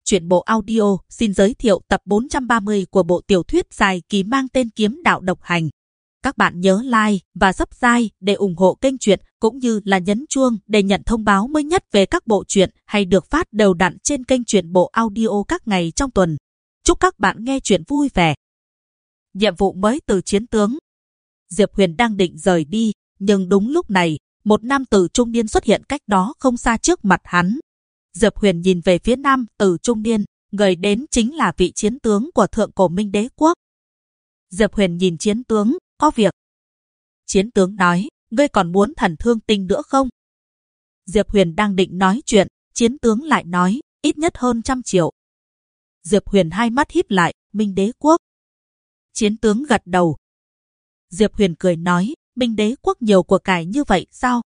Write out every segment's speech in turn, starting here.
Truyện bộ audio xin giới thiệu tập 430 của bộ tiểu thuyết dài kỳ mang tên Kiếm Đạo Độc Hành. Các bạn nhớ like và subscribe để ủng hộ kênh truyện, cũng như là nhấn chuông để nhận thông báo mới nhất về các bộ truyện hay được phát đều đặn trên kênh truyện bộ audio các ngày trong tuần. Chúc các bạn nghe truyện vui vẻ. Nhiệm vụ mới từ chiến tướng. Diệp Huyền đang định rời đi, nhưng đúng lúc này, một nam tử trung niên xuất hiện cách đó không xa trước mặt hắn. Diệp Huyền nhìn về phía nam tử trung niên, người đến chính là vị chiến tướng của Thượng Cổ Minh Đế Quốc. Diệp Huyền nhìn chiến tướng, có việc. Chiến tướng nói, ngươi còn muốn Thần Thương Tinh nữa không? Diệp Huyền đang định nói chuyện, chiến tướng lại nói, ít nhất hơn 100 triệu. Diệp Huyền hai mắt híp lại, Minh Đế Quốc. Chiến tướng gật đầu. Diệp Huyền cười nói, Minh Đế Quốc nhiều của cải như vậy sao?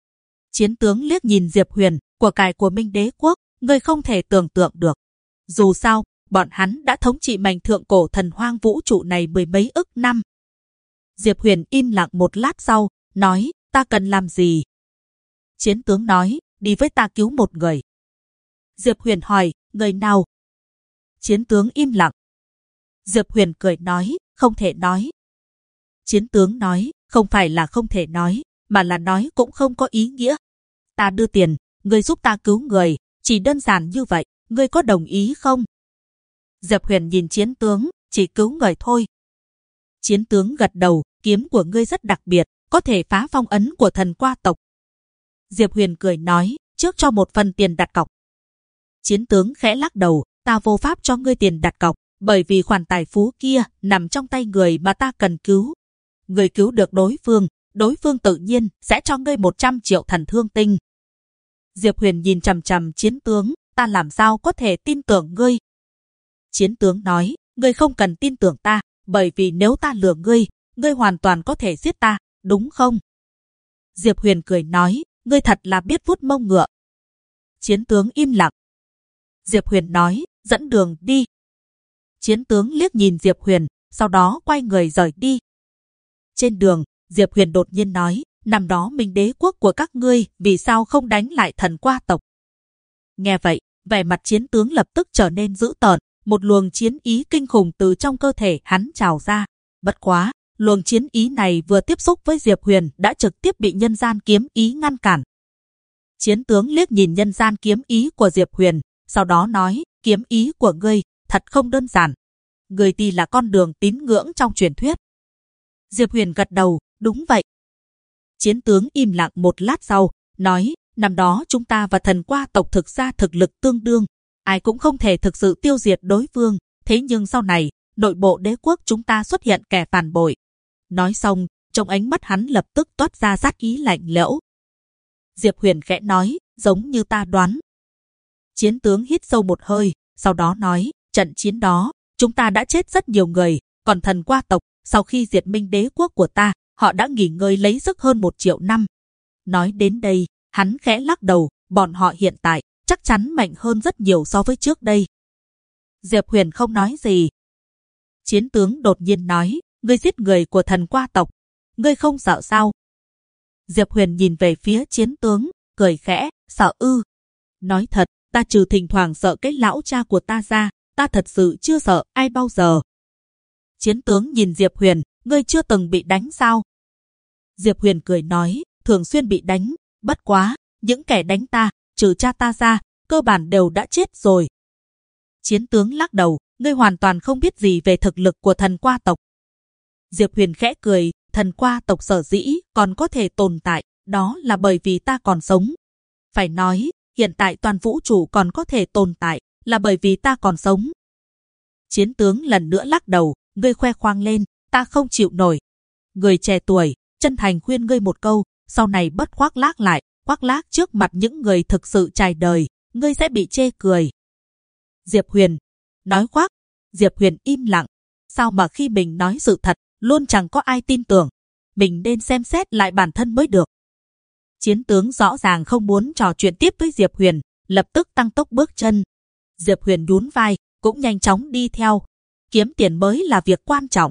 Chiến tướng liếc nhìn Diệp Huyền, của cải của Minh Đế Quốc, ngươi không thể tưởng tượng được. Dù sao, bọn hắn đã thống trị mảnh thượng cổ thần hoang vũ trụ này mười mấy ức năm. Diệp Huyền im lặng một lát sau, nói, ta cần làm gì? Chiến tướng nói, đi với ta cứu một người. Diệp Huyền hỏi, người nào? Chiến tướng im lặng. Diệp Huyền cười nói, không thể nói. Chiến tướng nói, không phải là không thể nói, mà là nói cũng không có ý nghĩa. Ta đưa tiền, ngươi giúp ta cứu người, chỉ đơn giản như vậy, ngươi có đồng ý không? Diệp Huyền nhìn chiến tướng, chỉ cứu người thôi. Chiến tướng gật đầu, kiếm của ngươi rất đặc biệt, có thể phá phong ấn của thần qua tộc. Diệp Huyền cười nói, trước cho một phần tiền đặt cọc. Chiến tướng khẽ lắc đầu, ta vô pháp cho ngươi tiền đặt cọc, bởi vì khoản tài phú kia nằm trong tay người mà ta cần cứu. Ngươi cứu được đối phương tự nhiên sẽ cho ngươi 100 triệu thần thương tinh. Diệp Huyền nhìn chằm chằm chiến tướng, ta làm sao có thể tin tưởng ngươi? Chiến tướng nói, ngươi không cần tin tưởng ta, bởi vì nếu ta lừa ngươi, ngươi hoàn toàn có thể giết ta, đúng không? Diệp Huyền cười nói, ngươi thật là biết vuốt mông ngựa. Chiến tướng im lặng. Diệp Huyền nói, dẫn đường đi. Chiến tướng liếc nhìn Diệp Huyền, sau đó quay người rời đi. Trên đường, Diệp Huyền đột nhiên nói, năm đó Minh Đế Quốc của các ngươi vì sao không đánh lại thần qua tộc? Nghe vậy, vẻ mặt chiến tướng lập tức trở nên dữ tợn, một luồng chiến ý kinh khủng từ trong cơ thể hắn trào ra. Bất quá, luồng chiến ý này vừa tiếp xúc với Diệp Huyền đã trực tiếp bị nhân gian kiếm ý ngăn cản. Chiến tướng liếc nhìn nhân gian kiếm ý của Diệp Huyền, sau đó nói, kiếm ý của ngươi thật không đơn giản. Ngươi đi là con đường tín ngưỡng trong truyền thuyết. Diệp Huyền gật đầu, đúng vậy. Chiến tướng im lặng một lát sau, nói, năm đó chúng ta và thần qua tộc thực ra thực lực tương đương, ai cũng không thể thực sự tiêu diệt đối phương, thế nhưng sau này, nội bộ đế quốc chúng ta xuất hiện kẻ phản bội. Nói xong, trong ánh mắt hắn lập tức toát ra sát ý lạnh lẽo. Diệp Huyền khẽ nói, giống như ta đoán. Chiến tướng hít sâu một hơi, sau đó nói, trận chiến đó, chúng ta đã chết rất nhiều người, còn thần qua tộc, sau khi diệt Minh Đế Quốc của ta, họ đã nghỉ ngơi lấy sức hơn 1 triệu năm. Nói đến đây, hắn khẽ lắc đầu, bọn họ hiện tại chắc chắn mạnh hơn rất nhiều so với trước đây. Diệp Huyền không nói gì. Chiến tướng đột nhiên nói, ngươi giết người của thần qua tộc, ngươi không sợ sao? Diệp Huyền nhìn về phía chiến tướng, cười khẽ, sợ ư? Nói thật, ta trừ thỉnh thoảng sợ cái lão cha của ta ra, ta thật sự chưa sợ ai bao giờ. Chiến tướng nhìn Diệp Huyền, ngươi chưa từng bị đánh sao? Diệp Huyền cười nói, thường xuyên bị đánh, bất quá, những kẻ đánh ta, trừ cha ta ra, cơ bản đều đã chết rồi. Chiến tướng lắc đầu, ngươi hoàn toàn không biết gì về thực lực của thần qua tộc. Diệp Huyền khẽ cười, thần qua tộc sở dĩ còn có thể tồn tại, đó là bởi vì ta còn sống. Phải nói, hiện tại toàn vũ trụ còn có thể tồn tại, là bởi vì ta còn sống. Chiến tướng lần nữa lắc đầu, ngươi khoe khoang lên, ta không chịu nổi. Người trẻ tuổi, chân thành khuyên ngươi một câu, sau này bất khoác lác lại, khoác lác trước mặt những người thực sự trải đời, ngươi sẽ bị chê cười. Diệp Huyền nói khoác. Diệp Huyền im lặng. Sao mà khi mình nói sự thật, luôn chẳng có ai tin tưởng. Mình nên xem xét lại bản thân mới được. Chiến tướng rõ ràng không muốn trò chuyện tiếp với Diệp Huyền, lập tức tăng tốc bước chân. Diệp Huyền nhún vai, cũng nhanh chóng đi theo. Kiếm tiền mới là việc quan trọng.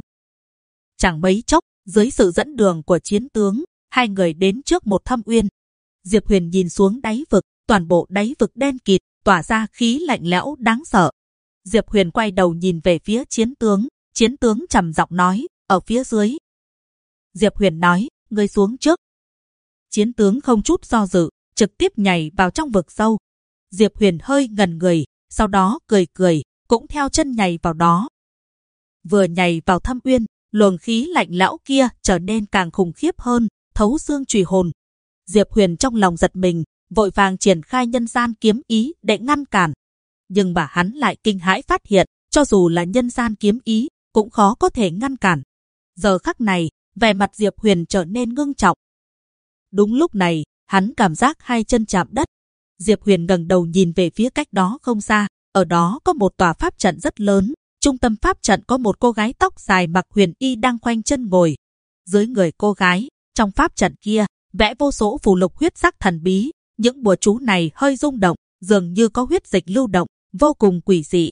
Chẳng mấy chốc, dưới sự dẫn đường của chiến tướng, hai người đến trước một thâm uyên. Diệp Huyền nhìn xuống đáy vực, toàn bộ đáy vực đen kịt, tỏa ra khí lạnh lẽo đáng sợ. Diệp Huyền quay đầu nhìn về phía chiến tướng trầm giọng nói, ở phía dưới. Diệp Huyền nói, ngươi xuống trước. Chiến tướng không chút do dự, trực tiếp nhảy vào trong vực sâu. Diệp Huyền hơi ngẩn người, sau đó cười, cũng theo chân nhảy vào đó. Vừa nhảy vào thâm uyên, luồng khí lạnh lẽo kia trở nên càng khủng khiếp hơn, thấu xương trùy hồn. Diệp Huyền trong lòng giật mình, vội vàng triển khai nhân gian kiếm ý để ngăn cản. Nhưng mà hắn lại kinh hãi phát hiện, cho dù là nhân gian kiếm ý, cũng khó có thể ngăn cản. Giờ khắc này, vẻ mặt Diệp Huyền trở nên ngưng trọng. Đúng lúc này, hắn cảm giác hai chân chạm đất. Diệp Huyền ngẩng đầu nhìn về phía cách đó không xa, ở đó có một tòa pháp trận rất lớn. Trung tâm pháp trận có một cô gái tóc dài mặc huyền y đang khoanh chân ngồi. Dưới người cô gái, trong pháp trận kia, vẽ vô số phù lục huyết sắc thần bí. Những bùa chú này hơi rung động, dường như có huyết dịch lưu động, vô cùng quỷ dị.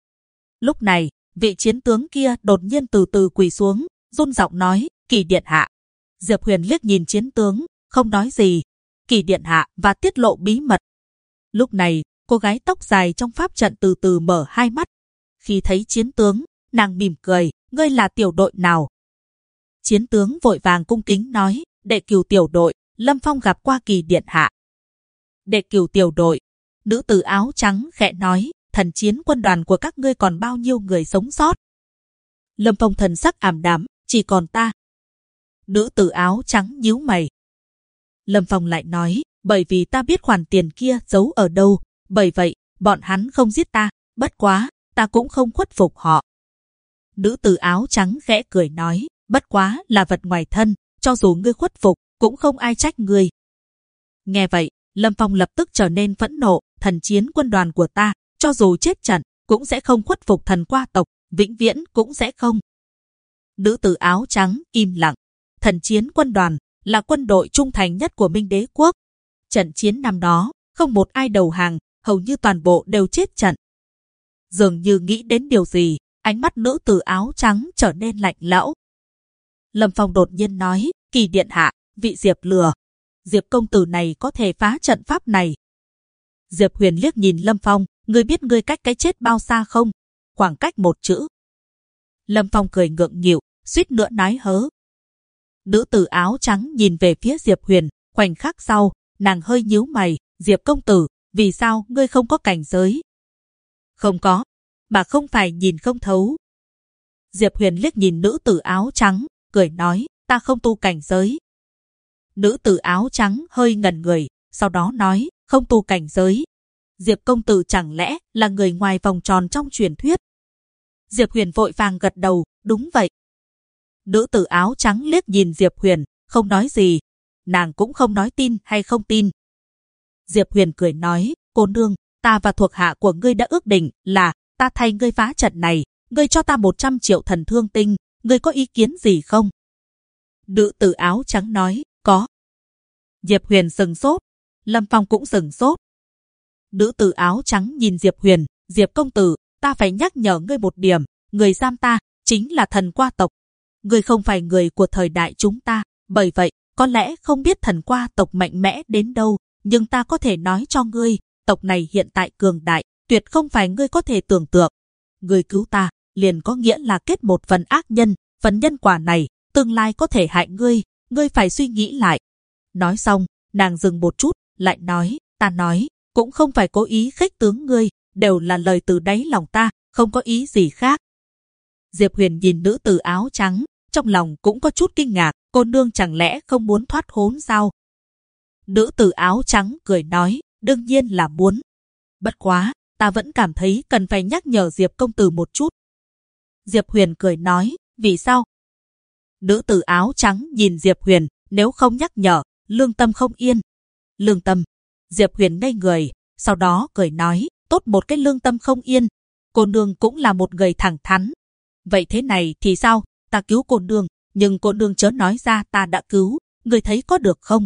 Lúc này, vị chiến tướng kia đột nhiên từ từ quỳ xuống, run giọng nói, Kỳ điện hạ. Diệp Huyền liếc nhìn chiến tướng, không nói gì. Kỳ điện hạ và tiết lộ bí mật. Lúc này, cô gái tóc dài trong pháp trận từ từ mở hai mắt. Khi thấy chiến tướng, nàng mỉm cười, ngươi là tiểu đội nào? Chiến tướng vội vàng cung kính nói, Đệ Cửu tiểu đội, Lâm Phong gặp qua Kỳ điện hạ. Đệ Cửu tiểu đội, nữ tử áo trắng khẽ nói, thần chiến quân đoàn của các ngươi còn bao nhiêu người sống sót? Lâm Phong thần sắc ảm đạm, chỉ còn ta. Nữ tử áo trắng nhíu mày. Lâm Phong lại nói, bởi vì ta biết khoản tiền kia giấu ở đâu, bởi vậy bọn hắn không giết ta, bất quá ta cũng không khuất phục họ. Nữ tử áo trắng khẽ cười nói, bất quá là vật ngoài thân, cho dù ngươi khuất phục, cũng không ai trách ngươi. Nghe vậy, Lâm Phong lập tức trở nên phẫn nộ, thần chiến quân đoàn của ta, cho dù chết trận, cũng sẽ không khuất phục thần qua tộc, vĩnh viễn cũng sẽ không. Nữ tử áo trắng im lặng. Thần chiến quân đoàn là quân đội trung thành nhất của Minh Đế quốc. Trận chiến năm đó, không một ai đầu hàng, hầu như toàn bộ đều chết trận. Dường như nghĩ đến điều gì, ánh mắt nữ tử áo trắng trở nên lạnh lẽo. Lâm Phong đột nhiên nói, Kỳ điện hạ, vị Diệp lừa. Diệp công tử này có thể phá trận pháp này. Diệp Huyền liếc nhìn Lâm Phong, ngươi biết ngươi cách cái chết bao xa không? Khoảng cách một chữ. Lâm Phong cười ngượng nghịu, suýt nữa nói hớ. Nữ tử áo trắng nhìn về phía Diệp Huyền, khoảnh khắc sau, nàng hơi nhíu mày, Diệp công tử, vì sao ngươi không có cảnh giới? Không có, mà không phải nhìn không thấu. Diệp Huyền liếc nhìn nữ tử áo trắng, cười nói, ta không tu cảnh giới. Nữ tử áo trắng hơi ngẩn người, sau đó nói, không tu cảnh giới. Diệp công tử chẳng lẽ là người ngoài vòng tròn trong truyền thuyết? Diệp Huyền vội vàng gật đầu, đúng vậy. Nữ tử áo trắng liếc nhìn Diệp Huyền, không nói gì. Nàng cũng không nói tin hay không tin. Diệp Huyền cười nói, cô nương, ta và thuộc hạ của ngươi đã ước định là ta thay ngươi phá trận này, ngươi cho ta 100 triệu thần thương tinh, ngươi có ý kiến gì không? Nữ tử áo trắng nói, có. Diệp Huyền sừng sốt, Lâm Phong cũng sừng sốt. Nữ tử áo trắng nhìn Diệp Huyền, Diệp công tử, ta phải nhắc nhở ngươi một điểm, người giam ta chính là thần qua tộc. Ngươi không phải người của thời đại chúng ta, bởi vậy có lẽ không biết thần qua tộc mạnh mẽ đến đâu, nhưng ta có thể nói cho ngươi, tộc này hiện tại cường đại, tuyệt không phải ngươi có thể tưởng tượng. Ngươi cứu ta, liền có nghĩa là kết một phần ác nhân, phần nhân quả này, tương lai có thể hại ngươi, ngươi phải suy nghĩ lại. Nói xong, nàng dừng một chút, lại nói, ta nói, cũng không phải cố ý khích tướng ngươi, đều là lời từ đáy lòng ta, không có ý gì khác. Diệp Huyền nhìn nữ tử áo trắng, trong lòng cũng có chút kinh ngạc, cô nương chẳng lẽ không muốn thoát khốn sao? Nữ tử áo trắng cười nói, đương nhiên là muốn. Bất quá, ta vẫn cảm thấy cần phải nhắc nhở Diệp công tử một chút. Diệp Huyền cười nói, vì sao? Nữ tử áo trắng nhìn Diệp Huyền, nếu không nhắc nhở, lương tâm không yên. Lương tâm. Diệp Huyền ngây người, sau đó cười nói, tốt một cái lương tâm không yên. Cô nương cũng là một người thẳng thắn. Vậy thế này thì sao? Ta cứu cô nương, nhưng cô nương chớ nói ra ta đã cứu, người thấy có được không?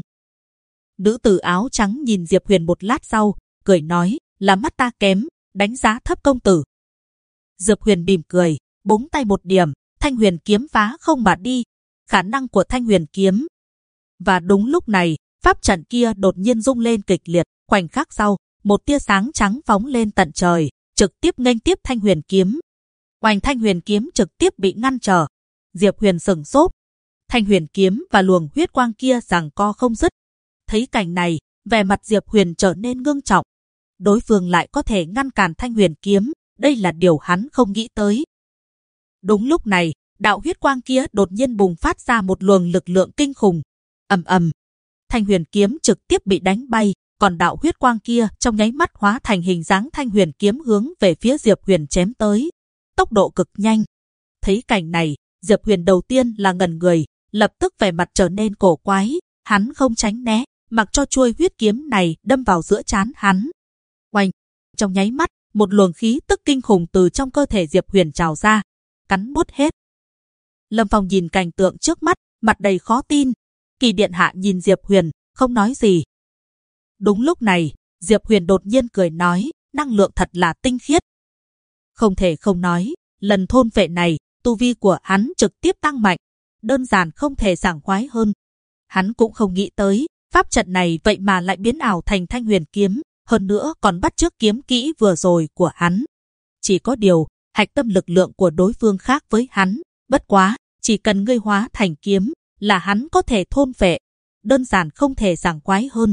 Nữ tử áo trắng nhìn Diệp Huyền một lát sau, cười nói, là mắt ta kém, đánh giá thấp công tử. Diệp Huyền mỉm cười, búng tay một điểm, Thanh Huyền kiếm phá không mà đi. Khả năng của Thanh Huyền kiếm. Và đúng lúc này, pháp trận kia đột nhiên rung lên kịch liệt, khoảnh khắc sau, một tia sáng trắng phóng lên tận trời, trực tiếp nghênh tiếp Thanh Huyền kiếm. Oanh, Thanh Huyền kiếm trực tiếp bị ngăn trở. Diệp Huyền sững sốt. Thanh Huyền kiếm và luồng huyết quang kia giằng co không dứt. Thấy cảnh này, vẻ mặt Diệp Huyền trở nên ngưng trọng. Đối phương lại có thể ngăn cản Thanh Huyền kiếm, đây là điều hắn không nghĩ tới. Đúng lúc này, đạo huyết quang kia đột nhiên bùng phát ra một luồng lực lượng kinh khủng. Ầm ầm, Thanh Huyền kiếm trực tiếp bị đánh bay, còn đạo huyết quang kia trong nháy mắt hóa thành hình dáng Thanh Huyền kiếm hướng về phía Diệp Huyền chém tới. Tốc độ cực nhanh. Thấy cảnh này, Diệp Huyền đầu tiên là ngẩn người, lập tức vẻ mặt trở nên cổ quái. Hắn không tránh né, mặc cho chuôi huyết kiếm này đâm vào giữa trán hắn. Oanh! Trong nháy mắt, một luồng khí tức kinh khủng từ trong cơ thể Diệp Huyền trào ra, cắn nuốt hết. Lâm Phong nhìn cảnh tượng trước mắt, mặt đầy khó tin. Kỳ điện hạ nhìn Diệp Huyền, không nói gì. Đúng lúc này, Diệp Huyền đột nhiên cười nói, năng lượng thật là tinh khiết. Không thể không nói, lần thôn phệ này, tu vi của hắn trực tiếp tăng mạnh, đơn giản không thể sảng khoái hơn. Hắn cũng không nghĩ tới, pháp trận này vậy mà lại biến ảo thành Thanh Huyền kiếm, hơn nữa còn bắt chước kiếm kỹ vừa rồi của hắn. Chỉ có điều, hạch tâm lực lượng của đối phương khác với hắn, bất quá, chỉ cần ngươi hóa thành kiếm, là hắn có thể thôn phệ, đơn giản không thể sảng khoái hơn.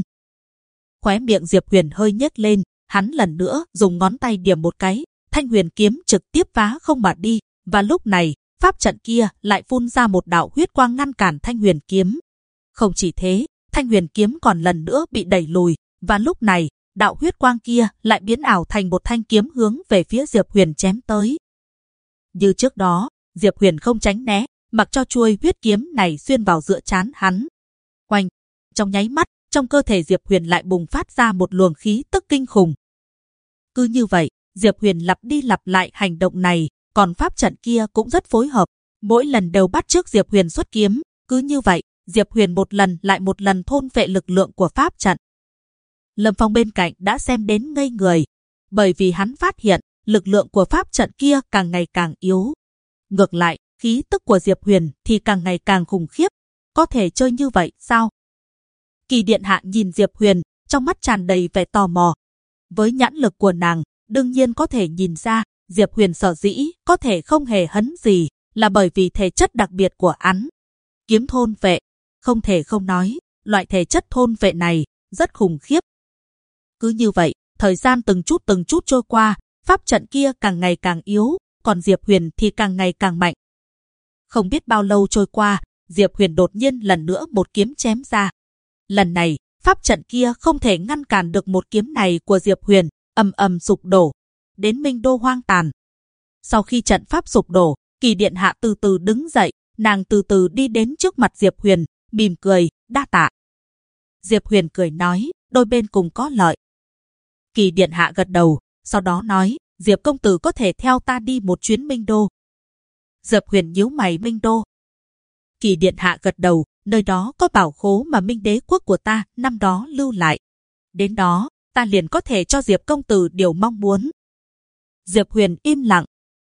Khóe miệng Diệp Huyền hơi nhếch lên, hắn lần nữa dùng ngón tay điểm một cái, Thanh Huyền kiếm trực tiếp phá không mà đi, và lúc này, pháp trận kia lại phun ra một đạo huyết quang ngăn cản Thanh Huyền kiếm. Không chỉ thế, Thanh Huyền kiếm còn lần nữa bị đẩy lùi, và lúc này, đạo huyết quang kia lại biến ảo thành một thanh kiếm hướng về phía Diệp Huyền chém tới. Như trước đó, Diệp Huyền không tránh né, mặc cho chuôi huyết kiếm này xuyên vào giữa trán hắn. Oanh! Trong nháy mắt, trong cơ thể Diệp Huyền lại bùng phát ra một luồng khí tức kinh khủng. Cứ như vậy, Diệp Huyền lặp đi lặp lại hành động này, còn pháp trận kia cũng rất phối hợp, mỗi lần đều bắt chước Diệp Huyền xuất kiếm. Cứ như vậy, Diệp Huyền một lần lại một lần thôn phệ lực lượng của pháp trận. Lâm Phong bên cạnh đã xem đến ngây người, bởi vì hắn phát hiện lực lượng của pháp trận kia càng ngày càng yếu. Ngược lại, khí tức của Diệp Huyền thì càng ngày càng khủng khiếp. Có thể chơi như vậy sao? Kỳ điện hạ nhìn Diệp Huyền, trong mắt tràn đầy vẻ tò mò. Với nhãn lực của nàng, đương nhiên có thể nhìn ra, Diệp Huyền sở dĩ có thể không hề hấn gì, là bởi vì thể chất đặc biệt của hắn. Kiếm thôn vệ, không thể không nói, loại thể chất thôn vệ này rất khủng khiếp. Cứ như vậy, thời gian từng chút trôi qua, pháp trận kia càng ngày càng yếu, còn Diệp Huyền thì càng ngày càng mạnh. Không biết bao lâu trôi qua, Diệp Huyền đột nhiên lần nữa một kiếm chém ra. Lần này, pháp trận kia không thể ngăn cản được một kiếm này của Diệp Huyền, ầm ầm sụp đổ, đến Minh Đô hoang tàn. Sau khi trận pháp sụp đổ, Kỳ điện hạ từ từ đứng dậy, nàng từ từ đi đến trước mặt Diệp Huyền, mỉm cười, đa tạ. Diệp Huyền cười nói, đôi bên cùng có lợi. Kỳ điện hạ gật đầu, sau đó nói, Diệp công tử có thể theo ta đi một chuyến Minh Đô. Diệp Huyền nhíu mày, Minh Đô? Kỳ điện hạ gật đầu, nơi đó có bảo khố mà Minh đế quốc của ta năm đó lưu lại. Đến đó, ta liền có thể cho Diệp công tử điều mong muốn. Diệp Huyền im lặng.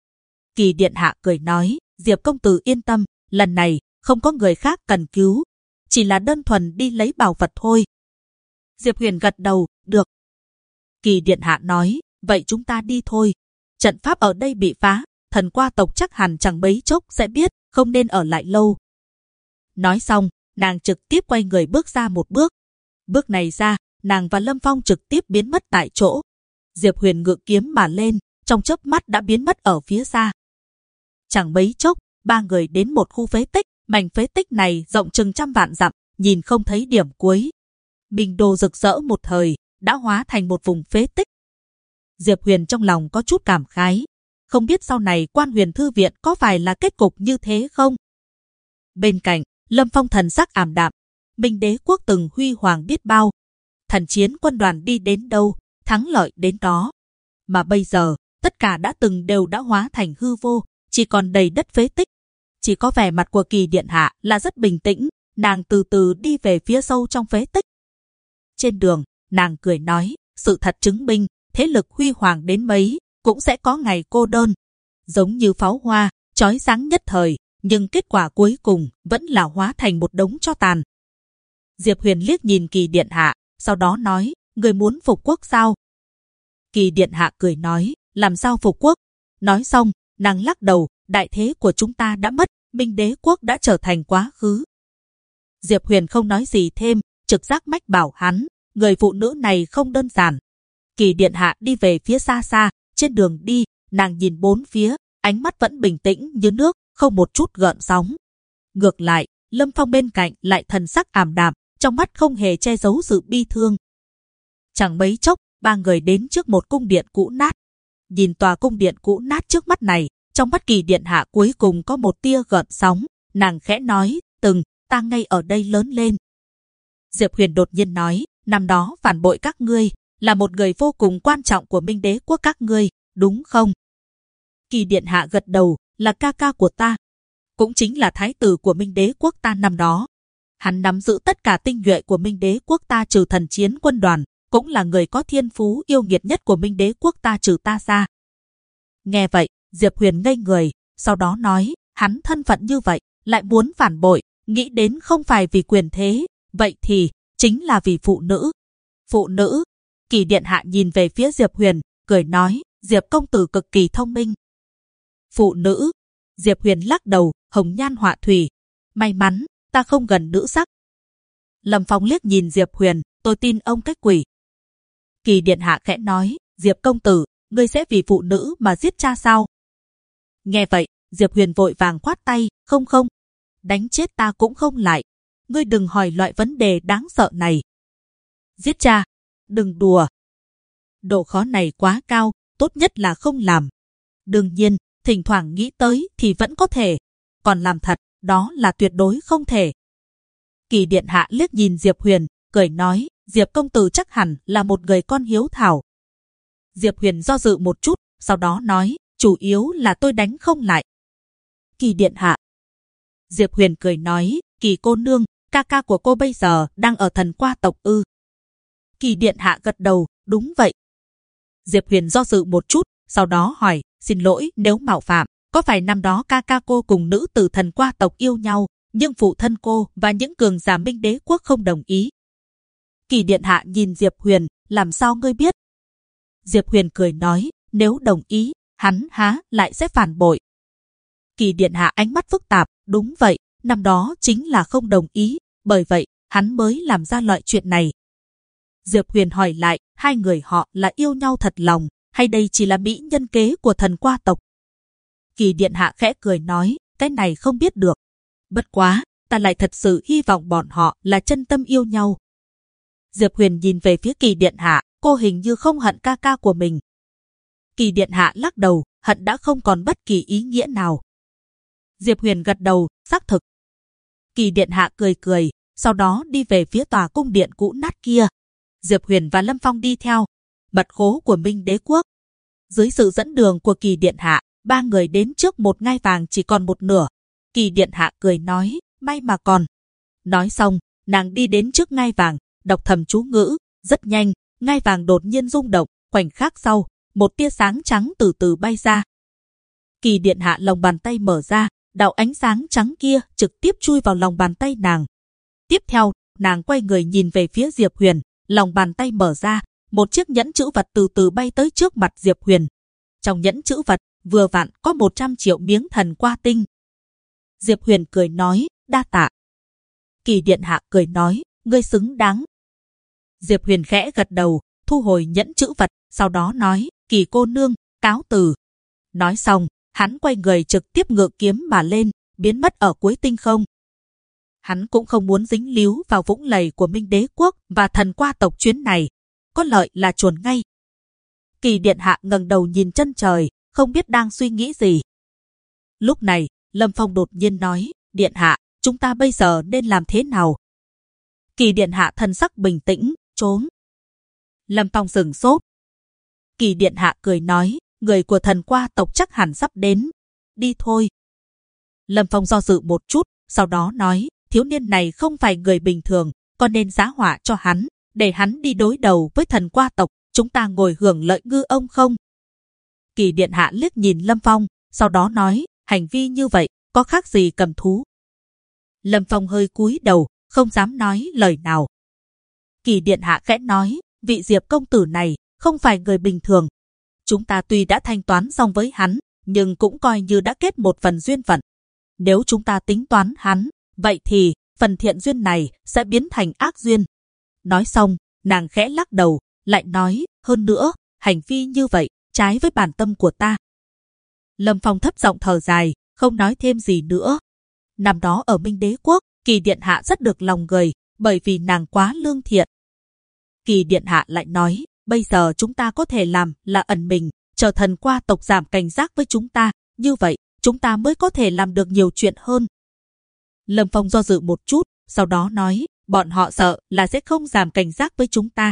Kỳ điện hạ cười nói, Diệp công tử yên tâm, lần này không có người khác cần cứu, chỉ là đơn thuần đi lấy bảo vật thôi. Diệp Huyền gật đầu, được. Kỳ điện hạ nói, vậy chúng ta đi thôi. Trận pháp ở đây bị phá, thần qua tộc chắc hẳn chẳng mấy chốc sẽ biết, không nên ở lại lâu. Nói xong, nàng trực tiếp quay người bước ra một bước. Bước này ra, nàng và Lâm Phong trực tiếp biến mất tại chỗ. Diệp Huyền ngự kiếm mà lên, trong chớp mắt đã biến mất ở phía xa. Chẳng mấy chốc, ba người đến một khu phế tích, mảnh phế tích này rộng chừng trăm vạn dặm, nhìn không thấy điểm cuối. Minh Đô rực rỡ một thời, đã hóa thành một vùng phế tích. Diệp Huyền trong lòng có chút cảm khái, không biết sau này Quan Huyền Thư viện có phải là kết cục như thế không? Bên cạnh, Lâm Phong thần sắc ảm đạm, Minh đế quốc từng huy hoàng biết bao, thần chiến quân đoàn đi đến đâu, thắng lợi đến đó. Mà bây giờ, tất cả đã từng đều đã hóa thành hư vô, chỉ còn đầy đất phế tích. Chỉ có vẻ mặt của Kỳ điện hạ là rất bình tĩnh, nàng từ từ đi về phía sâu trong phế tích. Trên đường, nàng cười nói, sự thật chứng minh, thế lực huy hoàng đến mấy, cũng sẽ có ngày cô đơn. Giống như pháo hoa, chói sáng nhất thời, nhưng kết quả cuối cùng vẫn là hóa thành một đống tro tàn. Diệp Huyền liếc nhìn Kỳ điện hạ, sau đó nói, người muốn phục quốc sao? Kỳ điện hạ cười nói, làm sao phục quốc? Nói xong, nàng lắc đầu, đại thế của chúng ta đã mất, Minh Đế quốc đã trở thành quá khứ. Diệp Huyền không nói gì thêm, trực giác mách bảo hắn, người phụ nữ này không đơn giản. Kỳ điện hạ đi về phía xa xa, trên đường đi, nàng nhìn bốn phía, ánh mắt vẫn bình tĩnh như nước, không một chút gợn sóng. Ngược lại, Lâm Phong bên cạnh lại thần sắc ảm đạm, trong mắt không hề che giấu sự bi thương. Chẳng mấy chốc, ba người đến trước một cung điện cũ nát. Nhìn tòa cung điện cũ nát trước mắt này, trong mắt Kỳ điện hạ cuối cùng có một tia gợn sóng, nàng khẽ nói, ta ngay ở đây lớn lên. Diệp Huyền đột nhiên nói, năm đó phản bội các ngươi, là một người vô cùng quan trọng của Minh Đế quốc các ngươi, đúng không? Kỳ điện hạ gật đầu, là ca ca của ta, cũng chính là thái tử của Minh Đế quốc ta năm đó. Hắn nắm giữ tất cả tinh nhuệ của Minh Đế quốc ta trừ thần chiến quân đoàn, cũng là người có thiên phú yêu nghiệt nhất của Minh Đế quốc ta trừ ta ra. Nghe vậy, Diệp Huyền ngây người, sau đó nói, hắn thân phận như vậy, lại muốn phản bội, nghĩ đến không phải vì quyền thế, vậy thì chính là vì phụ nữ. Phụ nữ? Kỳ điện hạ nhìn về phía Diệp Huyền, cười nói, Diệp công tử cực kỳ thông minh. Phụ nữ? Diệp Huyền lắc đầu, hồng nhan họa thủy. May mắn, ta không gần nữ sắc. Lâm Phong liếc nhìn Diệp Huyền, tôi tin ông cái quỷ. Kỳ điện hạ khẽ nói, Diệp công tử, ngươi sẽ vì phụ nữ mà giết cha sao? Nghe vậy, Diệp Huyền vội vàng khoát tay, không, đánh chết ta cũng không lại. Ngươi đừng hỏi loại vấn đề đáng sợ này. Giết cha? Đừng đùa. Độ khó này quá cao, tốt nhất là không làm. Đương nhiên, thỉnh thoảng nghĩ tới thì vẫn có thể. Còn làm thật, đó là tuyệt đối không thể. Kỳ điện hạ liếc nhìn Diệp Huyền, cười nói, Diệp công tử chắc hẳn là một người con hiếu thảo. Diệp Huyền do dự một chút, sau đó nói, chủ yếu là tôi đánh không lại. Kỳ điện hạ. Diệp Huyền cười nói, Kỳ cô nương, ca ca của cô bây giờ đang ở Thần Qua tộc ư? Kỳ điện hạ gật đầu, đúng vậy. Diệp Huyền do dự một chút, sau đó hỏi, xin lỗi nếu mạo phạm, có phải năm đó ca ca cô cùng nữ tử Thần Qua tộc yêu nhau, nhưng phụ thân cô và những cường giả Minh Đế quốc không đồng ý? Kỳ điện hạ nhìn Diệp Huyền, làm sao ngươi biết? Diệp Huyền cười nói, nếu đồng ý, hắn há lại sẽ phản bội. Kỳ điện hạ ánh mắt phức tạp, đúng vậy, năm đó chính là không đồng ý, bởi vậy hắn mới làm ra loại chuyện này. Diệp Huyền hỏi lại, hai người họ là yêu nhau thật lòng, hay đây chỉ là mỹ nhân kế của Thần Qua tộc? Kỳ điện hạ khẽ cười nói, cái này không biết được. Bất quá, ta lại thật sự hy vọng bọn họ là chân tâm yêu nhau. Diệp Huyền nhìn về phía Kỳ điện hạ, cô hình như không hận ca ca của mình. Kỳ điện hạ lắc đầu, hận đã không còn bất kỳ ý nghĩa nào. Diệp Huyền gật đầu, xác thực. Kỳ điện hạ cười, sau đó đi về phía tòa cung điện cũ nát kia. Diệp Huyền và Lâm Phong đi theo. Mật khố của Minh Đế quốc. Dưới sự dẫn đường của Kỳ điện hạ, ba người đến trước một ngai vàng chỉ còn một nửa. Kỳ điện hạ cười nói, may mà còn. Nói xong, nàng đi đến trước ngai vàng, đọc thầm chú ngữ. Rất nhanh, ngai vàng đột nhiên rung động, khoảnh khắc sau, một tia sáng trắng từ từ bay ra. Kỳ điện hạ lòng bàn tay mở ra, đạo ánh sáng trắng kia trực tiếp chui vào lòng bàn tay nàng. Tiếp theo, nàng quay người nhìn về phía Diệp Huyền, lòng bàn tay mở ra, một chiếc nhẫn chữ vật từ từ bay tới trước mặt Diệp Huyền. Trong nhẫn chữ vật, vừa vặn có 100 triệu miếng Thần Qua tinh. Diệp Huyền cười nói, đa tạ. Kỳ điện hạ cười nói, ngươi xứng đáng. Diệp Huyền khẽ gật đầu, thu hồi nhẫn chữ vật, sau đó nói, Kỳ cô nương, cáo từ. Nói xong, hắn quay người trực tiếp ngự kiếm mà lên, biến mất ở cuối tinh không. Hắn cũng không muốn dính líu vào vũng lầy của Minh Đế quốc và Thần Qua tộc chuyến này. Có lợi là chuồn ngay. Kỳ điện hạ ngẩng đầu nhìn chân trời, không biết đang suy nghĩ gì. Lúc này, Lâm Phong đột nhiên nói, điện hạ, chúng ta bây giờ nên làm thế nào? Kỳ điện hạ thần sắc bình tĩnh, trốn. Lâm Phong sửng sốt. Kỳ điện hạ cười nói, người của Thần Qua tộc chắc hẳn sắp đến. Đi thôi. Lâm Phong do dự một chút, sau đó nói, thiếu niên này không phải người bình thường, còn nên giá họa cho hắn, để hắn đi đối đầu với Thần Qua tộc, chúng ta ngồi hưởng lợi ngư ông không? Kỳ điện hạ liếc nhìn Lâm Phong, sau đó nói, hành vi như vậy, có khác gì cầm thú? Lâm Phong hơi cúi đầu, không dám nói lời nào. Kỳ điện hạ khẽ nói, vị Diệp công tử này, không phải người bình thường. Chúng ta tuy đã thanh toán xong với hắn, nhưng cũng coi như đã kết một phần duyên phận. Nếu chúng ta tính toán hắn, vậy thì phần thiện duyên này sẽ biến thành ác duyên. Nói xong, nàng khẽ lắc đầu, lại nói, hơn nữa, hành vi như vậy, trái với bản tâm của ta. Lâm Phong thấp giọng thở dài, không nói thêm gì nữa. Năm đó ở Minh Đế Quốc, Kỳ Điện Hạ rất được lòng người, bởi vì nàng quá lương thiện. Kỳ Điện Hạ lại nói, bây giờ chúng ta có thể làm là ẩn mình, chờ Thần Qua tộc giảm cảnh giác với chúng ta, như vậy, chúng ta mới có thể làm được nhiều chuyện hơn. Lâm Phong do dự một chút, sau đó nói, bọn họ sợ là sẽ không giảm cảnh giác với chúng ta.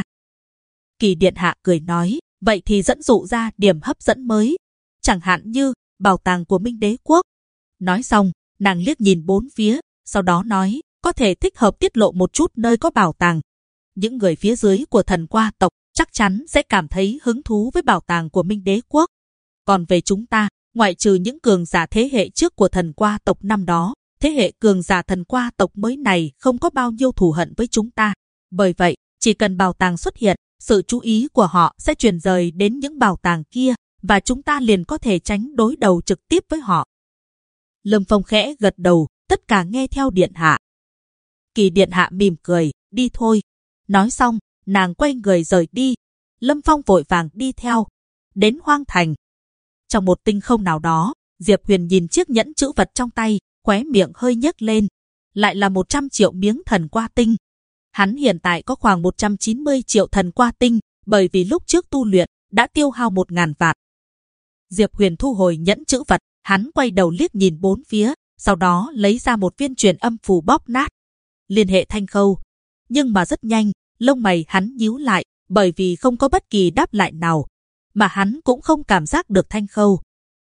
Kỳ Điện Hạ cười nói, vậy thì dẫn dụ ra điểm hấp dẫn mới, chẳng hạn như bảo tàng của Minh Đế Quốc. Nói xong, nàng liếc nhìn bốn phía, sau đó nói, có thể thích hợp tiết lộ một chút nơi có bảo tàng. Những người phía dưới của Thần Qua tộc chắc chắn sẽ cảm thấy hứng thú với bảo tàng của Minh Đế Quốc. Còn về chúng ta, ngoại trừ những cường giả thế hệ trước của Thần Qua tộc năm đó, thế hệ cường giả Thần Qua tộc mới này không có bao nhiêu thù hận với chúng ta. Bởi vậy, chỉ cần bảo tàng xuất hiện, sự chú ý của họ sẽ chuyển rời đến những bảo tàng kia, và chúng ta liền có thể tránh đối đầu trực tiếp với họ. Lâm Phong khẽ gật đầu, tất cả nghe theo Điện Hạ. Kỳ Điện Hạ mỉm cười, đi thôi. Nói xong, nàng quay người rời đi. Lâm Phong vội vàng đi theo. Đến Hoang Thành. Trong một tinh không nào đó, Diệp Huyền nhìn chiếc nhẫn chữ vật trong tay, khóe miệng hơi nhếch lên. Lại là 100 triệu miếng thần qua tinh. Hắn hiện tại có khoảng 190 triệu thần qua tinh, bởi vì lúc trước tu luyện đã tiêu hao 1000 vạn. Diệp Huyền thu hồi nhẫn chữ vật, hắn quay đầu liếc nhìn bốn phía, sau đó lấy ra một viên truyền âm phù bóp nát. Liên hệ Thanh Khâu. Nhưng mà rất nhanh, lông mày hắn nhíu lại, bởi vì không có bất kỳ đáp lại nào, mà hắn cũng không cảm giác được Thanh Khâu.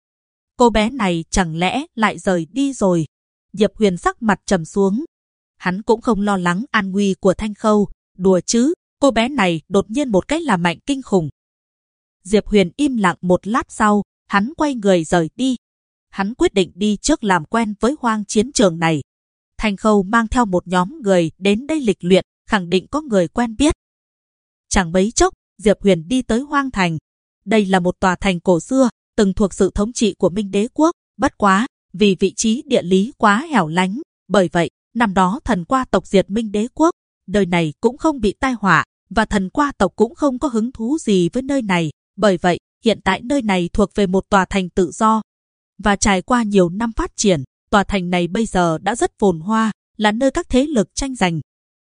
Cô bé này chẳng lẽ lại rời đi rồi? Diệp Huyền sắc mặt trầm xuống. Hắn cũng không lo lắng an nguy của Thanh Khâu, đùa chứ, cô bé này đột nhiên một cách là mạnh kinh khủng. Diệp Huyền im lặng một lát sau, hắn quay người rời đi. Hắn quyết định đi trước làm quen với hoang chiến trường này. Thanh Khâu mang theo một nhóm người đến đây lịch luyện, khẳng định có người quen biết. Chẳng mấy chốc, Diệp Huyền đi tới Hoang Thành. Đây là một tòa thành cổ xưa, từng thuộc sự thống trị của Minh Đế Quốc. Bất quá, vì vị trí địa lý quá hẻo lánh, bởi vậy, năm đó Thần Qua tộc diệt Minh Đế Quốc, nơi này cũng không bị tai họa, và Thần Qua tộc cũng không có hứng thú gì với nơi này. Bởi vậy, hiện tại nơi này thuộc về một tòa thành tự do. Và trải qua nhiều năm phát triển, tòa thành này bây giờ đã rất phồn hoa, là nơi các thế lực tranh giành.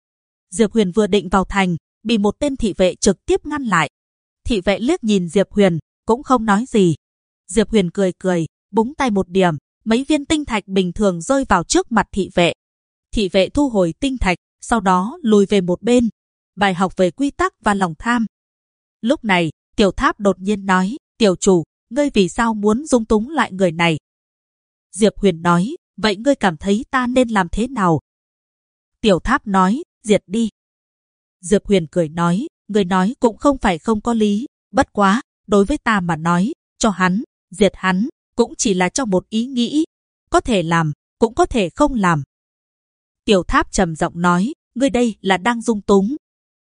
Diệp Huyền vừa định vào thành, bị một tên thị vệ trực tiếp ngăn lại. Thị vệ liếc nhìn Diệp Huyền, cũng không nói gì. Diệp Huyền cười cười, búng tay một điểm, mấy viên tinh thạch bình thường rơi vào trước mặt thị vệ. Thị vệ thu hồi tinh thạch, sau đó lùi về một bên. Bài học về quy tắc và lòng tham. Lúc này, Tiểu Tháp đột nhiên nói, tiểu chủ, ngươi vì sao muốn dung túng lại người này? Diệp Huyền nói, vậy ngươi cảm thấy ta nên làm thế nào? Tiểu Tháp nói, diệt đi. Diệp Huyền cười nói, ngươi nói cũng không phải không có lý, bất quá, đối với ta mà nói, cho hắn, diệt hắn, cũng chỉ là trong một ý nghĩ. Có thể làm, cũng có thể không làm. Tiểu Tháp trầm giọng nói, ngươi đây là đang dung túng.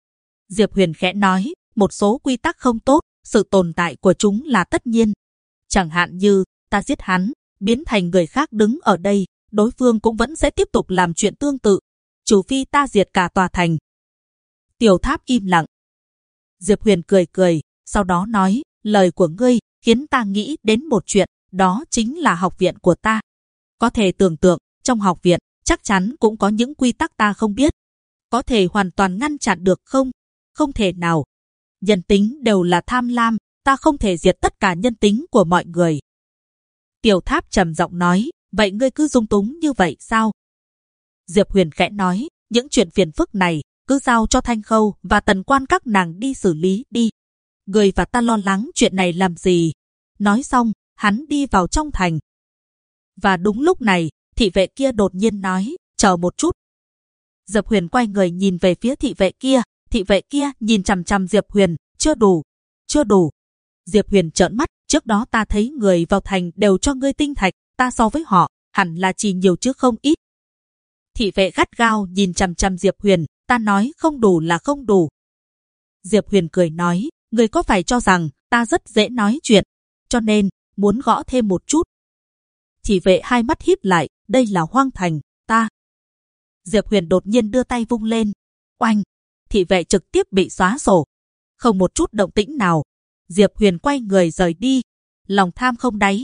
Diệp Huyền khẽ nói, một số quy tắc không tốt, sự tồn tại của chúng là tất nhiên. Chẳng hạn như, ta giết hắn, biến thành người khác đứng ở đây, đối phương cũng vẫn sẽ tiếp tục làm chuyện tương tự, trừ phi ta diệt cả tòa thành. Tiểu Tháp im lặng. Diệp Huyền cười cười, sau đó nói, lời của ngươi khiến ta nghĩ đến một chuyện, đó chính là học viện của ta. Có thể tưởng tượng, trong học viện, chắc chắn cũng có những quy tắc ta không biết. Có thể hoàn toàn ngăn chặn được không? Không thể nào. Nhân tính đều là tham lam, ta không thể diệt tất cả nhân tính của mọi người. Tiểu Tháp trầm giọng nói, vậy ngươi cứ dung túng như vậy sao? Diệp Huyền khẽ nói, những chuyện phiền phức này, cứ giao cho Thanh Khâu và Tần Quan các nàng đi xử lý đi. Ngươi và ta lo lắng chuyện này làm gì? Nói xong, hắn đi vào trong thành. Và đúng lúc này, thị vệ kia đột nhiên nói, chờ một chút. Diệp Huyền quay người nhìn về phía thị vệ kia nhìn chằm chằm Diệp Huyền, chưa đủ, chưa đủ. Diệp Huyền trợn mắt, trước đó ta thấy người vào thành đều cho ngươi tinh thạch, ta so với họ, hẳn là chỉ nhiều chứ không ít. Thị vệ gắt gao nhìn chằm chằm Diệp Huyền, ta nói không đủ là không đủ. Diệp Huyền cười nói, người có phải cho rằng ta rất dễ nói chuyện, cho nên muốn gõ thêm một chút? Thị vệ hai mắt híp lại, đây là Hoang Thành, ta. Diệp Huyền đột nhiên đưa tay vung lên, oanh, thị vệ trực tiếp bị xóa sổ. Không một chút động tĩnh nào. Diệp Huyền quay người rời đi, lòng tham không đáy.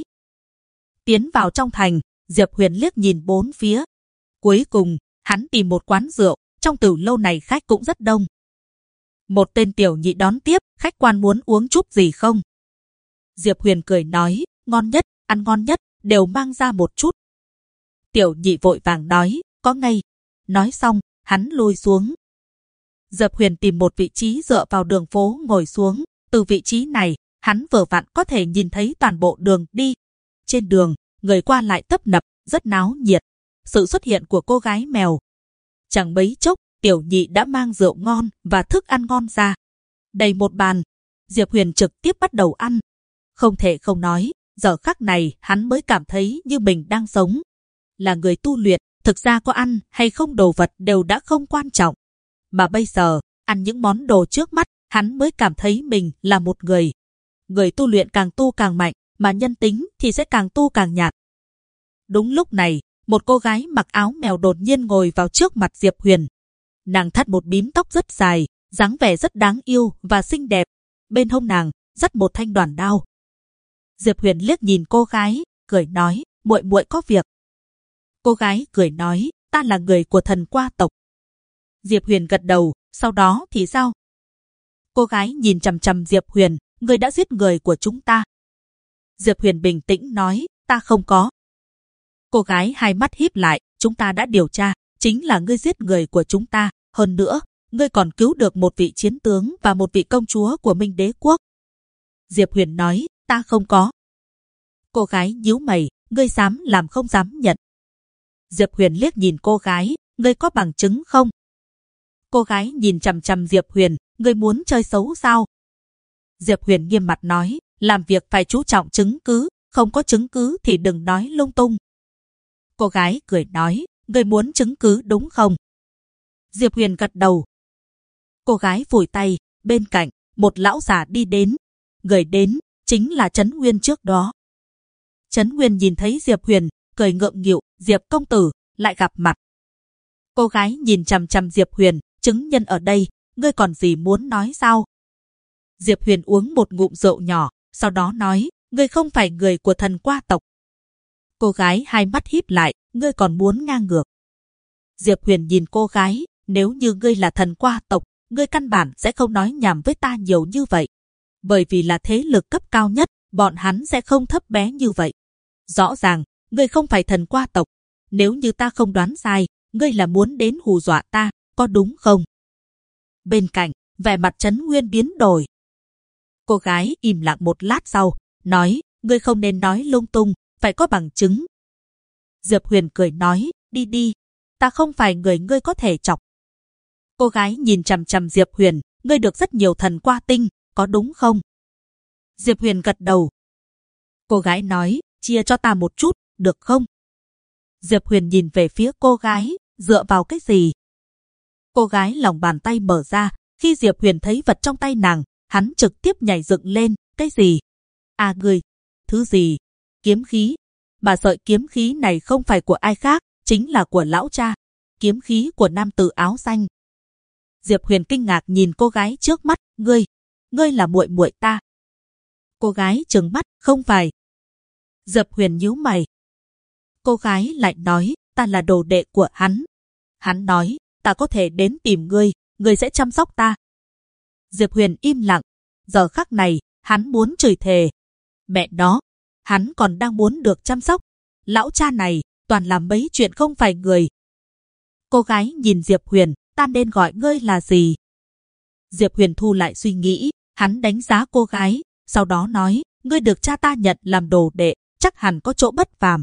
Tiến vào trong thành, Diệp Huyền liếc nhìn bốn phía. Cuối cùng, hắn tìm một quán rượu, trong tử lâu này khách cũng rất đông. Một tên tiểu nhị đón tiếp, khách quan muốn uống chút gì không? Diệp Huyền cười nói, ngon nhất, ăn ngon nhất, đều mang ra một chút. Tiểu nhị vội vàng nói, có ngay. Nói xong, hắn lui xuống. Diệp Huyền tìm một vị trí dựa vào đường phố ngồi xuống. Từ vị trí này, hắn vừa vặn có thể nhìn thấy toàn bộ đường đi. Trên đường, người qua lại tấp nập, rất náo nhiệt. Sự xuất hiện của cô gái mèo. Chẳng mấy chốc, tiểu nhị đã mang rượu ngon và thức ăn ngon ra. Đầy một bàn, Diệp Huyền trực tiếp bắt đầu ăn. Không thể không nói, giờ khắc này hắn mới cảm thấy như mình đang sống. Là người tu luyện, thực ra có ăn hay không đồ vật đều đã không quan trọng. Mà bây giờ, ăn những món đồ trước mắt, hắn mới cảm thấy mình là một người. Người tu luyện càng tu càng mạnh, mà nhân tính thì sẽ càng tu càng nhạt. Đúng lúc này, một cô gái mặc áo mèo đột nhiên ngồi vào trước mặt Diệp Huyền. Nàng thắt một bím tóc rất dài, dáng vẻ rất đáng yêu và xinh đẹp. Bên hông nàng dắt một thanh đoàn đao. Diệp Huyền liếc nhìn cô gái, cười nói, muội muội có việc. Cô gái cười nói, ta là người của Thần Qua tộc. Diệp Huyền gật đầu, sau đó thì sao? Cô gái nhìn chằm chằm Diệp Huyền, người đã giết người của chúng ta. Diệp Huyền bình tĩnh nói, ta không có. Cô gái hai mắt híp lại, chúng ta đã điều tra, chính là ngươi giết người của chúng ta. Hơn nữa, ngươi còn cứu được một vị chiến tướng và một vị công chúa của Minh Đế quốc. Diệp Huyền nói, ta không có. Cô gái nhíu mày, ngươi dám làm không dám nhận. Diệp Huyền liếc nhìn cô gái, ngươi có bằng chứng không? Cô gái nhìn chằm chằm Diệp Huyền, ngươi muốn chơi xấu sao? Diệp Huyền nghiêm mặt nói, làm việc phải chú trọng chứng cứ, không có chứng cứ thì đừng nói lung tung. Cô gái cười nói, ngươi muốn chứng cứ đúng không? Diệp Huyền gật đầu. Cô gái phủi tay, bên cạnh, một lão già đi đến. Người đến, chính là Trấn Nguyên trước đó. Trấn Nguyên nhìn thấy Diệp Huyền, cười ngượng nghịu, Diệp công tử, lại gặp mặt. Cô gái nhìn chằm chằm Diệp Huyền, chứng nhân ở đây, ngươi còn gì muốn nói sao? Diệp Huyền uống một ngụm rượu nhỏ, sau đó nói, ngươi không phải người của Thần Qua tộc. Cô gái hai mắt híp lại, ngươi còn muốn ngang ngược. Diệp Huyền nhìn cô gái, nếu như ngươi là Thần Qua tộc, ngươi căn bản sẽ không nói nhảm với ta nhiều như vậy. Bởi vì là thế lực cấp cao nhất, bọn hắn sẽ không thấp bé như vậy. Rõ ràng, ngươi không phải Thần Qua tộc. Nếu như ta không đoán sai, ngươi là muốn đến hù dọa ta, có đúng không? Bên cạnh, vẻ mặt Trấn Nguyên biến đổi. Cô gái im lặng một lát sau, nói, ngươi không nên nói lung tung, phải có bằng chứng. Diệp Huyền cười nói, đi đi, ta không phải người ngươi có thể chọc. Cô gái nhìn chằm chằm Diệp Huyền, ngươi được rất nhiều thần qua tinh, có đúng không? Diệp Huyền gật đầu. Cô gái nói, chia cho ta một chút, được không? Diệp Huyền nhìn về phía cô gái, dựa vào cái gì? Cô gái lòng bàn tay mở ra, khi Diệp Huyền thấy vật trong tay nàng, hắn trực tiếp nhảy dựng lên, cái gì? À ngươi, thứ gì? Kiếm khí. Mà sợi kiếm khí này không phải của ai khác, chính là của lão cha. Kiếm khí của nam tử áo xanh. Diệp Huyền kinh ngạc nhìn cô gái trước mắt, ngươi là muội muội ta. Cô gái trừng mắt, không phải. Diệp Huyền nhíu mày. Cô gái lại nói, ta là đồ đệ của hắn. Hắn nói, ta có thể đến tìm ngươi sẽ chăm sóc ta. Diệp Huyền im lặng. Giờ khắc này, hắn muốn chửi thề. Mẹ nó, hắn còn đang muốn được chăm sóc. Lão cha này, toàn làm mấy chuyện không phải người. Cô gái nhìn Diệp Huyền, ta nên gọi ngươi là gì? Diệp Huyền thu lại suy nghĩ, hắn đánh giá cô gái, sau đó nói, ngươi được cha ta nhận làm đồ đệ, chắc hẳn có chỗ bất phàm.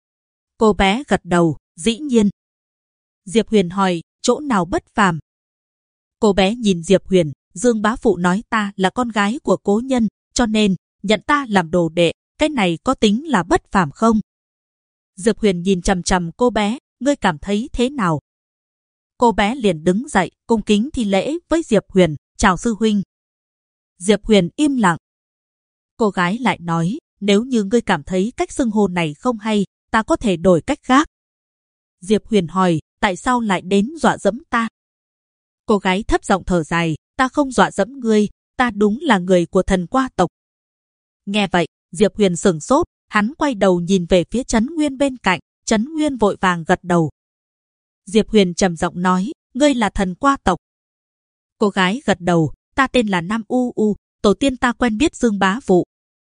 Cô bé gật đầu, dĩ nhiên. Diệp Huyền hỏi, chỗ nào bất phàm? Cô bé nhìn Diệp Huyền, Dương bá phụ nói ta là con gái của cố nhân, cho nên nhận ta làm đồ đệ, cái này có tính là bất phàm không? Diệp Huyền nhìn chằm chằm cô bé, ngươi cảm thấy thế nào? Cô bé liền đứng dậy, cung kính thi lễ với Diệp Huyền, chào sư huynh. Diệp Huyền im lặng. Cô gái lại nói, nếu như ngươi cảm thấy cách xưng hô này không hay, ta có thể đổi cách khác. Diệp Huyền hỏi, tại sao lại đến dọa dẫm ta? Cô gái thấp giọng thở dài, ta không dọa dẫm ngươi, ta đúng là người của Thần Qua tộc. Nghe vậy, Diệp Huyền sửng sốt, hắn quay đầu nhìn về phía Trấn Nguyên bên cạnh, Trấn Nguyên vội vàng gật đầu. Diệp Huyền trầm giọng nói, ngươi là Thần Qua tộc. Cô gái gật đầu, ta tên là Nam U U, tổ tiên ta quen biết Dương Bá Vụ.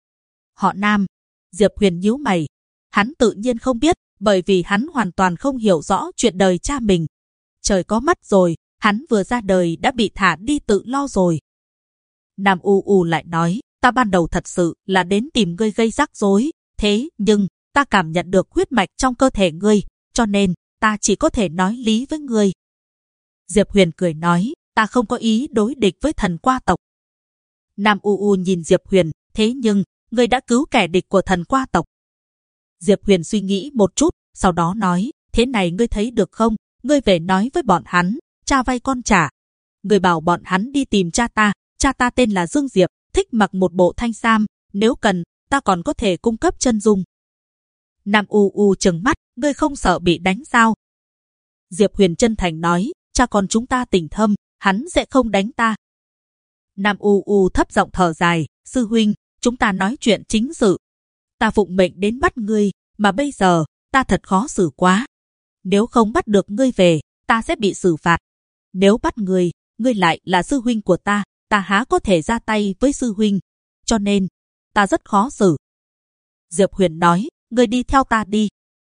Họ Nam. Diệp Huyền nhíu mày. Hắn tự nhiên không biết, bởi vì hắn hoàn toàn không hiểu rõ chuyện đời cha mình. Trời có mắt rồi, hắn vừa ra đời đã bị thả đi tự lo rồi. Nam U U lại nói, ta ban đầu thật sự là đến tìm ngươi gây rắc rối, thế nhưng ta cảm nhận được huyết mạch trong cơ thể ngươi, cho nên ta chỉ có thể nói lý với ngươi. Diệp Huyền cười nói, ta không có ý đối địch với Thần Qua tộc. Nam U U nhìn Diệp Huyền, thế nhưng ngươi đã cứu kẻ địch của Thần Qua tộc. Diệp Huyền suy nghĩ một chút, sau đó nói, thế này ngươi thấy được không? Ngươi về nói với bọn hắn, cha vay con trả. Ngươi bảo bọn hắn đi tìm cha ta tên là Dương Diệp, thích mặc một bộ thanh sam, nếu cần, ta còn có thể cung cấp chân dung. Nam U U trừng mắt, ngươi không sợ bị đánh sao? Diệp Huyền chân thành nói, cha con chúng ta tình thâm, hắn sẽ không đánh ta. Nam U U thấp giọng thở dài, sư huynh, chúng ta nói chuyện chính sự. Ta phụng mệnh đến bắt ngươi, mà bây giờ, ta thật khó xử quá. Nếu không bắt được ngươi về, ta sẽ bị xử phạt. Nếu bắt ngươi lại là sư huynh của ta há có thể ra tay với sư huynh. Cho nên, ta rất khó xử. Diệp Huyền nói, ngươi đi theo ta đi.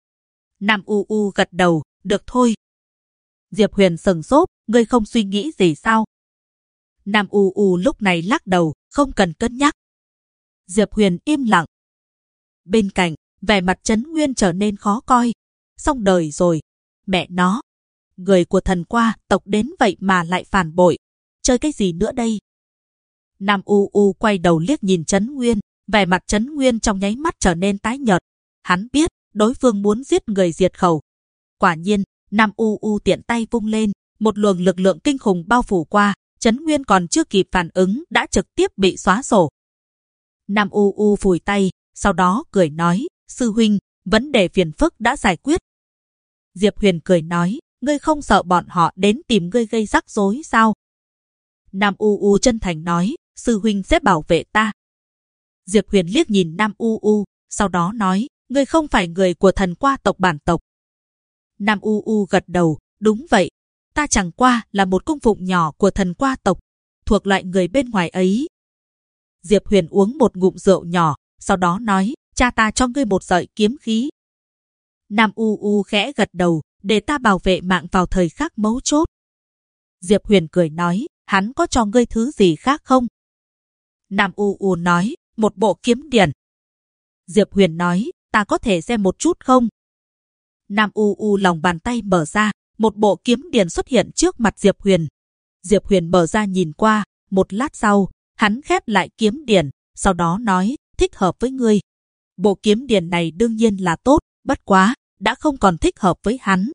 Nam U U gật đầu, được thôi. Diệp Huyền sừng sốt, ngươi không suy nghĩ gì sao? Nam U U lúc này lắc đầu, không cần cân nhắc. Diệp Huyền im lặng. Bên cạnh, vẻ mặt Trấn Nguyên trở nên khó coi. Xong đời rồi. Mẹ nó. Người của Thần Qua tộc đến vậy mà lại phản bội. Chơi cái gì nữa đây? Nam U U quay đầu liếc nhìn Trấn Nguyên. Vẻ mặt Trấn Nguyên trong nháy mắt trở nên tái nhợt. Hắn biết đối phương muốn giết người diệt khẩu. Quả nhiên, Nam U U tiện tay vung lên. Một luồng lực lượng kinh khủng bao phủ qua. Trấn Nguyên còn chưa kịp phản ứng đã trực tiếp bị xóa sổ. Nam U U phủi tay, sau đó cười nói, sư huynh, vấn đề phiền phức đã giải quyết. Diệp Huyền cười nói, ngươi không sợ bọn họ đến tìm ngươi gây rắc rối sao? Nam U U chân thành nói, sư huynh sẽ bảo vệ ta. Diệp Huyền liếc nhìn Nam U U, sau đó nói, ngươi không phải người của Thần Qua tộc bản tộc. Nam U U gật đầu, đúng vậy. Ta chẳng qua là một cung phụng nhỏ của Thần Qua tộc, thuộc loại người bên ngoài ấy. Diệp Huyền uống một ngụm rượu nhỏ, sau đó nói, cha ta cho ngươi một sợi kiếm khí. Nam U U khẽ gật đầu, để ta bảo vệ mạng vào thời khắc mấu chốt. Diệp Huyền cười nói, hắn có cho ngươi thứ gì khác không? Nam U U nói, một bộ kiếm điển. Diệp Huyền nói, ta có thể xem một chút không? Nam U U lòng bàn tay mở ra, một bộ kiếm điển xuất hiện trước mặt Diệp Huyền. Diệp Huyền mở ra nhìn qua, một lát sau, hắn khép lại kiếm điển, sau đó nói, thích hợp với ngươi. Bộ kiếm điển này đương nhiên là tốt, bất quá, đã không còn thích hợp với hắn.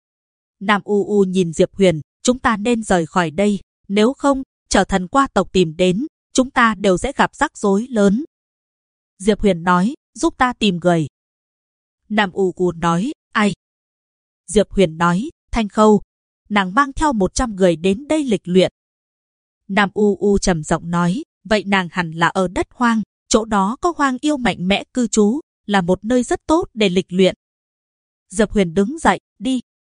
Nam U U nhìn Diệp Huyền, chúng ta nên rời khỏi đây, nếu không, chờ Thần Qua tộc tìm đến, chúng ta đều sẽ gặp rắc rối lớn. Diệp Huyền nói, giúp ta tìm người. Nam U U nói, ai? Diệp Huyền nói, Thanh Khâu, nàng mang theo 100 người đến đây lịch luyện. Nam U U trầm giọng nói, vậy nàng hẳn là ở đất hoang, chỗ đó có hoang yêu mạnh mẽ cư trú, là một nơi rất tốt để lịch luyện. Diệp Huyền đứng dậy, đi.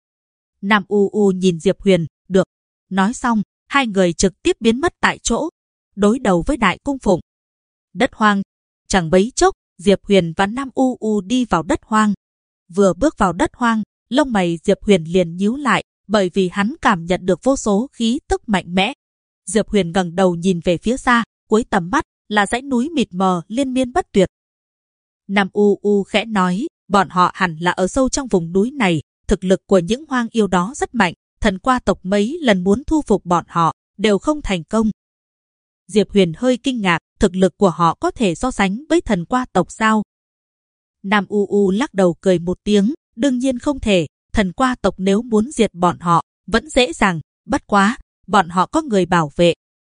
Nam U U nhìn Diệp Huyền, được. Nói xong, hai người trực tiếp biến mất tại chỗ, đối đầu với Đại Cung Phụng. Đất hoang. Chẳng mấy chốc, Diệp Huyền và Nam U U đi vào đất hoang. Vừa bước vào đất hoang, lông mày Diệp Huyền liền nhíu lại, bởi vì hắn cảm nhận được vô số khí tức mạnh mẽ. Diệp Huyền ngẩng đầu nhìn về phía xa, cuối tầm mắt là dãy núi mịt mờ liên miên bất tuyệt. Nam U U khẽ nói, bọn họ hẳn là ở sâu trong vùng núi này, thực lực của những hoang yêu đó rất mạnh, Thần Qua tộc mấy lần muốn thu phục bọn họ, đều không thành công. Diệp Huyền hơi kinh ngạc, thực lực của họ có thể so sánh với Thần Qua tộc sao? Nam U U lắc đầu cười một tiếng, đương nhiên không thể, Thần Qua tộc nếu muốn diệt bọn họ, vẫn dễ dàng, bất quá, bọn họ có người bảo vệ.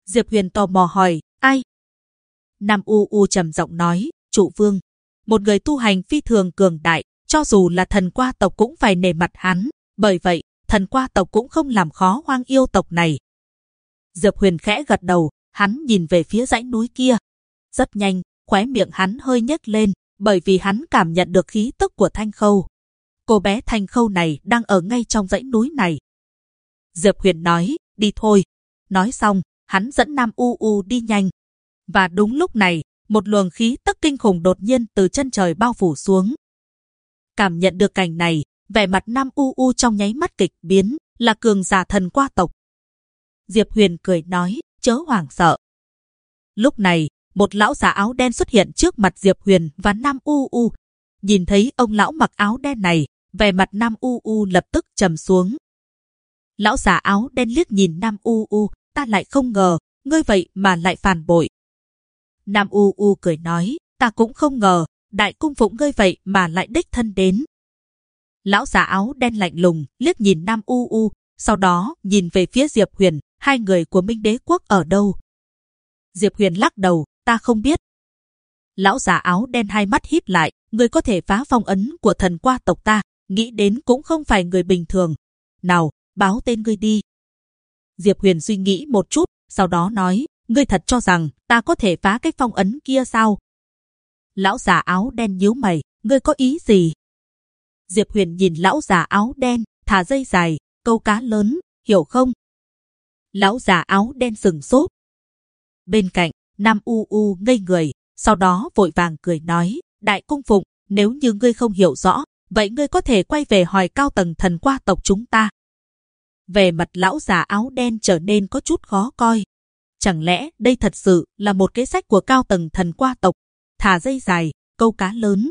Diệp Huyền tò mò hỏi, ai? Nam U U trầm giọng nói, Trụ Vương. Một người tu hành phi thường cường đại, cho dù là thần qua tộc cũng phải nể mặt hắn. Bởi vậy, thần qua tộc cũng không làm khó hoang yêu tộc này. Diệp Huyền khẽ gật đầu, hắn nhìn về phía dãy núi kia. Rất nhanh, khóe miệng hắn hơi nhếch lên, bởi vì hắn cảm nhận được khí tức của Thanh Khâu. Cô bé Thanh Khâu này đang ở ngay trong dãy núi này. Diệp Huyền nói, đi thôi. Nói xong, hắn dẫn Nam U U đi nhanh. Và đúng lúc này, một luồng khí tức kinh khủng đột nhiên từ chân trời bao phủ xuống. Cảm nhận được cảnh này, vẻ mặt Nam U U trong nháy mắt kịch biến, là cường giả thần qua tộc. Diệp Huyền cười nói, chớ hoảng sợ. Lúc này, một lão già áo đen xuất hiện trước mặt Diệp Huyền và Nam U U. Nhìn thấy ông lão mặc áo đen này, vẻ mặt Nam U U lập tức trầm xuống. Lão già áo đen liếc nhìn Nam U U, ta lại không ngờ, ngươi vậy mà lại phản bội. Nam U U cười nói, ta cũng không ngờ, đại cung phụng ngươi vậy mà lại đích thân đến. Lão già áo đen lạnh lùng liếc nhìn Nam U U, sau đó nhìn về phía Diệp Huyền, hai người của Minh Đế Quốc ở đâu? Diệp Huyền lắc đầu, ta không biết. Lão già áo đen hai mắt híp lại, ngươi có thể phá phong ấn của thần qua tộc ta, nghĩ đến cũng không phải người bình thường. Nào, báo tên ngươi đi. Diệp Huyền suy nghĩ một chút, sau đó nói, ngươi thật cho rằng ta có thể phá cái phong ấn kia sao? Lão già áo đen nhíu mày, ngươi có ý gì? Diệp Huyền nhìn lão già áo đen, thả dây dài, câu cá lớn, hiểu không? Lão già áo đen sừng sốt. Bên cạnh, Nam U U ngây người, sau đó vội vàng cười nói, đại cung phụng, nếu như ngươi không hiểu rõ, vậy ngươi có thể quay về hỏi cao tầng thần qua tộc chúng ta. Về mặt lão già áo đen trở nên có chút khó coi. Chẳng lẽ đây thật sự là một kế sách của cao tầng thần qua tộc, thả dây dài, câu cá lớn?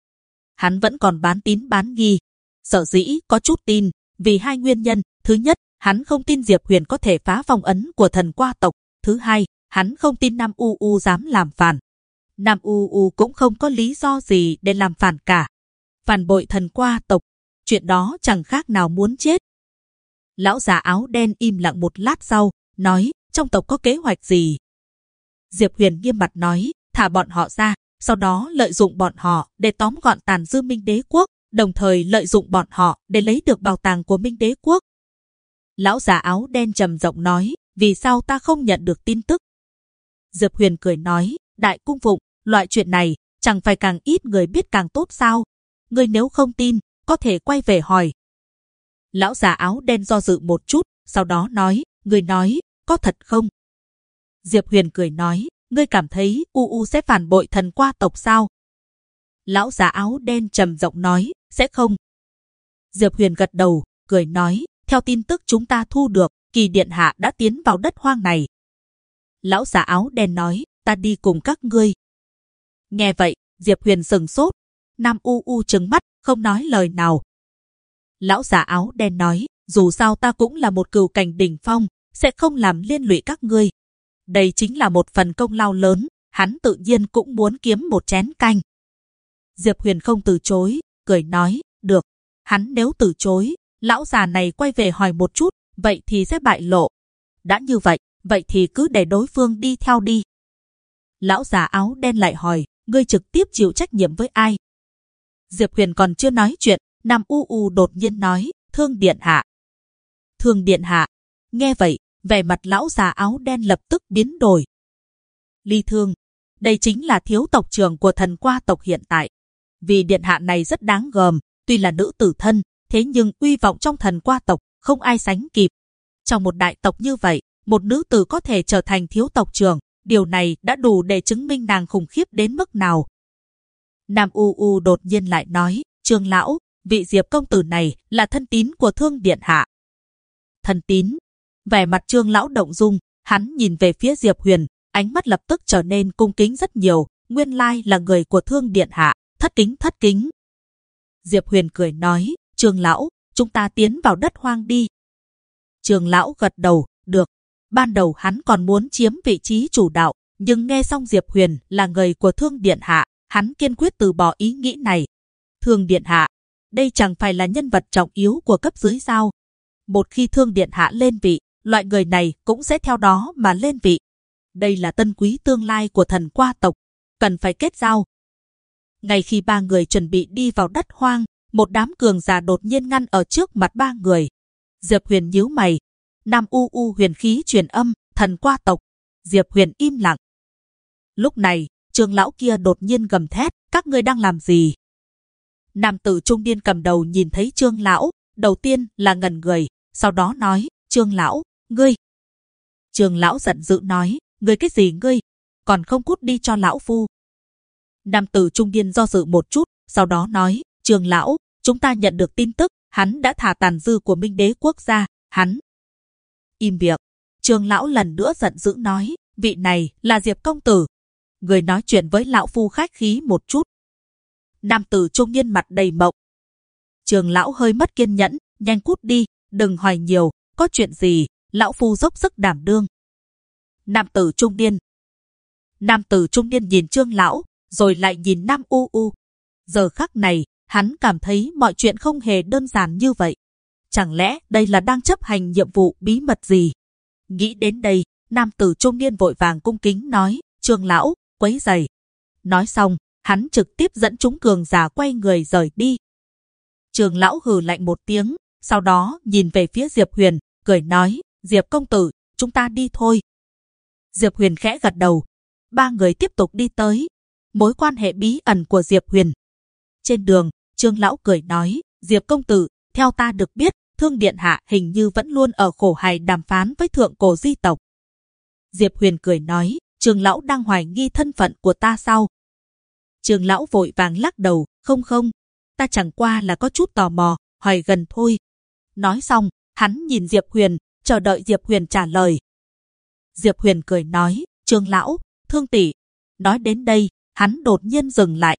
Hắn vẫn còn bán tín bán nghi. Sở dĩ có chút tin, vì hai nguyên nhân. Thứ nhất, hắn không tin Diệp Huyền có thể phá phong ấn của thần qua tộc. Thứ hai, hắn không tin Nam U U dám làm phản. Nam U U cũng không có lý do gì để làm phản cả. Phản bội thần qua tộc, chuyện đó chẳng khác nào muốn chết. Lão già áo đen im lặng một lát sau, nói, trong tộc có kế hoạch gì? Diệp Huyền nghiêm mặt nói, thả bọn họ ra, sau đó lợi dụng bọn họ để tóm gọn tàn dư Minh Đế Quốc, đồng thời lợi dụng bọn họ để lấy được bảo tàng của Minh Đế Quốc. Lão già áo đen trầm giọng nói, vì sao ta không nhận được tin tức? Diệp Huyền cười nói, đại cung phụng, loại chuyện này chẳng phải càng ít người biết càng tốt sao? Ngươi nếu không tin, có thể quay về hỏi. Lão già áo đen do dự một chút, sau đó nói, ngươi nói, có thật không? Diệp Huyền cười nói, ngươi cảm thấy U U sẽ phản bội thần qua tộc sao? Lão già áo đen trầm giọng nói, sẽ không. Diệp Huyền gật đầu, cười nói, theo tin tức chúng ta thu được, Kỳ điện hạ đã tiến vào đất hoang này. Lão già áo đen nói, ta đi cùng các ngươi. Nghe vậy, Diệp Huyền sừng sốt. Nam U U trừng mắt, không nói lời nào. Lão già áo đen nói, dù sao ta cũng là một cửu cảnh đỉnh phong, sẽ không làm liên lụy các ngươi. Đây chính là một phần công lao lớn, hắn tự nhiên cũng muốn kiếm một chén canh. Diệp Huyền không từ chối, cười nói, được. Hắn nếu từ chối, lão già này quay về hỏi một chút, vậy thì sẽ bại lộ. Đã như vậy, vậy thì cứ để đối phương đi theo đi. Lão già áo đen lại hỏi, ngươi trực tiếp chịu trách nhiệm với ai? Diệp Huyền còn chưa nói chuyện, Nam U U đột nhiên nói, Thương điện hạ. Thương điện hạ. Nghe vậy, vẻ mặt lão già áo đen lập tức biến đổi. Ly Thương, đây chính là thiếu tộc trưởng của thần qua tộc hiện tại. Vì điện hạ này rất đáng gờm, tuy là nữ tử thân, thế nhưng uy vọng trong thần qua tộc không ai sánh kịp. Trong một đại tộc như vậy, một nữ tử có thể trở thành thiếu tộc trưởng, điều này đã đủ để chứng minh nàng khủng khiếp đến mức nào. Nam U U đột nhiên lại nói, Trương lão, vị Diệp công tử này là thân tín của Thương điện hạ. Thân tín? Vẻ mặt Trương lão động dung, hắn nhìn về phía Diệp Huyền, ánh mắt lập tức trở nên cung kính rất nhiều, nguyên lai là người của Thương điện hạ, thất kính thất kính. Diệp Huyền cười nói, Trương lão, chúng ta tiến vào đất hoang đi. Trương lão gật đầu, được. Ban đầu hắn còn muốn chiếm vị trí chủ đạo, nhưng nghe xong Diệp Huyền là người của Thương điện hạ, hắn kiên quyết từ bỏ ý nghĩ này. Thương điện hạ, đây chẳng phải là nhân vật trọng yếu của cấp dưới sao? Một khi Thương điện hạ lên vị, loại người này cũng sẽ theo đó mà lên vị. Đây là tân quý tương lai của Thần Qua tộc, cần phải kết giao. Ngay khi ba người chuẩn bị đi vào đất hoang, một đám cường giả đột nhiên ngăn ở trước mặt ba người. Diệp Huyền nhíu mày. Nam U huyền khí truyền âm, Thần Qua tộc. Diệp Huyền im lặng. Lúc này, Trương lão kia đột nhiên gầm thét, các ngươi đang làm gì? Nam tử trung niên cầm đầu nhìn thấy Trương lão, đầu tiên là ngẩn người, sau đó nói, Trương lão, ngươi. Trương lão giận dữ nói, ngươi cái gì ngươi, còn không cút đi cho lão phu. Nam tử trung niên do dự một chút, sau đó nói, Trương lão, chúng ta nhận được tin tức, hắn đã thả tàn dư của Minh Đế quốc ra, hắn. Im miệng. Trương lão lần nữa giận dữ nói, vị này là Diệp công tử. Người nói chuyện với lão phu khách khí một chút. Nam tử trung niên mặt đầy mộng. Trương lão hơi mất kiên nhẫn, nhanh cút đi, đừng hỏi nhiều, có chuyện gì, lão phu dốc sức đảm đương. Nam tử trung niên nhìn Trương lão, rồi lại nhìn Nam U. Giờ khắc này, hắn cảm thấy mọi chuyện không hề đơn giản như vậy. Chẳng lẽ đây là đang chấp hành nhiệm vụ bí mật gì? Nghĩ đến đây, nam tử trung niên vội vàng cung kính nói, Trương lão, quấy rầy. Nói xong, hắn trực tiếp dẫn chúng cường giả quay người rời đi. Trương lão hừ lạnh một tiếng, sau đó nhìn về phía Diệp Huyền, cười nói, Diệp công tử, chúng ta đi thôi. Diệp Huyền khẽ gật đầu. Ba người tiếp tục đi tới. Mối quan hệ bí ẩn của Diệp Huyền. Trên đường, Trương lão cười nói, Diệp công tử, theo ta được biết, Thương điện hạ hình như vẫn luôn ở khổ hài đàm phán với thượng cổ di tộc. Diệp Huyền cười nói, Trương lão đang hoài nghi thân phận của ta sao? Trương lão vội vàng lắc đầu, không, ta chẳng qua là có chút tò mò, hỏi gần thôi. Nói xong, hắn nhìn Diệp Huyền, chờ đợi Diệp Huyền trả lời. Diệp Huyền cười nói, Trương lão, Thương tỷ. Nói đến đây, hắn đột nhiên dừng lại.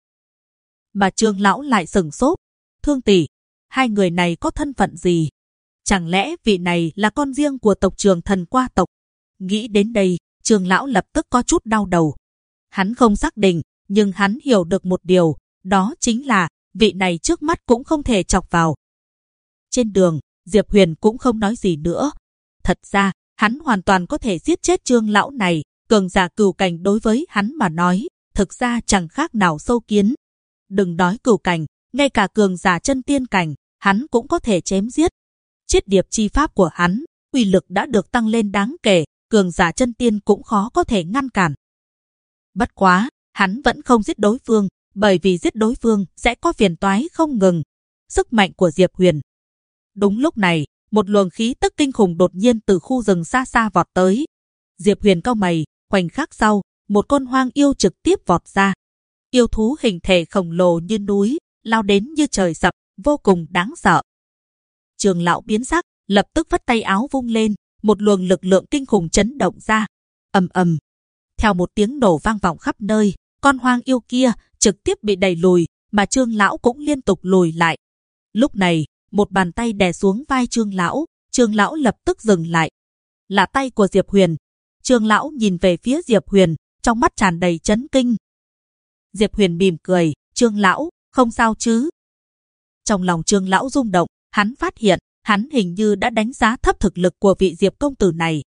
Mà Trương lão lại sửng sốt. Thương tỷ, hai người này có thân phận gì? Chẳng lẽ vị này là con riêng của tộc trưởng Thần Qua tộc? Nghĩ đến đây, Trương lão lập tức có chút đau đầu. Hắn không xác định, nhưng hắn hiểu được một điều, đó chính là vị này trước mắt cũng không thể chọc vào. Trên đường, Diệp Huyền cũng không nói gì nữa. Thật ra, hắn hoàn toàn có thể giết chết Trương lão này, cường giả cửu cảnh đối với hắn mà nói, thực ra chẳng khác nào sâu kiến. Đừng nói cửu cảnh, ngay cả cường giả chân tiên cảnh, hắn cũng có thể chém giết. Chiết điệp chi pháp của hắn, uy lực đã được tăng lên đáng kể, cường giả chân tiên cũng khó có thể ngăn cản. Bất quá, hắn vẫn không giết đối phương, bởi vì giết đối phương sẽ có phiền toái không ngừng. Sức mạnh của Diệp Huyền. Đúng lúc này, một luồng khí tức kinh khủng đột nhiên từ khu rừng xa xa vọt tới. Diệp Huyền cau mày, khoảnh khắc sau, một con hoang yêu trực tiếp vọt ra. Yêu thú hình thể khổng lồ như núi, lao đến như trời sập, vô cùng đáng sợ. Trương lão biến sắc, lập tức vất tay áo vung lên, một luồng lực lượng kinh khủng chấn động ra. Ầm ầm. Theo một tiếng nổ vang vọng khắp nơi, con hoang yêu kia trực tiếp bị đẩy lùi, mà Trương lão cũng liên tục lùi lại. Lúc này, một bàn tay đè xuống vai Trương lão lập tức dừng lại. Là tay của Diệp Huyền. Trương lão nhìn về phía Diệp Huyền, trong mắt tràn đầy chấn kinh. Diệp Huyền mỉm cười, Trương lão, không sao chứ? Trong lòng Trương lão rung động, hắn phát hiện, hắn hình như đã đánh giá thấp thực lực của vị Diệp công tử này.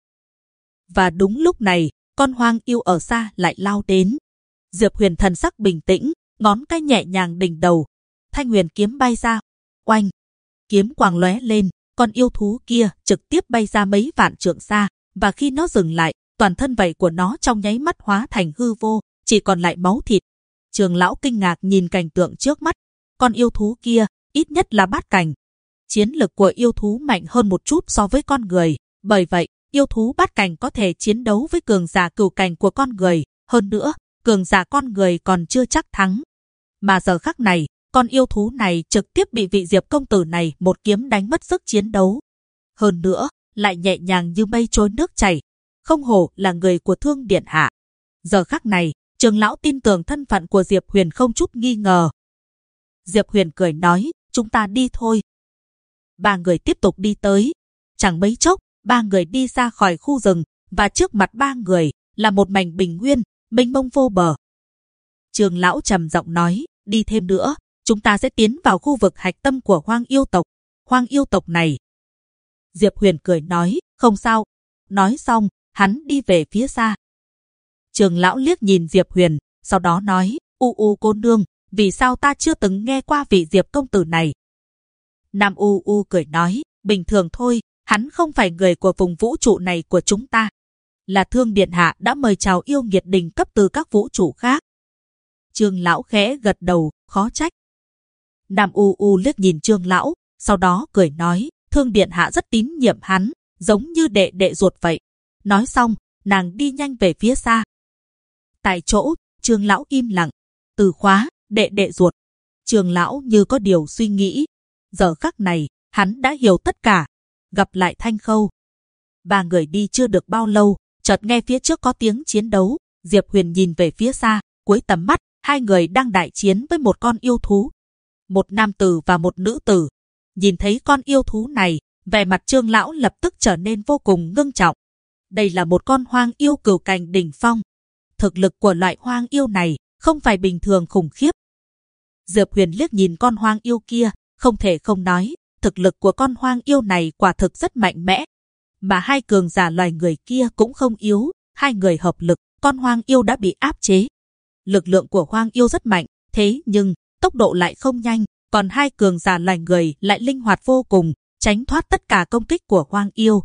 Và đúng lúc này, con hoang yêu ở xa lại lao đến. Diệp Huyền thần sắc bình tĩnh, ngón tay nhẹ nhàng đỉnh đầu. Thanh huyền kiếm bay ra. Oanh! Kiếm quang lóe lên, con yêu thú kia trực tiếp bay ra mấy vạn trượng xa. Và khi nó dừng lại, toàn thân vảy của nó trong nháy mắt hóa thành hư vô, chỉ còn lại máu thịt. Trương lão kinh ngạc nhìn cảnh tượng trước mắt. Con yêu thú kia, ít nhất là bát cảnh. Chiến lực của yêu thú mạnh hơn một chút so với con người. Bởi vậy, yêu thú bát cảnh có thể chiến đấu với cường giả cửu cảnh của con người. Hơn nữa, cường giả con người còn chưa chắc thắng. Mà giờ khắc này, con yêu thú này trực tiếp bị vị Diệp công tử này một kiếm đánh mất sức chiến đấu. Hơn nữa, lại nhẹ nhàng như mây trôi nước chảy. Không hổ là người của Thương điện hạ. Giờ khắc này, Trương lão tin tưởng thân phận của Diệp Huyền không chút nghi ngờ. Diệp Huyền cười nói, chúng ta đi thôi. Ba người tiếp tục đi tới. Chẳng mấy chốc, ba người đi ra khỏi khu rừng, và trước mặt ba người là một mảnh bình nguyên, mênh mông vô bờ. Trương lão trầm giọng nói, đi thêm nữa, chúng ta sẽ tiến vào khu vực hạch tâm của hoang yêu tộc. Hoang yêu tộc này. Diệp Huyền cười nói, không sao. Nói xong, hắn đi về phía xa. Trường lão liếc nhìn Diệp Huyền, sau đó nói, U cô nương, vì sao ta chưa từng nghe qua vị Diệp công tử này? Nam U cười nói, bình thường thôi, hắn không phải người của vùng vũ trụ này của chúng ta. Là Thương điện hạ đã mời chào yêu nghiệt đỉnh cấp từ các vũ trụ khác. Trương lão khẽ gật đầu, khó trách. Nam U liếc nhìn Trương lão, sau đó cười nói, Thương điện hạ rất tín nhiệm hắn, giống như đệ đệ ruột vậy. Nói xong, nàng đi nhanh về phía xa. Tại chỗ, Trương lão im lặng. Từ khóa, đệ đệ ruột. Trương lão như có điều suy nghĩ. Giờ khắc này, hắn đã hiểu tất cả. Gặp lại Thanh Khâu. Ba người đi chưa được bao lâu, chợt nghe phía trước có tiếng chiến đấu. Diệp Huyền nhìn về phía xa, cuối tầm mắt, hai người đang đại chiến với một con yêu thú. Một nam tử và một nữ tử. Nhìn thấy con yêu thú này, vẻ mặt Trương lão lập tức trở nên vô cùng ngưng trọng. Đây là một con hoang yêu cửu cảnh đỉnh phong. Thực lực của loại hoang yêu này không phải bình thường khủng khiếp. Diệp Huyền liếc nhìn con hoang yêu kia, không thể không nói, thực lực của con hoang yêu này quả thực rất mạnh mẽ. Mà hai cường giả loài người kia cũng không yếu, hai người hợp lực, con hoang yêu đã bị áp chế. Lực lượng của hoang yêu rất mạnh, thế nhưng tốc độ lại không nhanh, còn hai cường giả loài người lại linh hoạt vô cùng, tránh thoát tất cả công kích của hoang yêu.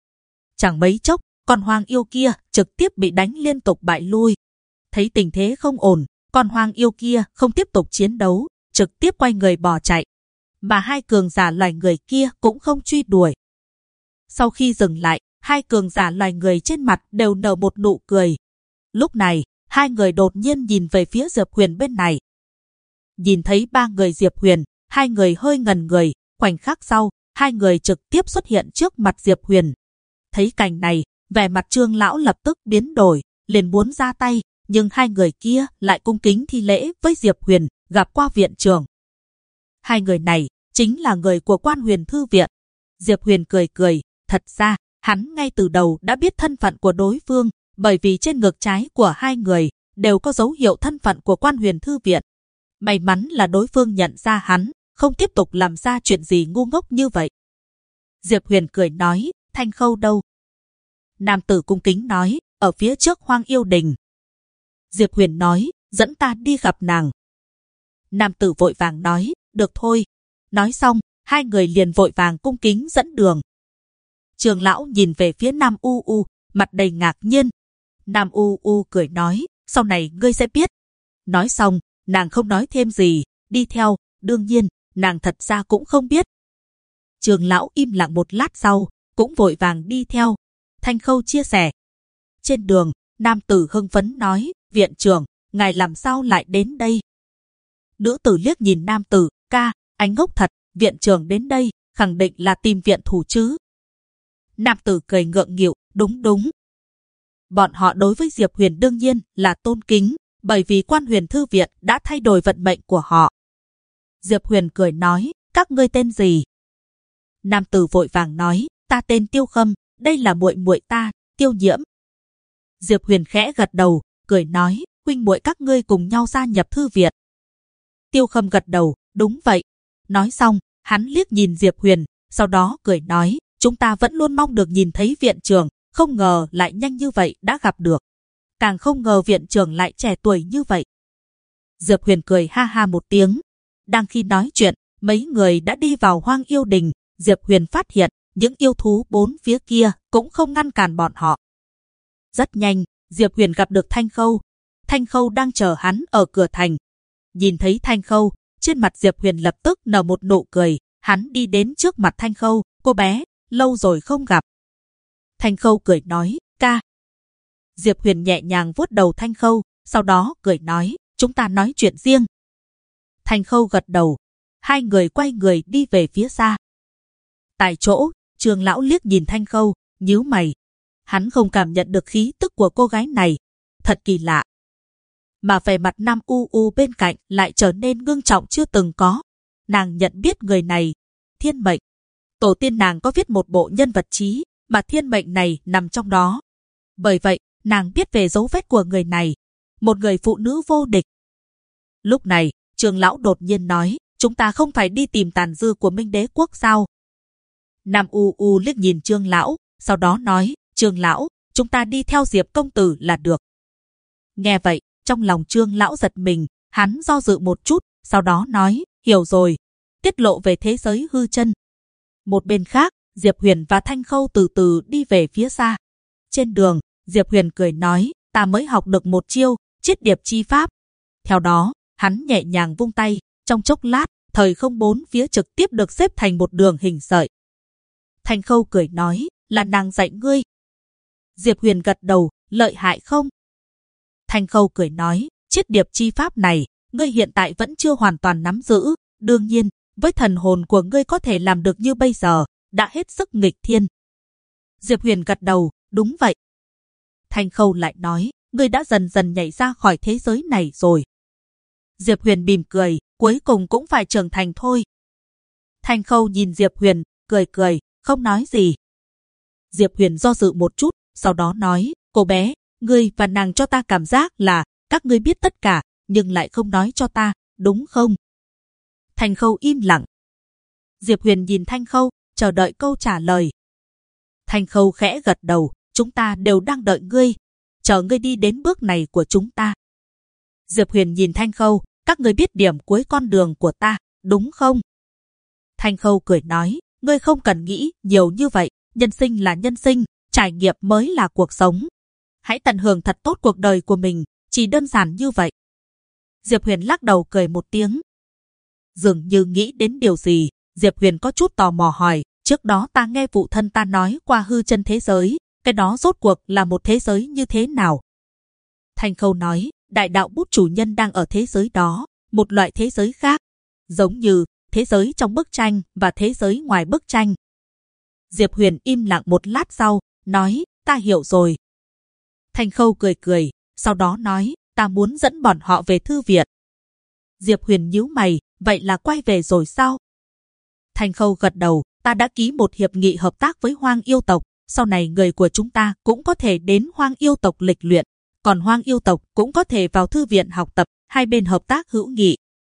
Chẳng mấy chốc, con hoang yêu kia trực tiếp bị đánh liên tục bại lui. Thấy tình thế không ổn, con hoang yêu kia không tiếp tục chiến đấu, trực tiếp quay người bỏ chạy. Mà hai cường giả loài người kia cũng không truy đuổi. Sau khi dừng lại, hai cường giả loài người trên mặt đều nở một nụ cười. Lúc này, hai người đột nhiên nhìn về phía Diệp Huyền bên này. Nhìn thấy ba người Diệp Huyền, hai người hơi ngần người, khoảnh khắc sau, hai người trực tiếp xuất hiện trước mặt Diệp Huyền. Thấy cảnh này, vẻ mặt Trương lão lập tức biến đổi, liền muốn ra tay, nhưng hai người kia lại cung kính thi lễ với Diệp Huyền, gặp qua viện trưởng. Hai người này chính là người của Quan Huyền Thư viện. Diệp Huyền cười cười, thật ra, hắn ngay từ đầu đã biết thân phận của đối phương, bởi vì trên ngực trái của hai người đều có dấu hiệu thân phận của Quan Huyền Thư viện. May mắn là đối phương nhận ra hắn, không tiếp tục làm ra chuyện gì ngu ngốc như vậy. Diệp Huyền cười nói, Thanh Khâu đâu? Nam tử cung kính nói, ở phía trước Hoang Yêu Đình. Diệp Huyền nói, dẫn ta đi gặp nàng. Nam tử vội vàng nói, được thôi. Nói xong, hai người liền vội vàng cung kính dẫn đường. Trường lão nhìn về phía Nam U, mặt đầy ngạc nhiên. Nam U cười nói, sau này ngươi sẽ biết. Nói xong, nàng không nói thêm gì, đi theo, đương nhiên, nàng thật ra cũng không biết. Trường lão im lặng một lát sau, cũng vội vàng đi theo. Thanh Khâu chia sẻ. Trên đường, nam tử hưng phấn nói, viện trưởng, ngài làm sao lại đến đây? Nữ tử liếc nhìn nam tử, ca, anh ngốc thật, viện trưởng đến đây, khẳng định là tìm viện thủ chứ. Nam tử cười ngượng nghịu, đúng. Bọn họ đối với Diệp Huyền đương nhiên là tôn kính, bởi vì Quan Huyền Thư viện đã thay đổi vận mệnh của họ. Diệp Huyền cười nói, các ngươi tên gì? Nam tử vội vàng nói, ta tên Tiêu Khâm, đây là muội muội ta, Tiêu Nhiễm. Diệp Huyền khẽ gật đầu, cười nói, huynh muội các ngươi cùng nhau gia nhập thư viện. Tiêu Khâm gật đầu, đúng vậy. Nói xong, hắn liếc nhìn Diệp Huyền, sau đó cười nói, chúng ta vẫn luôn mong được nhìn thấy viện trưởng, không ngờ lại nhanh như vậy đã gặp được. Càng không ngờ viện trưởng lại trẻ tuổi như vậy. Diệp Huyền cười ha ha một tiếng. Đang khi nói chuyện, mấy người đã đi vào Hoang Yêu Đình. Diệp Huyền phát hiện, những yêu thú bốn phía kia cũng không ngăn cản bọn họ. Rất nhanh, Diệp Huyền gặp được Thanh Khâu. Thanh Khâu đang chờ hắn ở cửa thành. Nhìn thấy Thanh Khâu, trên mặt Diệp Huyền lập tức nở một nụ cười. Hắn đi đến trước mặt Thanh Khâu, cô bé, lâu rồi không gặp. Thanh Khâu cười nói, ca. Diệp Huyền nhẹ nhàng vuốt đầu Thanh Khâu, sau đó cười nói, chúng ta nói chuyện riêng. Thanh Khâu gật đầu. Hai người quay người đi về phía xa. Tại chỗ, Trường lão liếc nhìn Thanh Khâu, nhíu mày. Hắn không cảm nhận được khí tức của cô gái này. Thật kỳ lạ. Mà vẻ mặt Nam U bên cạnh lại trở nên ngưng trọng chưa từng có. Nàng nhận biết người này, Thiên Mệnh. Tổ tiên nàng có viết một bộ nhân vật chí, mà Thiên Mệnh này nằm trong đó. Bởi vậy, nàng biết về dấu vết của người này. Một người phụ nữ vô địch. Lúc này, Trường lão đột nhiên nói, chúng ta không phải đi tìm tàn dư của Minh Đế quốc sao? Nam U liếc nhìn Trương lão, sau đó nói, Trương lão, chúng ta đi theo Diệp công tử là được. Nghe vậy, trong lòng Trương lão giật mình, hắn do dự một chút, sau đó nói, hiểu rồi, tiết lộ về thế giới hư chân. Một bên khác, Diệp Huyền và Thanh Khâu từ từ đi về phía xa. Trên đường, Diệp Huyền cười nói, ta mới học được một chiêu, chiết điệp chi pháp. Theo đó, hắn nhẹ nhàng vung tay, trong chốc lát, thời không bốn phía trực tiếp được xếp thành một đường hình sợi. Thanh Khâu cười nói, là nàng dạy ngươi. Diệp Huyền gật đầu, lợi hại không? Thanh Khâu cười nói, chiết điệp chi pháp này, ngươi hiện tại vẫn chưa hoàn toàn nắm giữ. Đương nhiên, với thần hồn của ngươi có thể làm được như bây giờ, đã hết sức nghịch thiên. Diệp Huyền gật đầu, đúng vậy. Thanh Khâu lại nói, ngươi đã dần dần nhảy ra khỏi thế giới này rồi. Diệp Huyền mỉm cười, cuối cùng cũng phải trưởng thành thôi. Thanh Khâu nhìn Diệp Huyền, cười cười, không nói gì. Diệp Huyền do dự một chút, sau đó nói, cô bé, ngươi và nàng cho ta cảm giác là các ngươi biết tất cả, nhưng lại không nói cho ta, đúng không? Thanh Khâu im lặng. Diệp Huyền nhìn Thanh Khâu, chờ đợi câu trả lời. Thanh Khâu khẽ gật đầu, chúng ta đều đang đợi ngươi, chờ ngươi đi đến bước này của chúng ta. Diệp Huyền nhìn Thanh Khâu, các ngươi biết điểm cuối con đường của ta, đúng không? Thanh Khâu cười nói, ngươi không cần nghĩ nhiều như vậy, nhân sinh là nhân sinh, trải nghiệm mới là cuộc sống. Hãy tận hưởng thật tốt cuộc đời của mình, chỉ đơn giản như vậy. Diệp Huyền lắc đầu cười một tiếng. Dường như nghĩ đến điều gì, Diệp Huyền có chút tò mò hỏi, trước đó ta nghe phụ thân ta nói qua hư chân thế giới, cái đó rốt cuộc là một thế giới như thế nào? Thanh Khâu nói, đại đạo bút chủ nhân đang ở thế giới đó, một loại thế giới khác, giống như thế giới trong bức tranh và thế giới ngoài bức tranh. Diệp Huyền im lặng một lát sau, nói, ta hiểu rồi. Thanh Khâu cười cười, sau đó nói, ta muốn dẫn bọn họ về thư viện. Diệp Huyền nhíu mày, vậy là quay về rồi sao? Thanh Khâu gật đầu, ta đã ký một hiệp nghị hợp tác với Hoang yêu tộc, sau này người của chúng ta cũng có thể đến Hoang yêu tộc lịch luyện, còn Hoang yêu tộc cũng có thể vào thư viện học tập, hai bên hợp tác hữu nghị.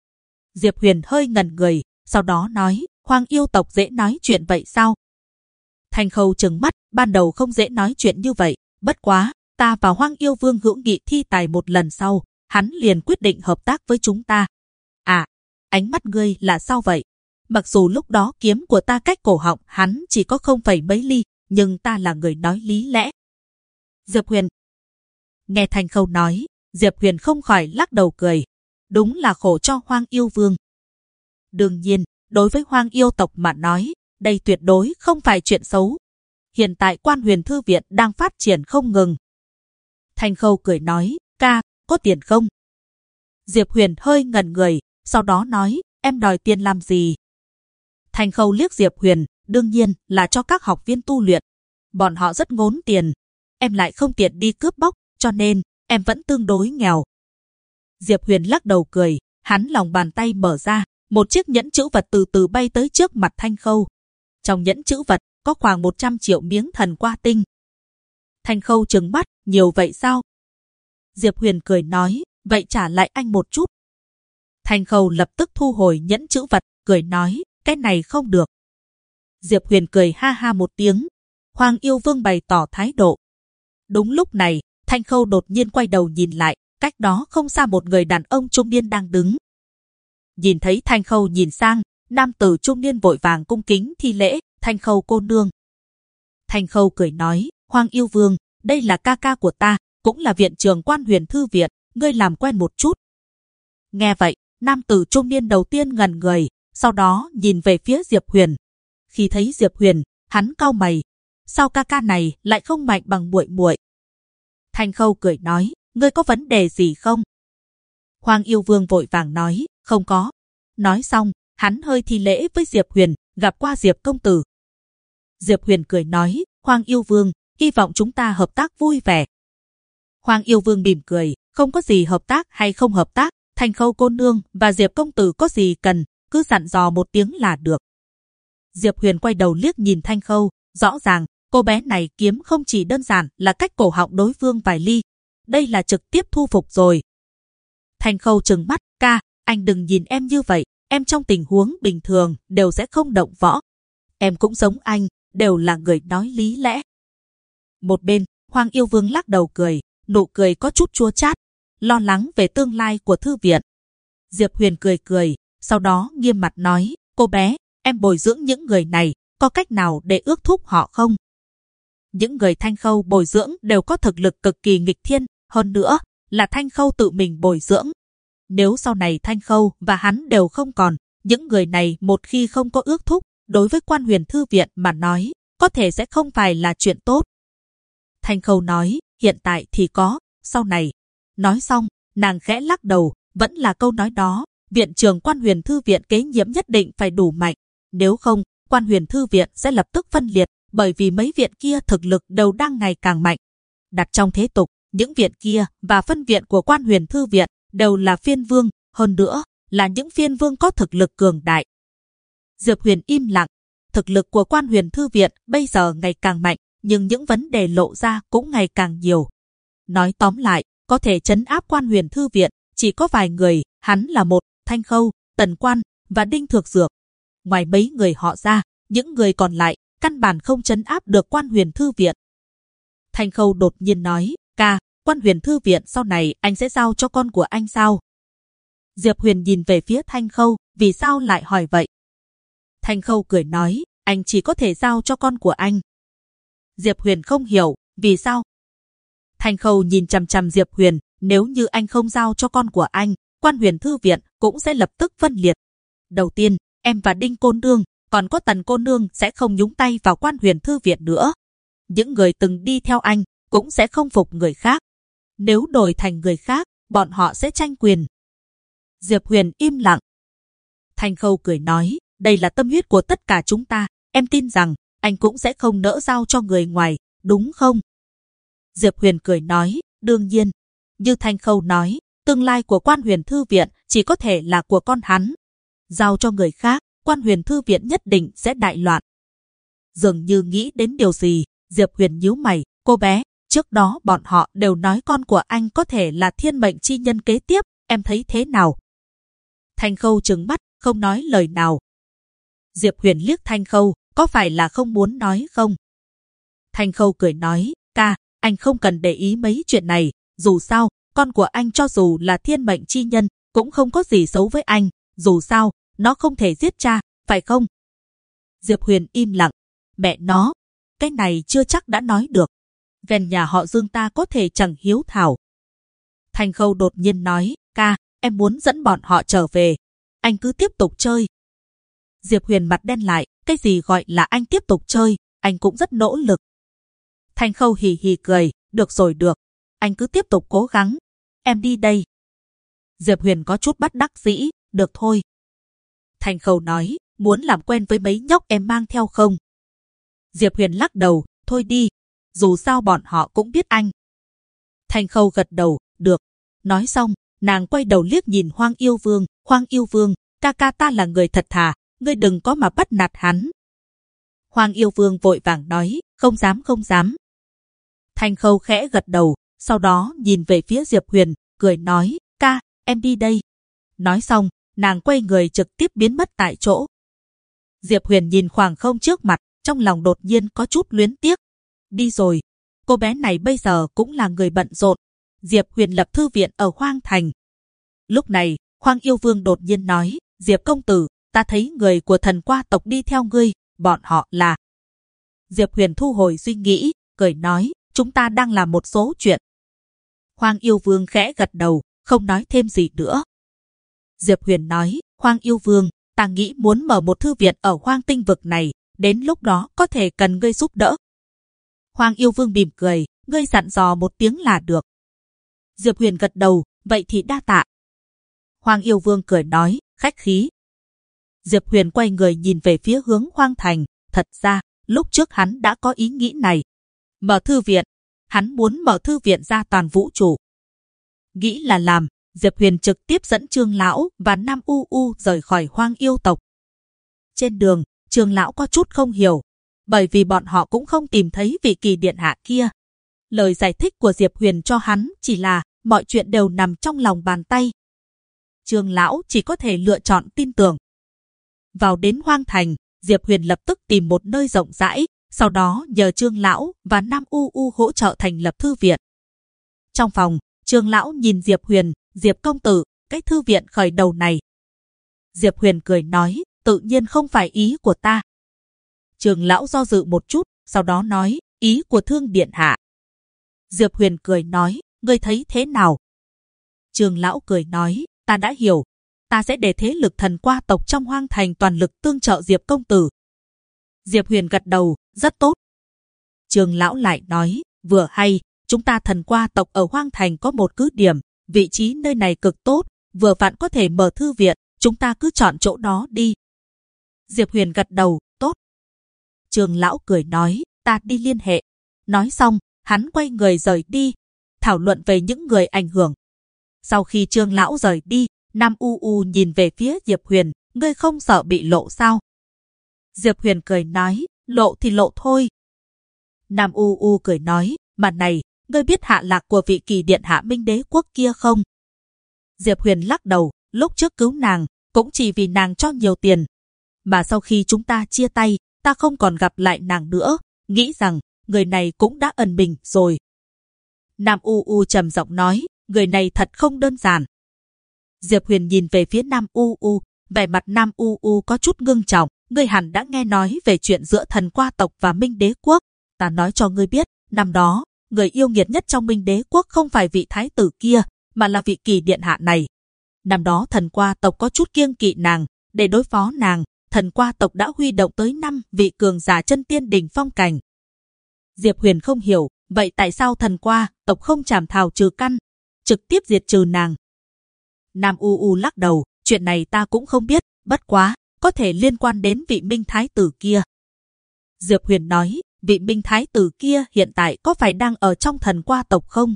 Diệp Huyền hơi ngẩn người, sau đó nói, Hoang yêu tộc dễ nói chuyện vậy sao? Thanh Khâu trừng mắt, ban đầu không dễ nói chuyện như vậy, bất quá, ta và Hoang yêu vương hữu nghị thi tài một lần sau, hắn liền quyết định hợp tác với chúng ta. À, ánh mắt ngươi là sao vậy? Mặc dù lúc đó kiếm của ta cách cổ họng hắn chỉ có không phẩy mấy ly, nhưng ta là người nói lý lẽ. Diệp Huyền. Nghe Thanh Khâu nói, Diệp Huyền không khỏi lắc đầu cười. Đúng là khổ cho Hoang yêu vương. Đương nhiên, đối với Hoang yêu tộc mà nói, đây tuyệt đối không phải chuyện xấu. Hiện tại Quan Huyền Thư Viện đang phát triển không ngừng. Thanh Khâu cười nói, ca, có tiền không? Diệp Huyền hơi ngẩn người, sau đó nói, em đòi tiền làm gì? Thanh Khâu liếc Diệp Huyền, đương nhiên là cho các học viên tu luyện. Bọn họ rất ngốn tiền. Em lại không tiện đi cướp bóc, cho nên em vẫn tương đối nghèo. Diệp Huyền lắc đầu cười, hắn lòng bàn tay mở ra, một chiếc nhẫn chữ vật từ từ bay tới trước mặt Thanh Khâu. Trong nhẫn chữ vật có khoảng 100 triệu miếng thần qua tinh. Thanh Khâu trừng mắt, nhiều vậy sao? Diệp Huyền cười nói, vậy trả lại anh một chút. Thanh Khâu lập tức thu hồi nhẫn chữ vật, cười nói, cái này không được. Diệp Huyền cười ha ha một tiếng. Hoang yêu vương bày tỏ thái độ. Đúng lúc này, Thanh Khâu đột nhiên quay đầu nhìn lại, cách đó không xa một người đàn ông trung niên đang đứng. Nhìn thấy Thanh Khâu nhìn sang, nam tử trung niên vội vàng cung kính thi lễ, Thanh Khâu cô nương. Thanh Khâu cười nói, Hoang yêu vương, đây là ca ca của ta, cũng là viện trưởng Quan Huyền Thư Viện, ngươi làm quen một chút. Nghe vậy, nam tử trung niên đầu tiên ngẩn người, sau đó nhìn về phía Diệp Huyền. Khi thấy Diệp Huyền, hắn cau mày, sao ca ca này lại không mạnh bằng muội muội? Thanh Khâu cười nói, ngươi có vấn đề gì không? Hoang yêu vương vội vàng nói, không có. Nói xong, hắn hơi thi lễ với Diệp Huyền, gặp qua Diệp công tử. Diệp Huyền cười nói, Hoang yêu vương, hy vọng chúng ta hợp tác vui vẻ. Hoang yêu vương mỉm cười, không có gì hợp tác hay không hợp tác, Thanh Khâu cô nương và Diệp công tử có gì cần, cứ dặn dò một tiếng là được. Diệp Huyền quay đầu liếc nhìn Thanh Khâu, rõ ràng, cô bé này kiếm không chỉ đơn giản là cách cổ họng đối phương vài ly, đây là trực tiếp thu phục rồi. Thanh Khâu trừng mắt, ca, anh đừng nhìn em như vậy, em trong tình huống bình thường đều sẽ không động võ. Em cũng giống anh, đều là người nói lý lẽ. Một bên, Hoàng Yêu Vương lắc đầu cười, nụ cười có chút chua chát, lo lắng về tương lai của thư viện. Diệp Huyền cười cười, sau đó nghiêm mặt nói, cô bé, em bồi dưỡng những người này, có cách nào để ước thúc họ không? Những người Thanh Khâu bồi dưỡng đều có thực lực cực kỳ nghịch thiên, hơn nữa là Thanh Khâu tự mình bồi dưỡng. Nếu sau này Thanh Khâu và hắn đều không còn, những người này một khi không có ước thúc, đối với Quan Huyền Thư viện mà nói, có thể sẽ không phải là chuyện tốt. Thanh Khâu nói, hiện tại thì có, sau này. Nói xong, nàng khẽ lắc đầu, vẫn là câu nói đó, viện trưởng Quan Huyền Thư viện kế nhiệm nhất định phải đủ mạnh. Nếu không, Quan Huyền Thư viện sẽ lập tức phân liệt, bởi vì mấy viện kia thực lực đều đang ngày càng mạnh. Đặt trong thế tục, những viện kia và phân viện của Quan Huyền Thư viện đều là phiên vương, hơn nữa là những phiên vương có thực lực cường đại. Diệp Huyền im lặng, thực lực của Quan Huyền Thư viện bây giờ ngày càng mạnh, nhưng những vấn đề lộ ra cũng ngày càng nhiều. Nói tóm lại, có thể trấn áp Quan Huyền Thư viện chỉ có vài người, hắn là một, Thanh Khâu, Tần Quan và Đinh Thược Dược. Ngoài mấy người họ ra, những người còn lại căn bản không trấn áp được Quan Huyền Thư viện. Thanh Khâu đột nhiên nói, ca, Quan Huyền Thư viện sau này anh sẽ giao cho con của anh sao? Diệp Huyền nhìn về phía Thanh Khâu, vì sao lại hỏi vậy? Thanh Khâu cười nói, anh chỉ có thể giao cho con của anh. Diệp Huyền không hiểu, vì sao? Thanh Khâu nhìn chằm chằm Diệp Huyền, nếu như anh không giao cho con của anh, Quan Huyền Thư viện cũng sẽ lập tức phân liệt. Đầu tiên, em và Đinh cô nương, còn có Tần cô nương sẽ không nhúng tay vào Quan Huyền Thư viện nữa. Những người từng đi theo anh cũng sẽ không phục người khác. Nếu đổi thành người khác, bọn họ sẽ tranh quyền. Diệp Huyền im lặng. Thanh Khâu cười nói, đây là tâm huyết của tất cả chúng ta, em tin rằng anh cũng sẽ không nỡ giao cho người ngoài, đúng không? Diệp Huyền cười nói, đương nhiên. Như Thanh Khâu nói, tương lai của Quan Huyền Thư viện chỉ có thể là của con hắn. Giao cho người khác, Quan Huyền Thư viện nhất định sẽ đại loạn. Dường như nghĩ đến điều gì, Diệp Huyền nhíu mày, cô bé, trước đó bọn họ đều nói con của anh có thể là thiên mệnh chi nhân kế tiếp, em thấy thế nào? Thanh Khâu trừng mắt, không nói lời nào. Diệp Huyền liếc Thanh Khâu, có phải là không muốn nói không? Thanh Khâu cười nói, ca, anh không cần để ý mấy chuyện này, dù sao, con của anh cho dù là thiên mệnh chi nhân, cũng không có gì xấu với anh, dù sao, nó không thể giết cha, phải không? Diệp Huyền im lặng, mẹ nó, cái này chưa chắc đã nói được. Ven nhà họ Dương ta có thể chẳng hiếu thảo. Thanh Khâu đột nhiên nói, ca, em muốn dẫn bọn họ trở về. Anh cứ tiếp tục chơi. Diệp Huyền mặt đen lại, cái gì gọi là anh tiếp tục chơi, anh cũng rất nỗ lực. Thanh Khâu hì hì cười, được rồi được, anh cứ tiếp tục cố gắng. Em đi đây. Diệp Huyền có chút bất đắc dĩ, được thôi. Thanh Khâu nói, muốn làm quen với mấy nhóc em mang theo không? Diệp Huyền lắc đầu, thôi đi, dù sao bọn họ cũng biết anh. Thanh Khâu gật đầu, được. Nói xong, nàng quay đầu liếc nhìn Hoang Yêu Vương, Hoang Yêu Vương, ca ca ta là người thật thà, ngươi đừng có mà bắt nạt hắn. Hoang Yêu Vương vội vàng nói, không dám không dám. Thanh Khâu khẽ gật đầu, sau đó nhìn về phía Diệp Huyền, cười nói, ca, em đi đây. Nói xong, nàng quay người trực tiếp biến mất tại chỗ. Diệp Huyền nhìn khoảng không trước mặt, trong lòng đột nhiên có chút luyến tiếc. Đi rồi, cô bé này bây giờ cũng là người bận rộn. Diệp Huyền lập thư viện ở Hoang Thành. Lúc này, Hoang Yêu Vương đột nhiên nói, Diệp công tử, ta thấy người của Thần Qua tộc đi theo ngươi, bọn họ là... Diệp Huyền thu hồi suy nghĩ, cười nói, chúng ta đang làm một số chuyện. Hoang Yêu Vương khẽ gật đầu, không nói thêm gì nữa. Diệp Huyền nói, Hoang Yêu Vương, ta nghĩ muốn mở một thư viện ở Hoang Tinh vực này, đến lúc đó có thể cần ngươi giúp đỡ. Hoang Yêu Vương mỉm cười, ngươi dặn dò một tiếng là được. Diệp Huyền gật đầu, vậy thì đa tạ. Hoang Yêu Vương cười nói, khách khí. Diệp Huyền quay người nhìn về phía hướng Hoang Thành, thật ra, lúc trước hắn đã có ý nghĩ này. Mở thư viện, hắn muốn mở thư viện ra toàn vũ trụ. Nghĩ là làm, Diệp Huyền trực tiếp dẫn Trương Lão và Nam U U rời khỏi Hoang Yêu tộc. Trên đường, Trương Lão có chút không hiểu, bởi vì bọn họ cũng không tìm thấy vị Kỳ điện hạ kia. Lời giải thích của Diệp Huyền cho hắn chỉ là mọi chuyện đều nằm trong lòng bàn tay. Trương Lão chỉ có thể lựa chọn tin tưởng. Vào đến Hoang Thành, Diệp Huyền lập tức tìm một nơi rộng rãi, sau đó nhờ Trương lão và Nam U U hỗ trợ thành lập thư viện. Trong phòng, Trương lão nhìn Diệp Huyền, Diệp công tử, cái thư viện khởi đầu này. Diệp Huyền cười nói, tự nhiên không phải ý của ta. Trương lão do dự một chút, sau đó nói, ý của Thương điện hạ. Diệp Huyền cười nói, ngươi thấy thế nào? Trương lão cười nói, ta đã hiểu, ta sẽ để thế lực thần qua tộc trong hoang thành toàn lực tương trợ Diệp công tử. Diệp Huyền gật đầu, rất tốt. Trương lão lại nói, vừa hay, chúng ta thần qua tộc ở hoang thành có một cứ điểm, vị trí nơi này cực tốt, vừa vặn có thể mở thư viện, chúng ta cứ chọn chỗ đó đi. Diệp Huyền gật đầu, tốt. Trương lão cười nói, ta đi liên hệ. Nói xong, hắn quay người rời đi, thảo luận về những người ảnh hưởng. Sau khi Trương lão rời đi, Nam U U nhìn về phía Diệp Huyền, ngươi không sợ bị lộ sao? Diệp Huyền cười nói, lộ thì lộ thôi. Nam U U cười nói, mà này, ngươi biết hạ lạc của vị kỳ điện hạ Minh Đế quốc kia không? Diệp Huyền lắc đầu, lúc trước cứu nàng, cũng chỉ vì nàng cho nhiều tiền. Mà sau khi chúng ta chia tay, ta không còn gặp lại nàng nữa, nghĩ rằng người này cũng đã ẩn mình rồi. Nam U U trầm giọng nói, người này thật không đơn giản. Diệp Huyền nhìn về phía Nam U U, vẻ mặt Nam U U có chút ngưng trọng, ngươi hẳn đã nghe nói về chuyện giữa thần qua tộc và Minh Đế quốc. Ta nói cho ngươi biết, năm đó, người yêu nghiệt nhất trong Minh Đế quốc không phải vị thái tử kia, mà là vị kỳ điện hạ này. Năm đó thần qua tộc có chút kiêng kỵ nàng, để đối phó nàng, thần qua tộc đã huy động tới 5 vị cường giả chân tiên đỉnh phong cảnh. Diệp Huyền không hiểu, vậy tại sao thần qua tộc không chảm thảo trừ căn, trực tiếp diệt trừ nàng? Nam U U lắc đầu, chuyện này ta cũng không biết, bất quá, có thể liên quan đến vị Minh thái tử kia. Diệp Huyền nói, vị Minh thái tử kia hiện tại có phải đang ở trong thần qua tộc không?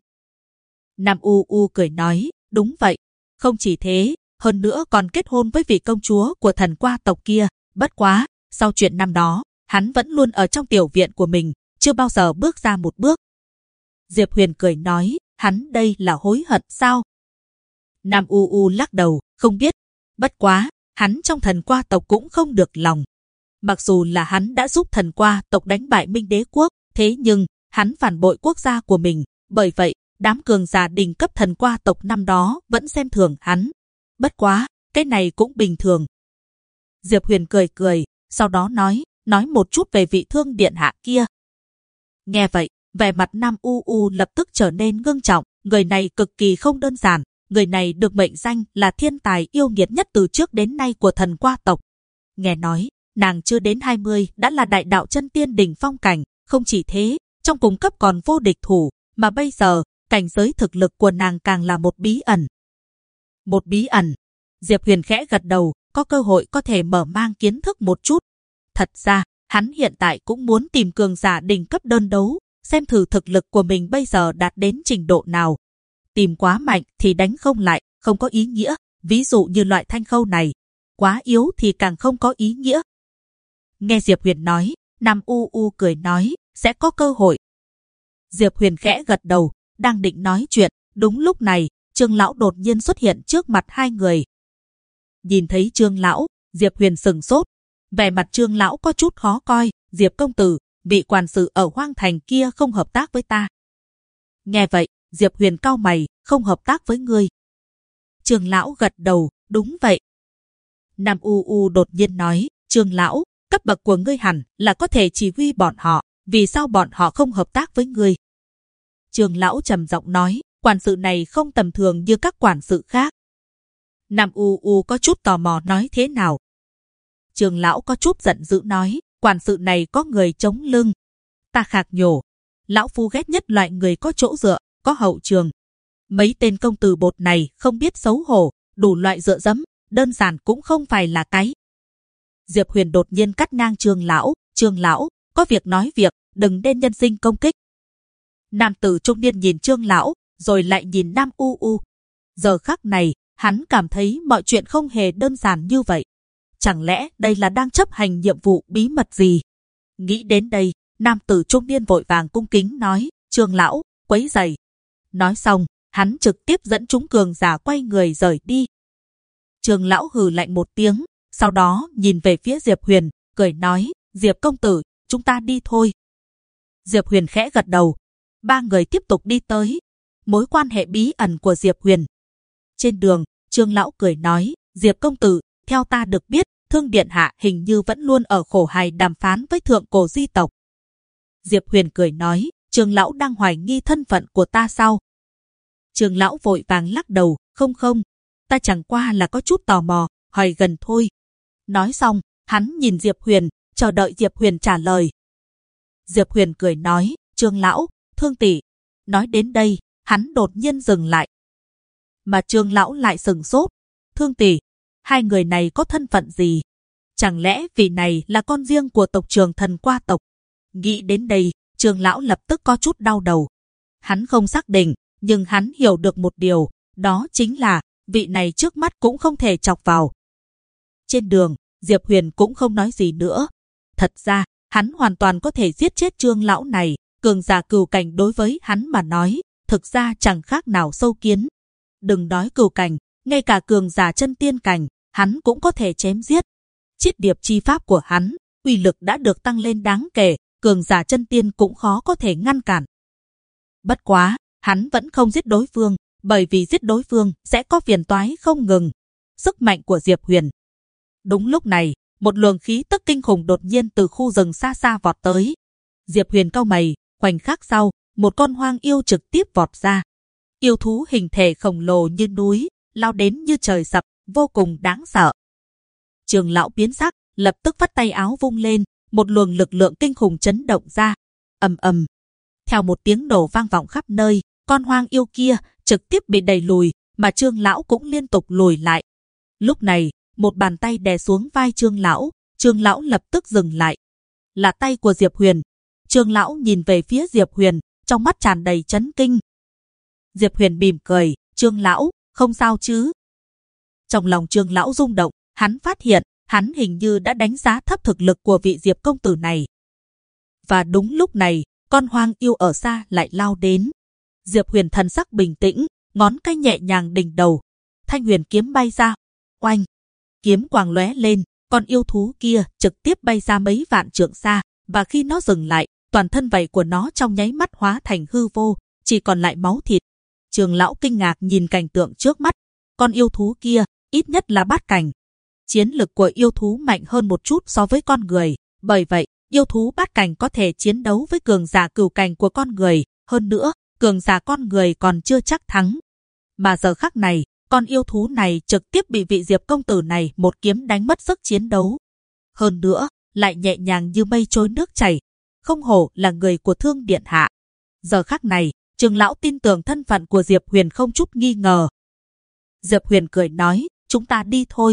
Nam U U cười nói, đúng vậy. Không chỉ thế, hơn nữa còn kết hôn với vị công chúa của thần qua tộc kia. Bất quá, sau chuyện năm đó, hắn vẫn luôn ở trong tiểu viện của mình, chưa bao giờ bước ra một bước. Diệp Huyền cười nói, hắn đây là hối hận sao? Nam U U lắc đầu, không biết. Bất quá, hắn trong thần qua tộc cũng không được lòng. Mặc dù là hắn đã giúp thần qua tộc đánh bại Minh Đế quốc, thế nhưng hắn phản bội quốc gia của mình. Bởi vậy, đám cường giả đỉnh cấp thần qua tộc năm đó vẫn xem thường hắn. Bất quá, cái này cũng bình thường. Diệp Huyền cười cười, sau đó nói một chút về vị Thương điện hạ kia. Nghe vậy, vẻ mặt Nam U U lập tức trở nên ngưng trọng. Người này cực kỳ không đơn giản. Người này được mệnh danh là thiên tài yêu nghiệt nhất từ trước đến nay của thần qua tộc. Nghe nói, nàng chưa đến 20 đã là đại đạo chân tiên đỉnh phong cảnh. Không chỉ thế, trong cùng cấp còn vô địch thủ, mà bây giờ, cảnh giới thực lực của nàng càng là một bí ẩn. Một bí ẩn. Diệp Huyền khẽ gật đầu, có cơ hội có thể mở mang kiến thức một chút. Thật ra, hắn hiện tại cũng muốn tìm cường giả đỉnh cấp đơn đấu, xem thử thực lực của mình bây giờ đạt đến trình độ nào. Tìm quá mạnh thì đánh không lại, không có ý nghĩa. Ví dụ như loại Thanh Khâu này, quá yếu thì càng không có ý nghĩa. Nghe Diệp Huyền nói, Nam U U cười nói, sẽ có cơ hội. Diệp Huyền khẽ gật đầu, đang định nói chuyện, đúng lúc này, Trương lão đột nhiên xuất hiện trước mặt hai người. Nhìn thấy Trương lão, Diệp Huyền sừng sốt, vẻ mặt Trương lão có chút khó coi. Diệp công tử, vị quản sự ở hoang thành kia không hợp tác với ta. Nghe vậy, Diệp Huyền cau mày, không hợp tác với ngươi. Trương lão gật đầu, đúng vậy. Nam U U đột nhiên nói, Trương lão, cấp bậc của ngươi hẳn là có thể chỉ huy bọn họ, vì sao bọn họ không hợp tác với ngươi? Trương lão trầm giọng nói, quản sự này không tầm thường như các quản sự khác. Nam U U có chút tò mò nói thế nào? Trương lão có chút giận dữ nói, quản sự này có người chống lưng. Ta khạc nhổ, lão phu ghét nhất loại người có chỗ dựa, có hậu trường. Mấy tên công tử bột này không biết xấu hổ, đủ loại dựa dẫm, đơn giản cũng không phải là cái. Diệp Huyền đột nhiên cắt ngang Trương lão, có việc nói việc, đừng nên nhân sinh công kích. Nam tử trung niên nhìn Trương lão, rồi lại nhìn Nam U U. Giờ khắc này, hắn cảm thấy mọi chuyện không hề đơn giản như vậy. Chẳng lẽ đây là đang chấp hành nhiệm vụ bí mật gì? Nghĩ đến đây, nam tử trung niên vội vàng cung kính nói, Trương lão, quấy rầy. Nói xong, hắn trực tiếp dẫn chúng cường giả quay người rời đi. Trương lão hừ lạnh một tiếng, sau đó nhìn về phía Diệp Huyền, cười nói, Diệp công tử, chúng ta đi thôi. Diệp Huyền khẽ gật đầu. Ba người tiếp tục đi tới. Mối quan hệ bí ẩn của Diệp Huyền. Trên đường, Trương lão cười nói, Diệp công tử, theo ta được biết, Thương điện hạ hình như vẫn luôn ở khổ hài đàm phán với thượng cổ di tộc. Diệp Huyền cười nói, Trương lão đang hoài nghi thân phận của ta sao? Trương lão vội vàng lắc đầu, không, ta chẳng qua là có chút tò mò, hỏi gần thôi. Nói xong, hắn nhìn Diệp Huyền, chờ đợi Diệp Huyền trả lời. Diệp Huyền cười nói, Trương lão, Thương tỷ. Nói đến đây, hắn đột nhiên dừng lại. Mà Trương lão lại sừng sốt. Thương tỷ, hai người này có thân phận gì? Chẳng lẽ vị này là con riêng của tộc Trường Thần Qua tộc? Nghĩ đến đây, Trương lão lập tức có chút đau đầu. Hắn không xác định, nhưng hắn hiểu được một điều, đó chính là vị này trước mắt cũng không thể chọc vào. Trên đường, Diệp Huyền cũng không nói gì nữa. Thật ra, hắn hoàn toàn có thể giết chết Trương lão này, cường giả cửu cảnh đối với hắn mà nói, thực ra chẳng khác nào sâu kiến. Đừng nói cửu cảnh, ngay cả cường giả chân tiên cảnh, hắn cũng có thể chém giết. Chiết điệp chi pháp của hắn, uy lực đã được tăng lên đáng kể, cường giả chân tiên cũng khó có thể ngăn cản. Bất quá, hắn vẫn không giết đối phương, bởi vì giết đối phương sẽ có phiền toái không ngừng. Sức mạnh của Diệp Huyền. Đúng lúc này, một luồng khí tức kinh khủng đột nhiên từ khu rừng xa xa vọt tới. Diệp Huyền cau mày, khoảnh khắc sau, một con hoang yêu trực tiếp vọt ra. Yêu thú hình thể khổng lồ như núi, lao đến như trời sập, vô cùng đáng sợ. Trường lão biến sắc, lập tức vắt tay áo vung lên, một luồng lực lượng kinh khủng chấn động ra. Ầm ầm. Theo một tiếng nổ vang vọng khắp nơi, con hoang yêu kia trực tiếp bị đẩy lùi, mà Trương lão cũng liên tục lùi lại. Lúc này, một bàn tay đè xuống vai Trương lão lập tức dừng lại. Là tay của Diệp Huyền. Trương lão nhìn về phía Diệp Huyền, trong mắt tràn đầy chấn kinh. Diệp Huyền mỉm cười, Trương lão, không sao chứ? Trong lòng Trương lão rung động, hắn phát hiện, hắn hình như đã đánh giá thấp thực lực của vị Diệp công tử này. Và đúng lúc này, con hoang yêu ở xa lại lao đến. Diệp Huyền thần sắc bình tĩnh, ngón tay nhẹ nhàng đỉnh đầu. Thanh huyền kiếm bay ra. Oanh! Kiếm quang lóe lên, con yêu thú kia trực tiếp bay ra mấy vạn trượng xa, và khi nó dừng lại, toàn thân vảy của nó trong nháy mắt hóa thành hư vô, chỉ còn lại máu thịt. Trường lão kinh ngạc nhìn cảnh tượng trước mắt. Con yêu thú kia, ít nhất là bát cảnh. Chiến lực của yêu thú mạnh hơn một chút so với con người, bởi vậy, yêu thú bát cảnh có thể chiến đấu với cường giả cửu cảnh của con người, hơn nữa, cường giả con người còn chưa chắc thắng. Mà giờ khắc này, con yêu thú này trực tiếp bị vị Diệp công tử này một kiếm đánh mất sức chiến đấu. Hơn nữa, lại nhẹ nhàng như mây trôi nước chảy. Không hổ là người của Thương điện hạ. Giờ khắc này, Trương lão tin tưởng thân phận của Diệp Huyền không chút nghi ngờ. Diệp Huyền cười nói, chúng ta đi thôi.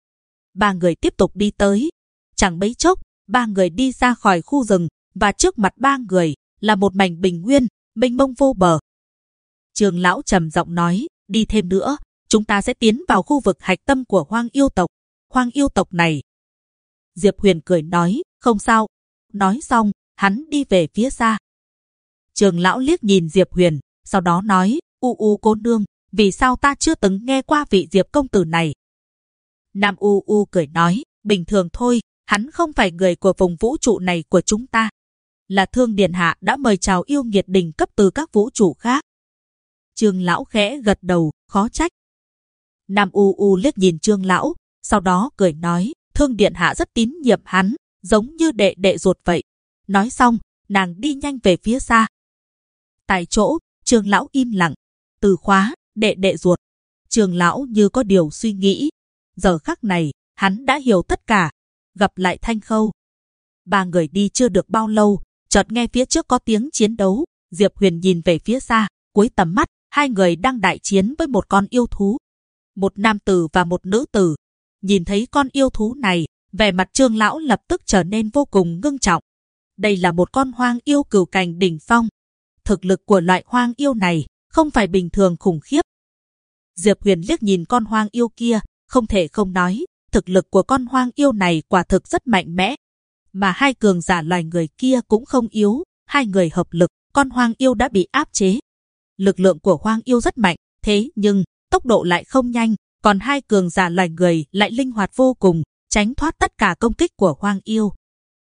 Ba người tiếp tục đi tới. Chẳng mấy chốc, ba người đi ra khỏi khu rừng, và trước mặt ba người là một mảnh bình nguyên, mênh mông vô bờ. Trương lão trầm giọng nói, đi thêm nữa, chúng ta sẽ tiến vào khu vực hạch tâm của hoang yêu tộc. Hoang yêu tộc này. Diệp Huyền cười nói, không sao. Nói xong, hắn đi về phía xa. Trương lão liếc nhìn Diệp Huyền, sau đó nói, U cô nương, vì sao ta chưa từng nghe qua vị Diệp công tử này? Nam U cười nói, bình thường thôi, hắn không phải người của vùng vũ trụ này của chúng ta. Là Thương điện hạ đã mời chào yêu nghiệt đỉnh cấp từ các vũ trụ khác. Trương lão khẽ gật đầu, khó trách. Nam U liếc nhìn Trương lão, sau đó cười nói, Thương điện hạ rất tín nhiệm hắn, giống như đệ đệ ruột vậy. Nói xong, nàng đi nhanh về phía xa. Tại chỗ, Trương lão im lặng. Từ khóa, đệ đệ ruột. Trương lão như có điều suy nghĩ. Giờ khắc này, hắn đã hiểu tất cả. Gặp lại Thanh Khâu. Ba người đi chưa được bao lâu, chợt nghe phía trước có tiếng chiến đấu. Diệp Huyền nhìn về phía xa, cuối tầm mắt, hai người đang đại chiến với một con yêu thú. Một nam tử và một nữ tử. Nhìn thấy con yêu thú này, vẻ mặt Trương lão lập tức trở nên vô cùng ngưng trọng. Đây là một con hoang yêu cửu cảnh đỉnh phong. Thực lực của loại hoang yêu này không phải bình thường khủng khiếp. Diệp Huyền liếc nhìn con hoang yêu kia, không thể không nói, thực lực của con hoang yêu này quả thực rất mạnh mẽ. Mà hai cường giả loài người kia cũng không yếu, hai người hợp lực, con hoang yêu đã bị áp chế. Lực lượng của hoang yêu rất mạnh, thế nhưng tốc độ lại không nhanh, còn hai cường giả loài người lại linh hoạt vô cùng, tránh thoát tất cả công kích của hoang yêu.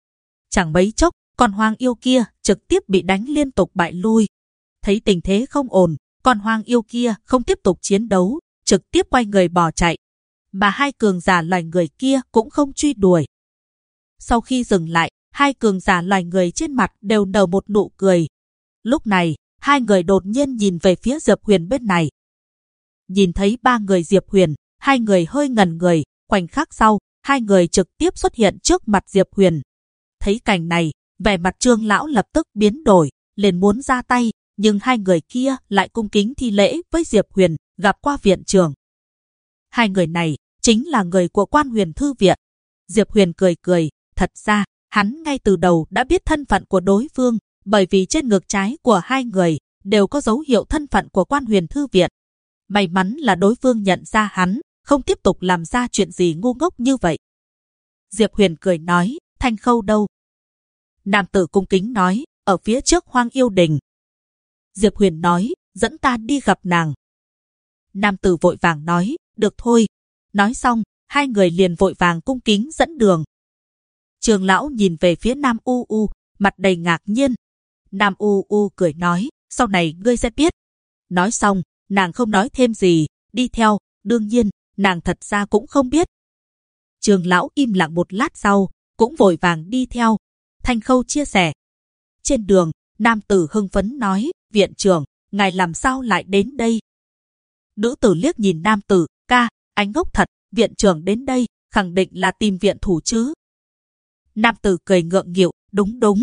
Chẳng mấy chốc, con hoang yêu kia trực tiếp bị đánh liên tục bại lui. Thấy tình thế không ổn, con hoang yêu kia không tiếp tục chiến đấu, trực tiếp quay người bỏ chạy. Mà hai cường giả loài người kia cũng không truy đuổi. Sau khi dừng lại, hai cường giả loài người trên mặt đều nở một nụ cười. Lúc này, hai người đột nhiên nhìn về phía Diệp Huyền bên này. Nhìn thấy ba người Diệp Huyền, hai người hơi ngẩn người, khoảnh khắc sau, hai người trực tiếp xuất hiện trước mặt Diệp Huyền. Thấy cảnh này, vẻ mặt Trương lão lập tức biến đổi, liền muốn ra tay, nhưng hai người kia lại cung kính thi lễ với Diệp Huyền, gặp qua viện trưởng. Hai người này chính là người của Quan Huyền Thư viện. Diệp Huyền cười cười, thật ra, hắn ngay từ đầu đã biết thân phận của đối phương, bởi vì trên ngực trái của hai người đều có dấu hiệu thân phận của Quan Huyền Thư viện. May mắn là đối phương nhận ra hắn, không tiếp tục làm ra chuyện gì ngu ngốc như vậy. Diệp Huyền cười nói, Thanh Khâu đâu? Nam tử cung kính nói, ở phía trước Hoang Yêu Đình. Diệp Huyền nói, dẫn ta đi gặp nàng. Nam tử vội vàng nói, được thôi. Nói xong, hai người liền vội vàng cung kính dẫn đường. Trường lão nhìn về phía Nam U U, mặt đầy ngạc nhiên. Nam U U cười nói, sau này ngươi sẽ biết. Nói xong, nàng không nói thêm gì, đi theo, đương nhiên, nàng thật ra cũng không biết. Trường lão im lặng một lát sau, cũng vội vàng đi theo. Thanh Khâu chia sẻ. Trên đường, nam tử hưng phấn nói, viện trưởng, ngài làm sao lại đến đây? Nữ tử liếc nhìn nam tử, ca, anh ngốc thật, viện trưởng đến đây, khẳng định là tìm viện thủ chứ. Nam tử cười ngượng nghịu, đúng đúng.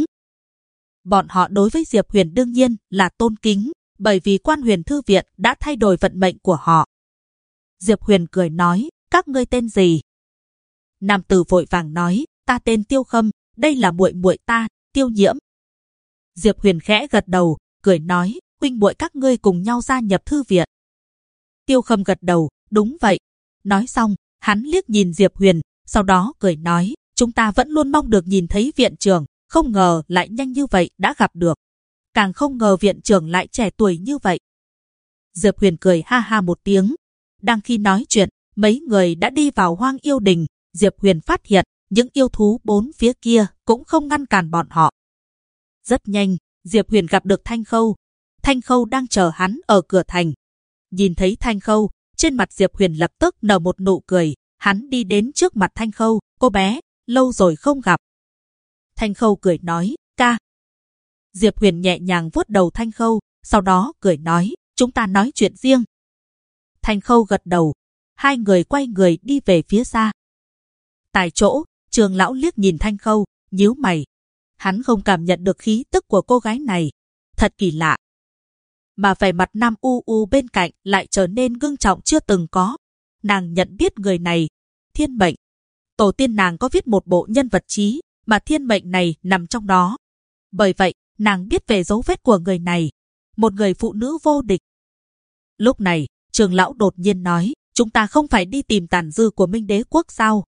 Bọn họ đối với Diệp Huyền đương nhiên là tôn kính, bởi vì Quan Huyền Thư viện đã thay đổi vận mệnh của họ. Diệp Huyền cười nói, các ngươi tên gì? Nam tử vội vàng nói, ta tên Tiêu Khâm, đây là muội muội ta, Tiêu Nhiễm. Diệp Huyền khẽ gật đầu, cười nói, huynh muội các ngươi cùng nhau gia nhập thư viện. Tiêu Khâm gật đầu, đúng vậy. Nói xong, hắn liếc nhìn Diệp Huyền, sau đó cười nói, chúng ta vẫn luôn mong được nhìn thấy viện trưởng, không ngờ lại nhanh như vậy đã gặp được. Càng không ngờ viện trưởng lại trẻ tuổi như vậy. Diệp Huyền cười ha ha một tiếng. Đang khi nói chuyện, mấy người đã đi vào Hoang Yêu Đình. Diệp Huyền phát hiện, những yêu thú bốn phía kia cũng không ngăn cản bọn họ. Rất nhanh, Diệp Huyền gặp được Thanh Khâu. Thanh Khâu đang chờ hắn ở cửa thành. Nhìn thấy Thanh Khâu, trên mặt Diệp Huyền lập tức nở một nụ cười. Hắn đi đến trước mặt Thanh Khâu, cô bé, lâu rồi không gặp. Thanh Khâu cười nói, ca. Diệp Huyền nhẹ nhàng vuốt đầu Thanh Khâu, sau đó cười nói, chúng ta nói chuyện riêng. Thanh Khâu gật đầu, hai người quay người đi về phía xa. Tại chỗ, Trường lão liếc nhìn Thanh Khâu, nhíu mày. Hắn không cảm nhận được khí tức của cô gái này. Thật kỳ lạ. Mà vẻ mặt Nam U U bên cạnh lại trở nên ngưng trọng chưa từng có. Nàng nhận biết người này. Thiên mệnh. Tổ tiên nàng có viết một bộ nhân vật chí, mà thiên mệnh này nằm trong đó. Bởi vậy, nàng biết về dấu vết của người này. Một người phụ nữ vô địch. Lúc này, Trường lão đột nhiên nói, chúng ta không phải đi tìm tàn dư của Minh Đế quốc sao?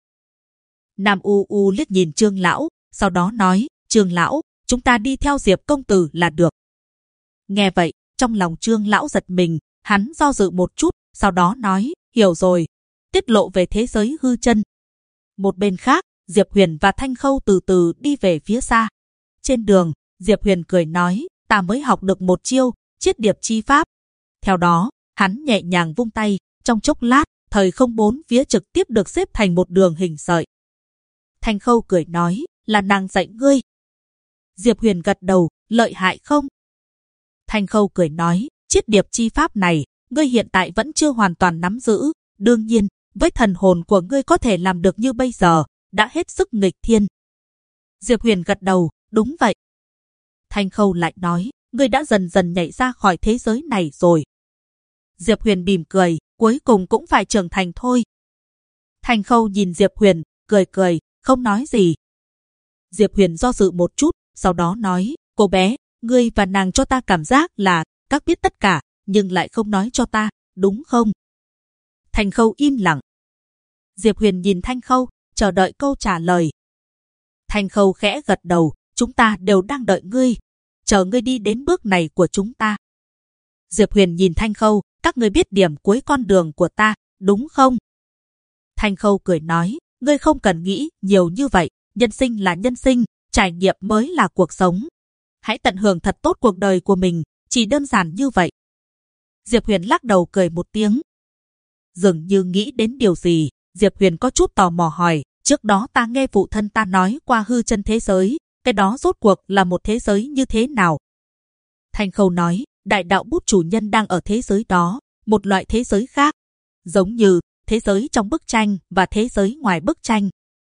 Nam U U liếc nhìn Trương lão, sau đó nói, Trương lão, chúng ta đi theo Diệp công tử là được. Nghe vậy, trong lòng Trương lão giật mình, hắn do dự một chút, sau đó nói, hiểu rồi, tiết lộ về thế giới hư chân. Một bên khác, Diệp Huyền và Thanh Khâu từ từ đi về phía xa. Trên đường, Diệp Huyền cười nói, ta mới học được một chiêu, chiết điệp chi pháp. Theo đó, hắn nhẹ nhàng vung tay, trong chốc lát, thời không bốn phía trực tiếp được xếp thành một đường hình sợi. Thanh Khâu cười nói, là nàng dạy ngươi. Diệp Huyền gật đầu, lợi hại không? Thanh Khâu cười nói, chiết điệp chi pháp này, ngươi hiện tại vẫn chưa hoàn toàn nắm giữ. Đương nhiên, với thần hồn của ngươi có thể làm được như bây giờ, đã hết sức nghịch thiên. Diệp Huyền gật đầu, đúng vậy. Thanh Khâu lại nói, ngươi đã dần dần nhảy ra khỏi thế giới này rồi. Diệp Huyền mỉm cười, cuối cùng cũng phải trưởng thành thôi. Thanh Khâu nhìn Diệp Huyền, cười cười, không nói gì. Diệp Huyền do dự một chút, sau đó nói, cô bé, ngươi và nàng cho ta cảm giác là các biết tất cả, nhưng lại không nói cho ta, đúng không? Thanh Khâu im lặng. Diệp Huyền nhìn Thanh Khâu, chờ đợi câu trả lời. Thanh Khâu khẽ gật đầu, chúng ta đều đang đợi ngươi, chờ ngươi đi đến bước này của chúng ta. Diệp Huyền nhìn Thanh Khâu, các ngươi biết điểm cuối con đường của ta, đúng không? Thanh Khâu cười nói, ngươi không cần nghĩ nhiều như vậy, nhân sinh là nhân sinh, trải nghiệm mới là cuộc sống. Hãy tận hưởng thật tốt cuộc đời của mình, chỉ đơn giản như vậy. Diệp Huyền lắc đầu cười một tiếng. Dường như nghĩ đến điều gì, Diệp Huyền có chút tò mò hỏi, trước đó ta nghe phụ thân ta nói qua hư chân thế giới, cái đó rốt cuộc là một thế giới như thế nào? Thanh Khâu nói, đại đạo bút chủ nhân đang ở thế giới đó, một loại thế giới khác, giống như thế giới trong bức tranh và thế giới ngoài bức tranh.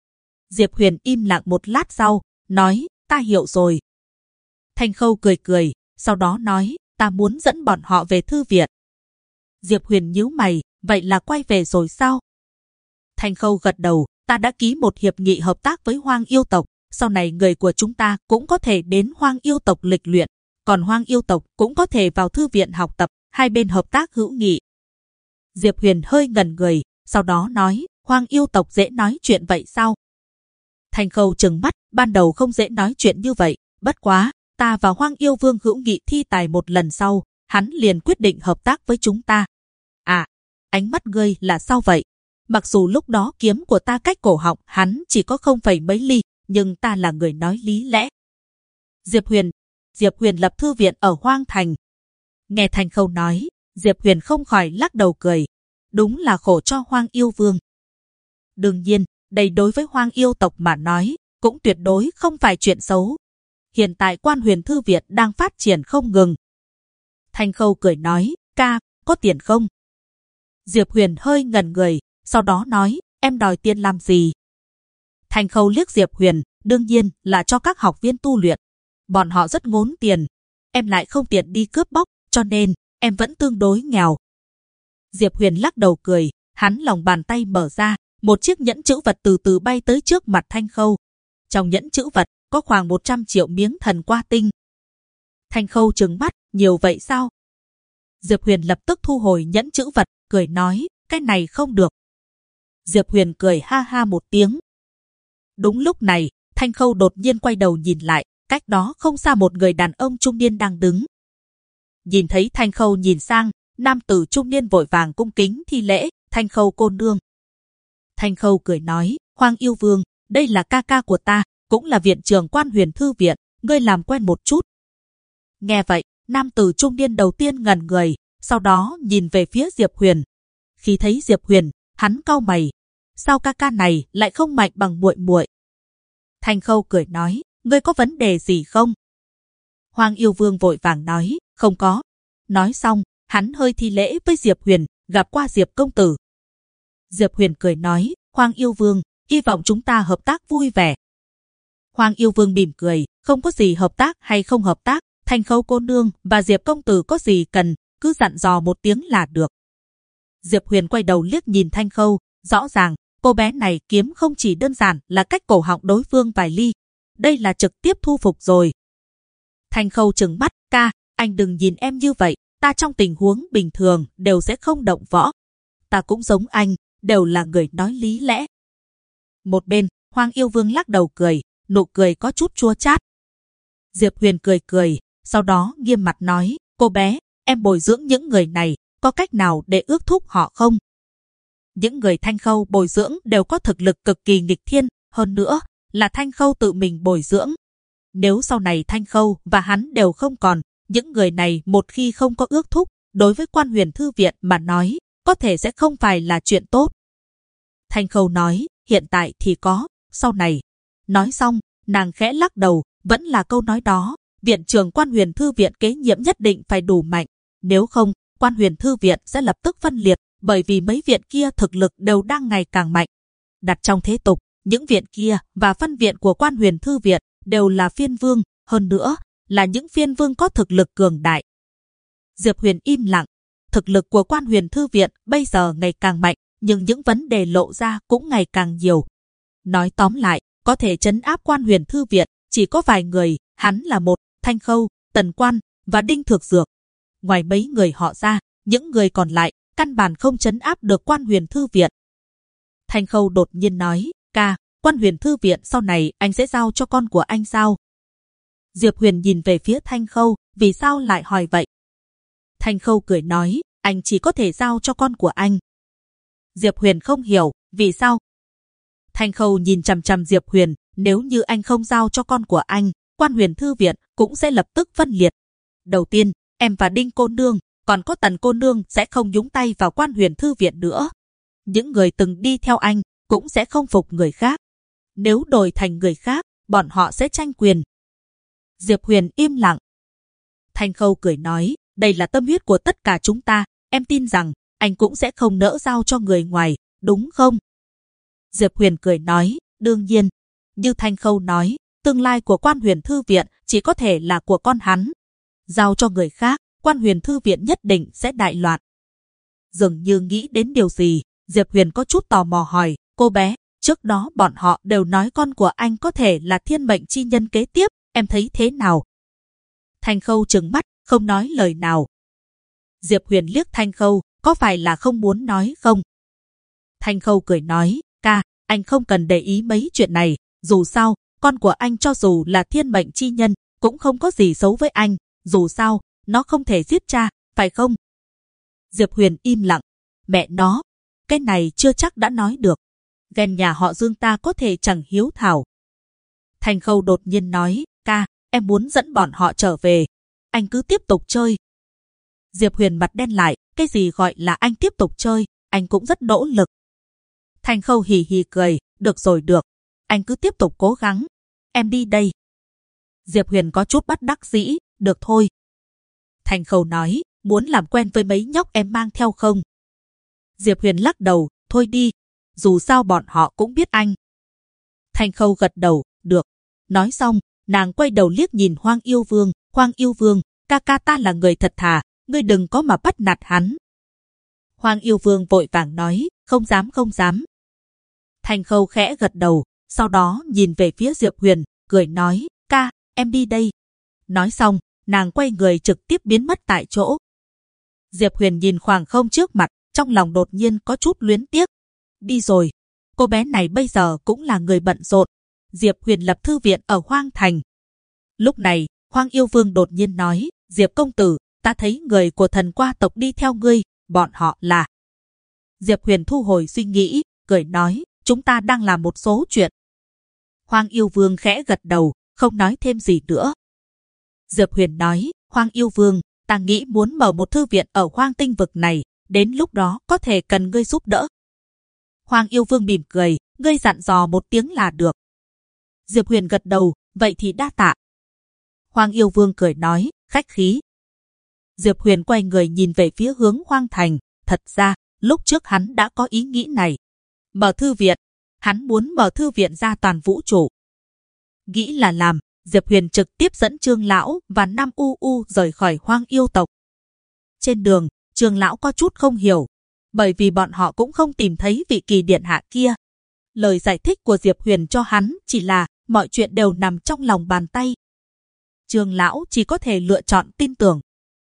Diệp Huyền im lặng một lát sau, nói, ta hiểu rồi. Thanh Khâu cười cười, sau đó nói, ta muốn dẫn bọn họ về thư viện. Diệp Huyền nhíu mày, vậy là quay về rồi sao? Thanh Khâu gật đầu, ta đã ký một hiệp nghị hợp tác với Hoang yêu tộc, sau này người của chúng ta cũng có thể đến Hoang yêu tộc lịch luyện, còn Hoang yêu tộc cũng có thể vào thư viện học tập, hai bên hợp tác hữu nghị. Diệp Huyền hơi ngẩn người, sau đó nói, Hoang yêu tộc dễ nói chuyện vậy sao? Thanh Khâu trừng mắt, ban đầu không dễ nói chuyện như vậy, bất quá, ta và Hoang yêu vương hữu nghị thi tài một lần sau, hắn liền quyết định hợp tác với chúng ta. À, ánh mắt ngươi là sao vậy? Mặc dù lúc đó kiếm của ta cách cổ họng hắn chỉ có 0, mấy ly, nhưng ta là người nói lý lẽ. Diệp Huyền lập thư viện ở Hoang Thành. Nghe Thanh Khâu nói, Diệp Huyền không khỏi lắc đầu cười. Đúng là khổ cho Hoang yêu vương. Đương nhiên, đây đối với Hoang yêu tộc mà nói, cũng tuyệt đối không phải chuyện xấu. Hiện tại Quan Huyền thư viện đang phát triển không ngừng. Thanh Khâu cười nói, ca, có tiền không? Diệp Huyền hơi ngẩn người, sau đó nói, em đòi tiền làm gì? Thanh Khâu liếc Diệp Huyền, đương nhiên là cho các học viên tu luyện. Bọn họ rất ngốn tiền, em lại không tiền đi cướp bóc, cho nên em vẫn tương đối nghèo. Diệp Huyền lắc đầu cười, hắn lòng bàn tay mở ra, một chiếc nhẫn chữ vật từ từ bay tới trước mặt Thanh Khâu. Trong nhẫn chữ vật có khoảng 100 triệu miếng thần qua tinh. Thanh Khâu trừng mắt, nhiều vậy sao? Diệp Huyền lập tức thu hồi nhẫn chữ vật, cười nói, cái này không được. Diệp Huyền cười ha ha một tiếng. Đúng lúc này, Thanh Khâu đột nhiên quay đầu nhìn lại, cách đó không xa một người đàn ông trung niên đang đứng. Nhìn thấy Thanh Khâu nhìn sang, nam tử trung niên vội vàng cung kính thi lễ, Thanh Khâu cô nương. Thanh Khâu cười nói, Hoang yêu vương, đây là ca ca của ta, cũng là viện trưởng Quan Huyền thư viện, ngươi làm quen một chút. Nghe vậy, nam tử trung niên đầu tiên ngẩn người, sau đó nhìn về phía Diệp Huyền. Khi thấy Diệp Huyền, hắn cau mày, sao ca ca này lại không mạnh bằng muội muội? Thanh Khâu cười nói, ngươi có vấn đề gì không? Hoang yêu vương vội vàng nói, không có. Nói xong, hắn hơi thi lễ với Diệp Huyền, gặp qua Diệp công tử. Diệp Huyền cười nói, Hoang yêu vương, hy vọng chúng ta hợp tác vui vẻ. Hoang yêu vương mỉm cười, không có gì hợp tác hay không hợp tác, Thanh Khâu cô nương và Diệp công tử có gì cần, cứ dặn dò một tiếng là được. Diệp Huyền quay đầu liếc nhìn Thanh Khâu, rõ ràng, cô bé này kiếm không chỉ đơn giản là cách cổ họng đối phương vài ly, đây là trực tiếp thu phục rồi. Thanh Khâu trừng mắt, ca, anh đừng nhìn em như vậy, ta trong tình huống bình thường đều sẽ không động võ. Ta cũng giống anh, đều là người nói lý lẽ. Một bên, Hoang yêu vương lắc đầu cười, nụ cười có chút chua chát. Diệp Huyền cười cười, sau đó nghiêm mặt nói, cô bé, em bồi dưỡng những người này, có cách nào để ước thúc họ không? Những người Thanh Khâu bồi dưỡng đều có thực lực cực kỳ nghịch thiên, hơn nữa là Thanh Khâu tự mình bồi dưỡng. Nếu sau này Thanh Khâu và hắn đều không còn, những người này một khi không có ước thúc, đối với Quan Huyền thư viện mà nói, có thể sẽ không phải là chuyện tốt. Thanh Khâu nói, hiện tại thì có, sau này. Nói xong, nàng khẽ lắc đầu, vẫn là câu nói đó, viện trưởng Quan Huyền thư viện kế nhiệm nhất định phải đủ mạnh, nếu không, Quan Huyền thư viện sẽ lập tức phân liệt, bởi vì mấy viện kia thực lực đều đang ngày càng mạnh. Đặt trong thế tục, những viện kia và phân viện của Quan Huyền thư viện đều là phiên vương, hơn nữa là những phiên vương có thực lực cường đại. Diệp Huyền im lặng, thực lực của Quan Huyền thư viện bây giờ ngày càng mạnh, nhưng những vấn đề lộ ra cũng ngày càng nhiều. Nói tóm lại, có thể trấn áp Quan Huyền thư viện chỉ có vài người, hắn là một, Thanh Khâu, Tần Quan và Đinh Thược Dược. Ngoài mấy người họ ra, những người còn lại căn bản không trấn áp được Quan Huyền thư viện. Thanh Khâu đột nhiên nói, ca, Quan Huyền thư viện sau này anh sẽ giao cho con của anh sao? Diệp Huyền nhìn về phía Thanh Khâu, vì sao lại hỏi vậy? Thanh Khâu cười nói, anh chỉ có thể giao cho con của anh. Diệp Huyền không hiểu, vì sao? Thanh Khâu nhìn chằm chằm Diệp Huyền, Nếu như anh không giao cho con của anh, Quan Huyền Thư viện cũng sẽ lập tức phân liệt. Đầu tiên, em và Đinh cô nương, còn có Tần cô nương sẽ không nhúng tay vào Quan Huyền Thư viện nữa. Những người từng đi theo anh cũng sẽ không phục người khác. Nếu đổi thành người khác, bọn họ sẽ tranh quyền. Diệp Huyền im lặng. Thanh Khâu cười nói, đây là tâm huyết của tất cả chúng ta, em tin rằng anh cũng sẽ không nỡ giao cho người ngoài, đúng không? Diệp Huyền cười nói, đương nhiên. Như Thanh Khâu nói, tương lai của Quan Huyền Thư viện chỉ có thể là của con hắn. Giao cho người khác, Quan Huyền Thư viện nhất định sẽ đại loạn. Dường như nghĩ đến điều gì, Diệp Huyền có chút tò mò hỏi, cô bé, trước đó bọn họ đều nói con của anh có thể là thiên mệnh chi nhân kế tiếp, em thấy thế nào? Thanh Khâu trừng mắt, không nói lời nào. Diệp Huyền liếc Thanh Khâu, có phải là không muốn nói không? Thanh Khâu cười nói, ca, anh không cần để ý mấy chuyện này, dù sao, con của anh cho dù là thiên mệnh chi nhân, cũng không có gì xấu với anh, dù sao, nó không thể giết cha, phải không? Diệp Huyền im lặng, mẹ nó, cái này chưa chắc đã nói được. Ghen nhà họ Dương ta có thể chẳng hiếu thảo. Thanh Khâu đột nhiên nói, ca, em muốn dẫn bọn họ trở về. Anh cứ tiếp tục chơi. Diệp Huyền mặt đen lại, cái gì gọi là anh tiếp tục chơi, anh cũng rất nỗ lực. Thanh Khâu hì hì cười, được rồi được. Anh cứ tiếp tục cố gắng. Em đi đây. Diệp Huyền có chút bất đắc dĩ, được thôi. Thanh Khâu nói, muốn làm quen với mấy nhóc em mang theo không? Diệp Huyền lắc đầu, thôi đi. Dù sao bọn họ cũng biết anh. Thanh Khâu gật đầu, được. Nói xong, nàng quay đầu liếc nhìn Hoang Yêu Vương. Hoang Yêu Vương, ca ca ta là người thật thà, ngươi đừng có mà bắt nạt hắn. Hoang Yêu Vương vội vàng nói, không dám không dám. Thanh Khâu khẽ gật đầu, sau đó nhìn về phía Diệp Huyền, cười nói, ca, em đi đây. Nói xong, nàng quay người trực tiếp biến mất tại chỗ. Diệp Huyền nhìn khoảng không trước mặt, trong lòng đột nhiên có chút luyến tiếc. Đi rồi, cô bé này bây giờ cũng là người bận rộn. Diệp Huyền lập thư viện ở Hoang Thành. Lúc này, Hoang Yêu Vương đột nhiên nói, Diệp công tử, ta thấy người của Thần Qua tộc đi theo ngươi, bọn họ là... Diệp Huyền thu hồi suy nghĩ, cười nói, chúng ta đang làm một số chuyện. Hoang Yêu Vương khẽ gật đầu, không nói thêm gì nữa. Diệp Huyền nói, Hoang Yêu Vương, ta nghĩ muốn mở một thư viện ở Hoang Tinh vực này, đến lúc đó có thể cần ngươi giúp đỡ. Hoang Yêu Vương mỉm cười, ngươi dặn dò một tiếng là được. Diệp Huyền gật đầu, vậy thì đa tạ. Hoang Yêu Vương cười nói, khách khí. Diệp Huyền quay người nhìn về phía hướng Hoang Thành, thật ra, lúc trước hắn đã có ý nghĩ này. Mở thư viện, hắn muốn mở thư viện ra toàn vũ trụ. Nghĩ là làm, Diệp Huyền trực tiếp dẫn Trương Lão và Nam U U rời khỏi Hoang Yêu tộc. Trên đường, Trương Lão có chút không hiểu, bởi vì bọn họ cũng không tìm thấy vị Kỳ điện hạ kia. Lời giải thích của Diệp Huyền cho hắn chỉ là mọi chuyện đều nằm trong lòng bàn tay. Trương Lão chỉ có thể lựa chọn tin tưởng.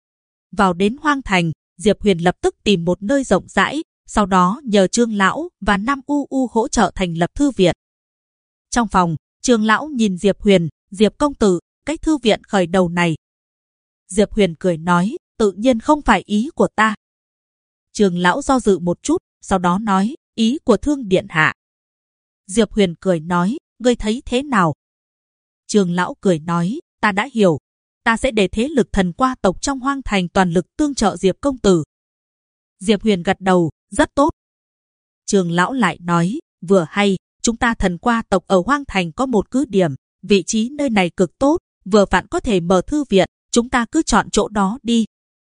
Vào đến Hoang Thành, Diệp Huyền lập tức tìm một nơi rộng rãi, sau đó nhờ Trương Lão và Nam U U hỗ trợ thành lập thư viện. Trong phòng, Trương Lão nhìn Diệp Huyền, Diệp công tử, cái thư viện khởi đầu này. Diệp Huyền cười nói, tự nhiên không phải ý của ta. Trương Lão do dự một chút, sau đó nói, ý của Thương điện hạ. Diệp Huyền cười nói, ngươi thấy thế nào? Trương Lão cười nói, ta đã hiểu. Ta sẽ để thế lực Thần Qua tộc trong Hoang Thành toàn lực tương trợ Diệp công tử. Diệp Huyền gật đầu, rất tốt. Trương Lão lại nói, vừa hay, chúng ta Thần Qua tộc ở Hoang Thành có một cứ điểm, vị trí nơi này cực tốt, vừa vặn có thể mở thư viện, chúng ta cứ chọn chỗ đó đi.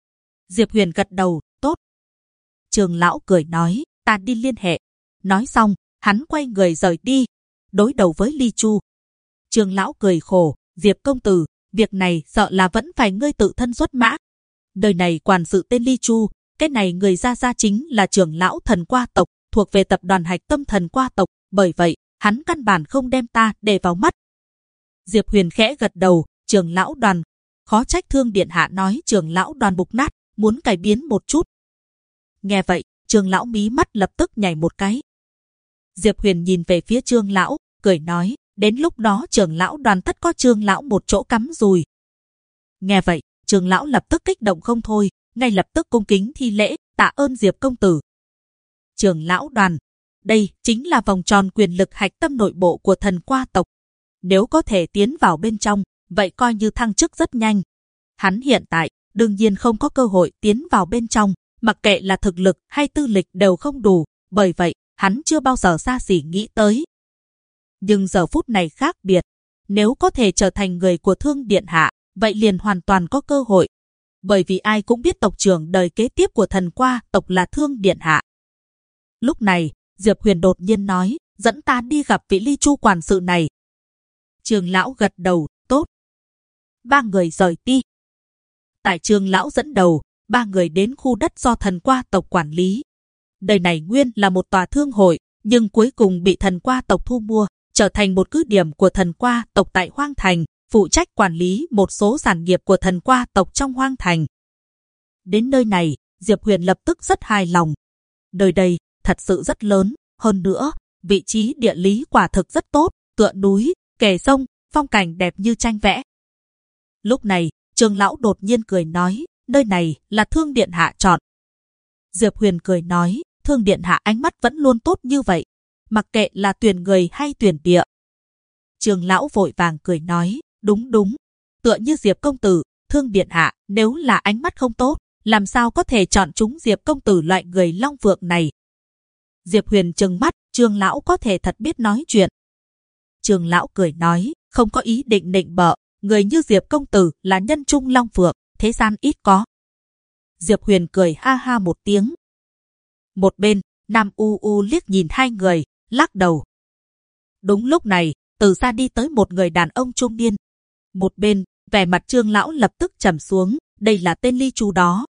Diệp Huyền gật đầu, tốt. Trương Lão cười nói, ta đi liên hệ. Nói xong, hắn quay người rời đi, đối đầu với Ly Chu. Trương Lão cười khổ, Diệp công tử, việc này sợ là vẫn phải ngươi tự thân xuất mã. Đời này quản sự tên Ly Chu, cái này người ra chính là trưởng lão Thần Qua tộc, thuộc về tập đoàn Hạch Tâm Thần Qua tộc, bởi vậy hắn căn bản không đem ta để vào mắt. Diệp Huyền khẽ gật đầu, trưởng lão đoàn, khó trách Thương điện hạ nói trưởng lão đoàn mục nát, muốn cải biến một chút. Nghe vậy, Trương Lão mí mắt lập tức nhảy một cái. Diệp Huyền nhìn về phía Trương Lão, cười nói, đến lúc đó trưởng lão đoàn tất có Trương Lão một chỗ cắm rùi. Nghe vậy, Trương Lão lập tức kích động không thôi, ngay lập tức cung kính thi lễ, tạ ơn Diệp công tử. Trưởng lão đoàn, đây chính là vòng tròn quyền lực hạch tâm nội bộ của Thần Qua tộc. Nếu có thể tiến vào bên trong, vậy coi như thăng chức rất nhanh. Hắn hiện tại, đương nhiên không có cơ hội tiến vào bên trong, mặc kệ là thực lực hay tư lịch đều không đủ, bởi vậy, hắn chưa bao giờ xa xỉ nghĩ tới. Nhưng giờ phút này khác biệt, nếu có thể trở thành người của Thương Điện Hạ, vậy liền hoàn toàn có cơ hội. Bởi vì ai cũng biết tộc trưởng đời kế tiếp của Thần Qua tộc là Thương Điện Hạ. Lúc này, Diệp Huyền đột nhiên nói, dẫn ta đi gặp vị Ly Chu quản sự này. Trường lão gật đầu, tốt. Ba người rời đi. Tại Trường lão dẫn đầu, ba người đến khu đất do Thần Qua tộc quản lý. Nơi này nguyên là một tòa thương hội, nhưng cuối cùng bị Thần Qua tộc thu mua, trở thành một cứ điểm của Thần Qua tộc tại Hoang Thành, phụ trách quản lý một số sản nghiệp của Thần Qua tộc trong Hoang Thành. Đến nơi này, Diệp Huyền lập tức rất hài lòng. Nơi đây thật sự rất lớn, hơn nữa, vị trí địa lý quả thực rất tốt, tựa núi, kè sông, phong cảnh đẹp như tranh vẽ. Lúc này, Trường lão đột nhiên cười nói, nơi này là Thương Điện Hạ chọn. Diệp Huyền cười nói, Thương Điện Hạ ánh mắt vẫn luôn tốt như vậy, mặc kệ là tuyển người hay tuyển địa. Trường lão vội vàng cười nói, đúng đúng, tựa như Diệp công tử, Thương Điện Hạ nếu là ánh mắt không tốt, làm sao có thể chọn chúng Diệp công tử loại người long phượng này. Diệp Huyền trừng mắt, Trường lão có thể thật biết nói chuyện. Trường lão cười nói, không có ý định nịnh bợ, người như Diệp công tử là nhân trung long phượng, thế gian ít có. Diệp Huyền cười ha ha một tiếng. Một bên, Nam U U liếc nhìn hai người, lắc đầu. Đúng lúc này, từ xa đi tới một người đàn ông trung niên. Một bên, vẻ mặt Trương lão lập tức trầm xuống, đây là tên Ly Chu đó.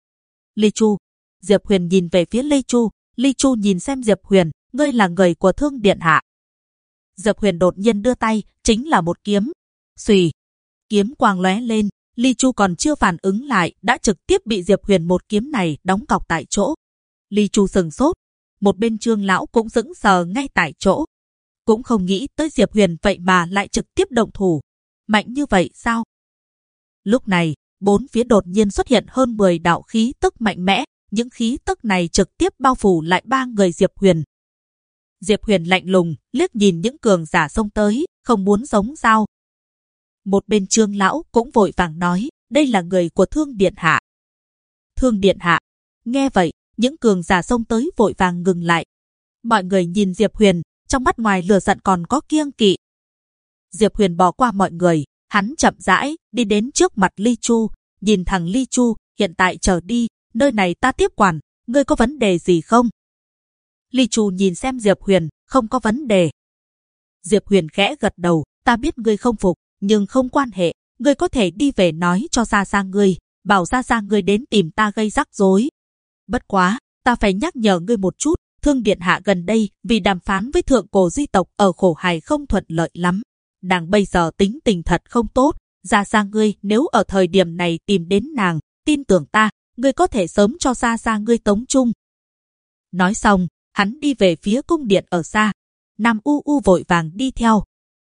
Ly Chu. Diệp Huyền nhìn về phía Ly Chu, Ly Chu nhìn xem Diệp Huyền, ngươi là người của Thương Điện Hạ. Diệp Huyền đột nhiên đưa tay, chính là một kiếm. Xùy, kiếm quang lóe lên, Ly Chu còn chưa phản ứng lại, đã trực tiếp bị Diệp Huyền một kiếm này đóng cọc tại chỗ. Ly Chu sừng sốt, một bên Trương lão cũng sững sờ ngay tại chỗ. Cũng không nghĩ tới Diệp Huyền vậy mà lại trực tiếp động thủ. Mạnh như vậy sao? Lúc này, bốn phía đột nhiên xuất hiện hơn 10 đạo khí tức mạnh mẽ, những khí tức này trực tiếp bao phủ lại ba người Diệp Huyền. Diệp Huyền lạnh lùng, liếc nhìn những cường giả xông tới, không muốn giống sao. Một bên Trương lão cũng vội vàng nói, đây là người của Thương Điện Hạ. Thương Điện Hạ. Nghe vậy, những cường giả xông tới vội vàng ngừng lại. Mọi người nhìn Diệp Huyền, trong mắt ngoài lửa giận còn có kiêng kỵ. Diệp Huyền bỏ qua mọi người, hắn chậm rãi đi đến trước mặt Ly Chu, nhìn thẳng Ly Chu, hiện tại trở đi, nơi này ta tiếp quản, ngươi có vấn đề gì không? Ly Chu nhìn xem Diệp Huyền, không có vấn đề. Diệp Huyền khẽ gật đầu, ta biết ngươi không phục, nhưng không quan hệ, ngươi có thể đi về nói cho Gia Gia ngươi, bảo Gia Gia ngươi đến tìm ta gây rắc rối. Bất quá, ta phải nhắc nhở ngươi một chút, Thương Điện Hạ gần đây vì đàm phán với thượng cổ di tộc ở Khổ Hải không thuận lợi lắm. Nàng bây giờ tính tình thật không tốt, Gia Gia ngươi nếu ở thời điểm này tìm đến nàng, tin tưởng ta, ngươi có thể sớm cho Gia Gia ngươi tống chung. Nói xong, hắn đi về phía cung điện ở xa. Nam U U vội vàng đi theo.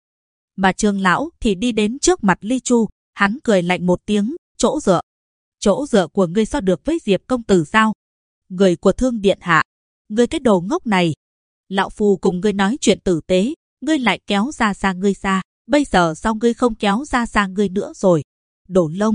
Mà Trương lão thì đi đến trước mặt Ly Chu, hắn cười lạnh một tiếng, chỗ dựa. Chỗ dựa của ngươi so được với Diệp công tử sao? Người của Thương Điện Hạ, ngươi cái đồ ngốc này. Lão phu cùng ngươi nói chuyện tử tế, ngươi lại kéo Gia Gia ngươi ra, bây giờ sao ngươi không kéo Gia Gia ngươi nữa rồi? Đồ lông.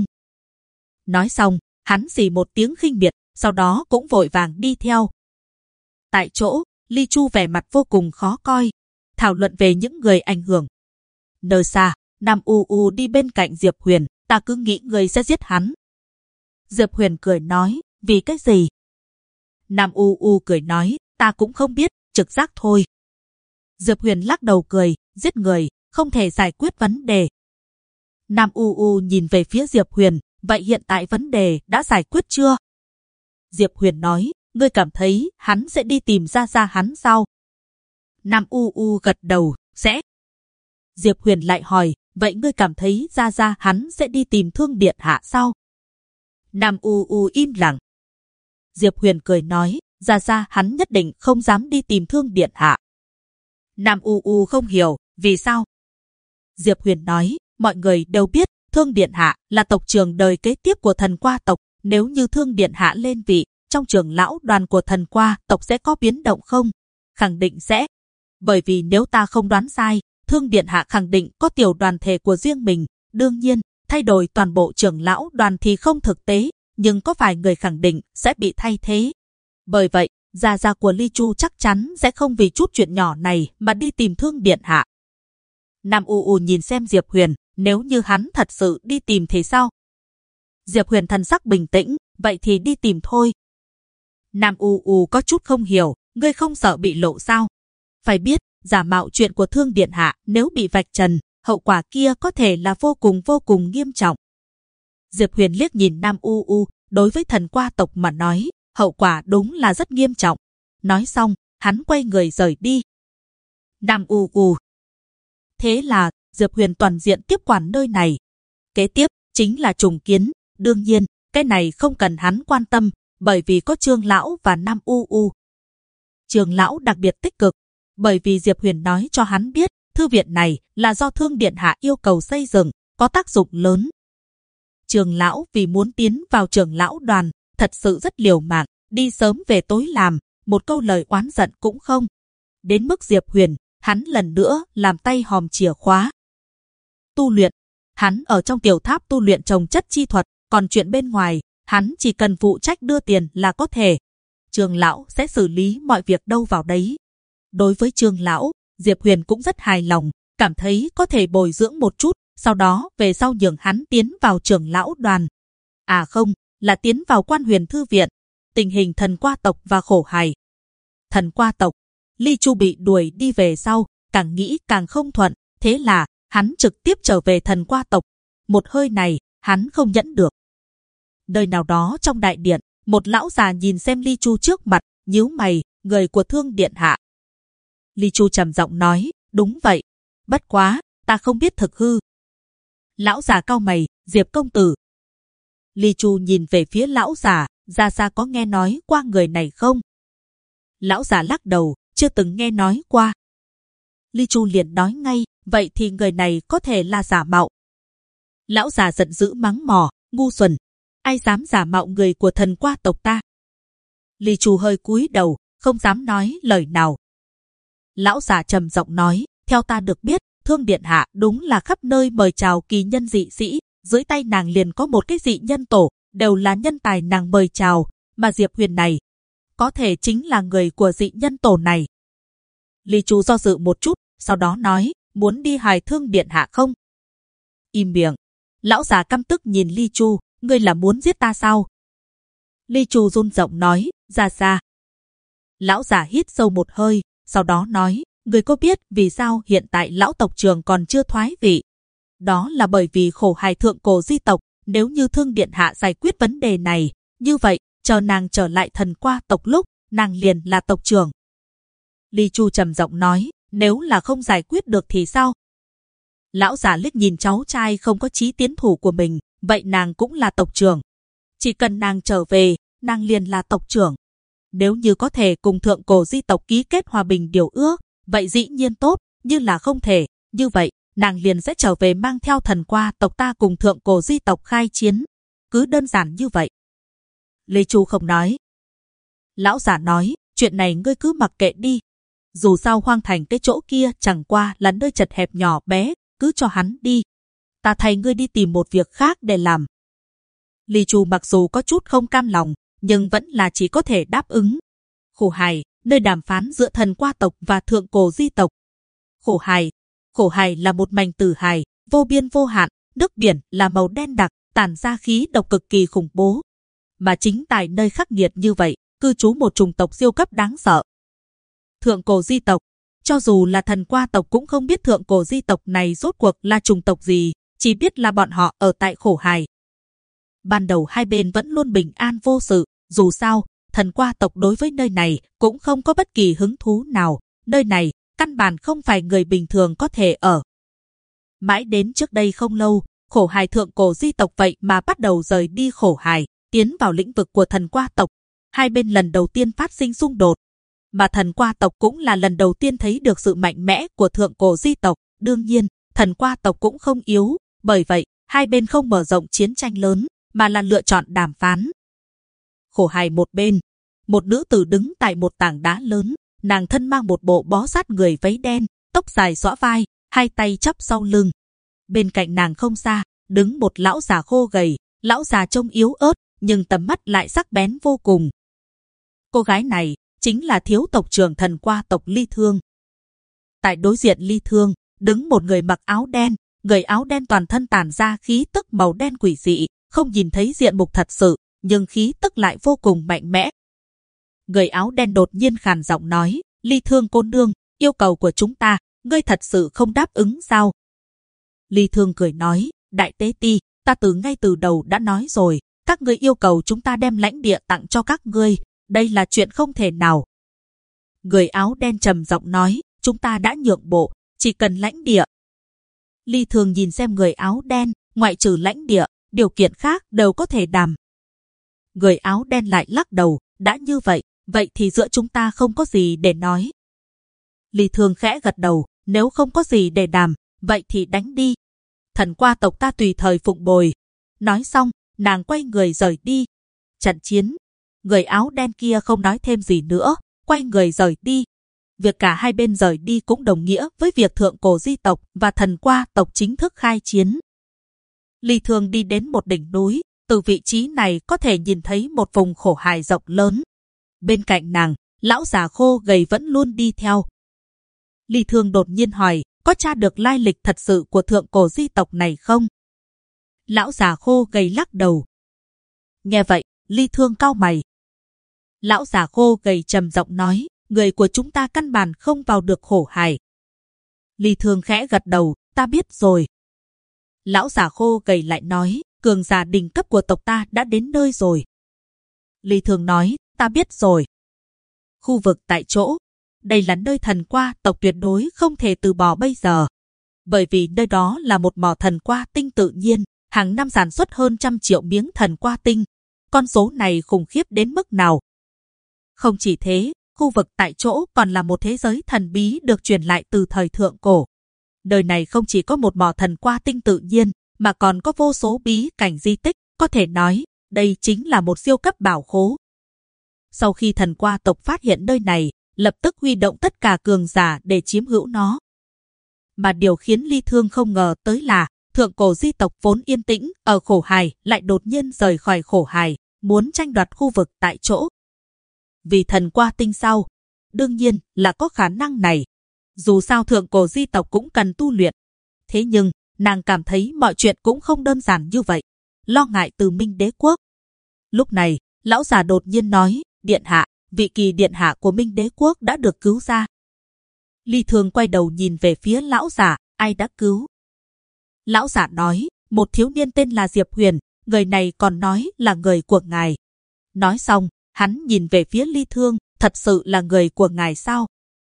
Nói xong, hắn xì một tiếng khinh miệt, sau đó cũng vội vàng đi theo. Tại chỗ, Ly Chu vẻ mặt vô cùng khó coi, thảo luận về những người ảnh hưởng. Nơi xa, Nam U U đi bên cạnh Diệp Huyền, ta cứ nghĩ người sẽ giết hắn. Diệp Huyền cười nói, vì cái gì? Nam U U cười nói, ta cũng không biết, trực giác thôi. Diệp Huyền lắc đầu cười, giết người, không thể giải quyết vấn đề. Nam U U nhìn về phía Diệp Huyền, vậy hiện tại vấn đề đã giải quyết chưa? Diệp Huyền nói, ngươi cảm thấy hắn sẽ đi tìm Gia Gia hắn sao? Nam U U gật đầu, sẽ. Diệp Huyền lại hỏi, vậy ngươi cảm thấy Gia Gia hắn sẽ đi tìm Thương Điện Hạ sao? Nam U U im lặng. Diệp Huyền cười nói, Gia Gia hắn nhất định không dám đi tìm Thương Điện Hạ. Nam U U không hiểu, vì sao? Diệp Huyền nói, mọi người đều biết, Thương Điện Hạ là tộc trưởng đời kế tiếp của Thần Qua tộc, nếu như Thương Điện Hạ lên vị, trong trưởng lão đoàn của Thần Qua tộc sẽ có biến động không? Khẳng định sẽ. Bởi vì nếu ta không đoán sai, Thương Điện Hạ khẳng định có tiểu đoàn thể của riêng mình. Đương nhiên, thay đổi toàn bộ trưởng lão đoàn thì không thực tế, nhưng có vài người khẳng định sẽ bị thay thế. Bởi vậy, gia gia của Ly Chu chắc chắn sẽ không vì chút chuyện nhỏ này mà đi tìm Thương Điện Hạ. Nam U U nhìn xem Diệp Huyền, nếu như hắn thật sự đi tìm thì sao? Diệp Huyền thần sắc bình tĩnh, vậy thì đi tìm thôi. Nam U U có chút không hiểu, ngươi không sợ bị lộ sao? Phải biết, giả mạo chuyện của Thương Điện Hạ nếu bị vạch trần, hậu quả kia có thể là vô cùng nghiêm trọng. Diệp Huyền liếc nhìn Nam U U, đối với thần qua tộc mà nói, hậu quả đúng là rất nghiêm trọng. Nói xong, hắn quay người rời đi. Nam U U. Thế là, Diệp Huyền toàn diện tiếp quản nơi này. Kế tiếp, chính là trùng kiến. Đương nhiên, cái này không cần hắn quan tâm, bởi vì có Trương Lão và Nam U U. Trương Lão đặc biệt tích cực, bởi vì Diệp Huyền nói cho hắn biết, thư viện này là do Thương Điện Hạ yêu cầu xây dựng, có tác dụng lớn. Trương Lão vì muốn tiến vào Trưởng Lão đoàn, thật sự rất liều mạng, đi sớm về tối làm, một câu lời oán giận cũng không. Đến mức Diệp Huyền, hắn lần nữa làm tay hòm chìa khóa. Tu luyện, hắn ở trong tiểu tháp tu luyện trồng chất chi thuật, còn chuyện bên ngoài, hắn chỉ cần phụ trách đưa tiền là có thể. Trương Lão sẽ xử lý mọi việc đâu vào đấy. Đối với Trương Lão, Diệp Huyền cũng rất hài lòng, cảm thấy có thể bồi dưỡng một chút, sau đó về sau nhường hắn tiến vào Trưởng Lão đoàn. À không, là tiến vào Quan Huyền Thư viện. Tình hình thần qua tộc và khổ hài. Thần qua tộc, Ly Chu bị đuổi đi về sau, càng nghĩ càng không thuận, thế là hắn trực tiếp trở về thần qua tộc. Một hơi này, hắn không nhẫn được. Nơi nào đó trong đại điện, một lão già nhìn xem Ly Chu trước mặt, nhíu mày, người của Thương Điện Hạ. Ly Chu trầm giọng nói, đúng vậy. Bất quá, ta không biết thực hư. Lão già cau mày, Diệp công tử. Ly Chu nhìn về phía lão già, gia có nghe nói qua người này không? Lão già lắc đầu, chưa từng nghe nói qua. Ly Chu liền nói ngay, vậy thì người này có thể là giả mạo. Lão già giận dữ mắng mỏ, ngu xuẩn, ai dám giả mạo người của thần qua tộc ta? Ly Chu hơi cúi đầu, không dám nói lời nào. Lão già trầm giọng nói, theo ta được biết, Thương Điện Hạ đúng là khắp nơi mời chào kỳ nhân dị sĩ, dưới tay nàng liền có một cái dị nhân tổ, đều là nhân tài nàng mời chào, mà Diệp Huyền này, có thể chính là người của dị nhân tổ này. Ly Chu do dự một chút, sau đó nói, muốn đi hài Thương Điện Hạ không? Im miệng. Lão già căm tức nhìn Ly Chu, ngươi là muốn giết ta sao? Ly Chu run giọng nói, ra. Lão già hít sâu một hơi, sau đó nói, ngươi có biết vì sao hiện tại lão tộc trưởng còn chưa thoái vị? Đó là bởi vì khổ hài thượng cổ di tộc, nếu như Thương Điện Hạ giải quyết vấn đề này, như vậy, chờ nàng trở lại thần qua tộc lúc, nàng liền là tộc trưởng. Ly Chu trầm giọng nói, nếu là không giải quyết được thì sao? Lão già liếc nhìn cháu trai không có chí tiến thủ của mình, vậy nàng cũng là tộc trưởng. Chỉ cần nàng trở về, nàng liền là tộc trưởng. Nếu như có thể cùng thượng cổ di tộc ký kết hòa bình điều ước, vậy dĩ nhiên tốt, như là không thể, như vậy, nàng liền sẽ trở về mang theo thần qua tộc ta cùng thượng cổ di tộc khai chiến. Cứ đơn giản như vậy. Lê Chu không nói. Lão giả nói, chuyện này ngươi cứ mặc kệ đi. Dù sao hoang thành cái chỗ kia chẳng qua là nơi chật hẹp nhỏ bé, cứ cho hắn đi. Ta thay ngươi đi tìm một việc khác để làm. Ly Chu mặc dù có chút không cam lòng, nhưng vẫn là chỉ có thể đáp ứng. Khổ hài, nơi đàm phán giữa thần qua tộc và thượng cổ di tộc. Khổ hài là một mảnh tử hài, vô biên vô hạn, nước biển là màu đen đặc, tản ra khí độc cực kỳ khủng bố. Mà chính tại nơi khắc nghiệt như vậy, cư trú một chủng tộc siêu cấp đáng sợ. Thượng cổ di tộc, cho dù là thần qua tộc cũng không biết thượng cổ di tộc này rốt cuộc là chủng tộc gì, chỉ biết là bọn họ ở tại khổ hài. Ban đầu hai bên vẫn luôn bình an vô sự, dù sao, thần qua tộc đối với nơi này cũng không có bất kỳ hứng thú nào, nơi này căn bản không phải người bình thường có thể ở. Mãi đến trước đây không lâu, khổ hài thượng cổ di tộc vậy mà bắt đầu rời đi khổ hài, tiến vào lĩnh vực của thần qua tộc. Hai bên lần đầu tiên phát sinh xung đột, mà thần qua tộc cũng là lần đầu tiên thấy được sự mạnh mẽ của thượng cổ di tộc. Đương nhiên, thần qua tộc cũng không yếu, bởi vậy hai bên không mở rộng chiến tranh lớn, mà là lựa chọn đàm phán. Khổ hài một bên, một nữ tử đứng tại một tảng đá lớn, nàng thân mang một bộ bó sát người váy đen, tóc dài xõa vai, hai tay chắp sau lưng. Bên cạnh nàng không xa, đứng một lão già khô gầy, lão già trông yếu ớt, nhưng tầm mắt lại sắc bén vô cùng. Cô gái này chính là thiếu tộc trưởng Thần Qua tộc Ly Thương. Tại đối diện Ly Thương, đứng một người mặc áo đen, người áo đen toàn thân tản ra khí tức màu đen quỷ dị, không nhìn thấy diện mục thật sự, nhưng khí tức lại vô cùng mạnh mẽ. Người áo đen đột nhiên khàn giọng nói, Ly Thương cô nương, yêu cầu của chúng ta, ngươi thật sự không đáp ứng sao? Ly Thương cười nói, đại tế ti, ta ngay từ đầu đã nói rồi, các ngươi yêu cầu chúng ta đem lãnh địa tặng cho các ngươi, đây là chuyện không thể nào. Người áo đen trầm giọng nói, chúng ta đã nhượng bộ, chỉ cần lãnh địa. Ly Thương nhìn xem người áo đen, ngoại trừ lãnh địa, điều kiện khác đều có thể đàm. Người áo đen lại lắc đầu, đã như vậy, vậy thì giữa chúng ta không có gì để nói. Ly Thương khẽ gật đầu, nếu không có gì để đàm, vậy thì đánh đi. Thần Qua tộc ta tùy thời phụng bồi. Nói xong, nàng quay người rời đi. Trận chiến, người áo đen kia không nói thêm gì nữa, quay người rời đi. Việc cả hai bên rời đi cũng đồng nghĩa với việc Thượng Cổ Di tộc và Thần Qua tộc chính thức khai chiến. Ly Thương đi đến một đỉnh núi, từ vị trí này có thể nhìn thấy một vùng khổ hài rộng lớn. Bên cạnh nàng, lão già khô gầy vẫn luôn đi theo. Ly Thương đột nhiên hỏi, có tra được lai lịch thật sự của Thượng Cổ Di tộc này không? Lão già khô gầy lắc đầu. Nghe vậy, Ly Thương cau mày. Lão già khô gầy trầm giọng nói, người của chúng ta căn bản không vào được khổ hải. Ly Thương khẽ gật đầu, ta biết rồi. Lão già khô gầy lại nói, cường giả đỉnh cấp của tộc ta đã đến nơi rồi. Ly Thương nói, ta biết rồi. Khu vực tại chỗ, đây là nơi Thần Qua tộc tuyệt đối không thể từ bỏ bây giờ. Bởi vì nơi đó là một mỏ thần qua tinh tự nhiên, hàng năm sản xuất hơn 100 triệu miếng thần qua tinh. Con số này khủng khiếp đến mức nào? Không chỉ thế, khu vực tại chỗ còn là một thế giới thần bí được truyền lại từ thời thượng cổ. Nơi này không chỉ có một mỏ thần qua tinh tự nhiên, mà còn có vô số bí cảnh di tích, có thể nói, đây chính là một siêu cấp bảo khố. Sau khi Thần Qua tộc phát hiện nơi này, lập tức huy động tất cả cường giả để chiếm hữu nó. Mà điều khiến Ly Thương không ngờ tới là, Thượng Cổ Di tộc vốn yên tĩnh ở khổ hài lại đột nhiên rời khỏi khổ hài, muốn tranh đoạt khu vực tại chỗ. Vì thần qua tinh sao? Đương nhiên là có khả năng này. Dù sao Thượng Cổ Di tộc cũng cần tu luyện. Thế nhưng, nàng cảm thấy mọi chuyện cũng không đơn giản như vậy. Lo ngại từ Minh Đế Quốc. Lúc này, lão già đột nhiên nói, điện hạ, vị kỳ điện hạ của Minh Đế Quốc đã được cứu ra. Ly Thương quay đầu nhìn về phía lão già, ai đã cứu? Lão già nói, một thiếu niên tên là Diệp Huyền, người này còn nói là người của ngài. Nói xong, hắn nhìn về phía Ly Thương, thật sự là người của ngài sao?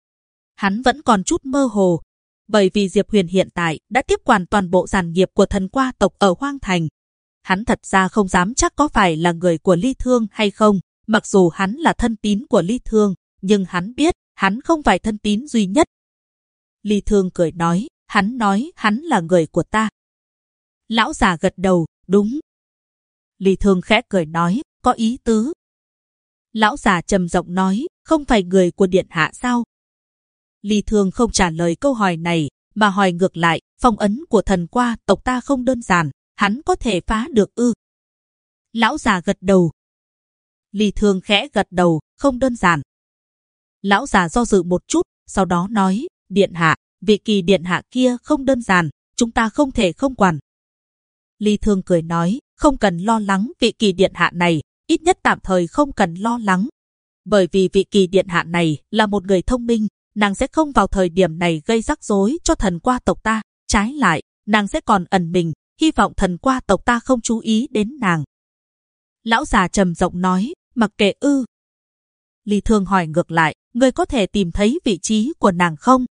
Hắn vẫn còn chút mơ hồ, bởi vì Diệp Huyền hiện tại đã tiếp quản toàn bộ sản nghiệp của Thần Qua tộc ở Hoang Thành. Hắn thật ra không dám chắc có phải là người của Ly Thương hay không, mặc dù hắn là thân tín của Ly Thương, nhưng hắn biết hắn không phải thân tín duy nhất. Ly Thương cười nói hắn là người của ta. Lão già gật đầu, đúng. Ly Thương khẽ cười nói, có ý tứ. Lão già trầm giọng nói, không phải người của điện hạ sao? Ly Thương không trả lời câu hỏi này, mà hỏi ngược lại, phong ấn của Thần Qua tộc ta không đơn giản, hắn có thể phá được ư? Lão già gật đầu. Ly Thương khẽ gật đầu, không đơn giản. Lão già do dự một chút, sau đó nói, điện hạ, vị kỳ điện hạ kia không đơn giản, chúng ta không thể không quản. Ly Thương cười nói, không cần lo lắng vị kỳ điện hạ này, ít nhất tạm thời không cần lo lắng. Bởi vì vị kỳ điện hạ này là một người thông minh, nàng sẽ không vào thời điểm này gây rắc rối cho Thần Qua tộc ta, trái lại, nàng sẽ còn ẩn mình, hy vọng Thần Qua tộc ta không chú ý đến nàng. Lão già trầm giọng nói, mặc kệ ư? Ly Thương hỏi ngược lại, người có thể tìm thấy vị trí của nàng không?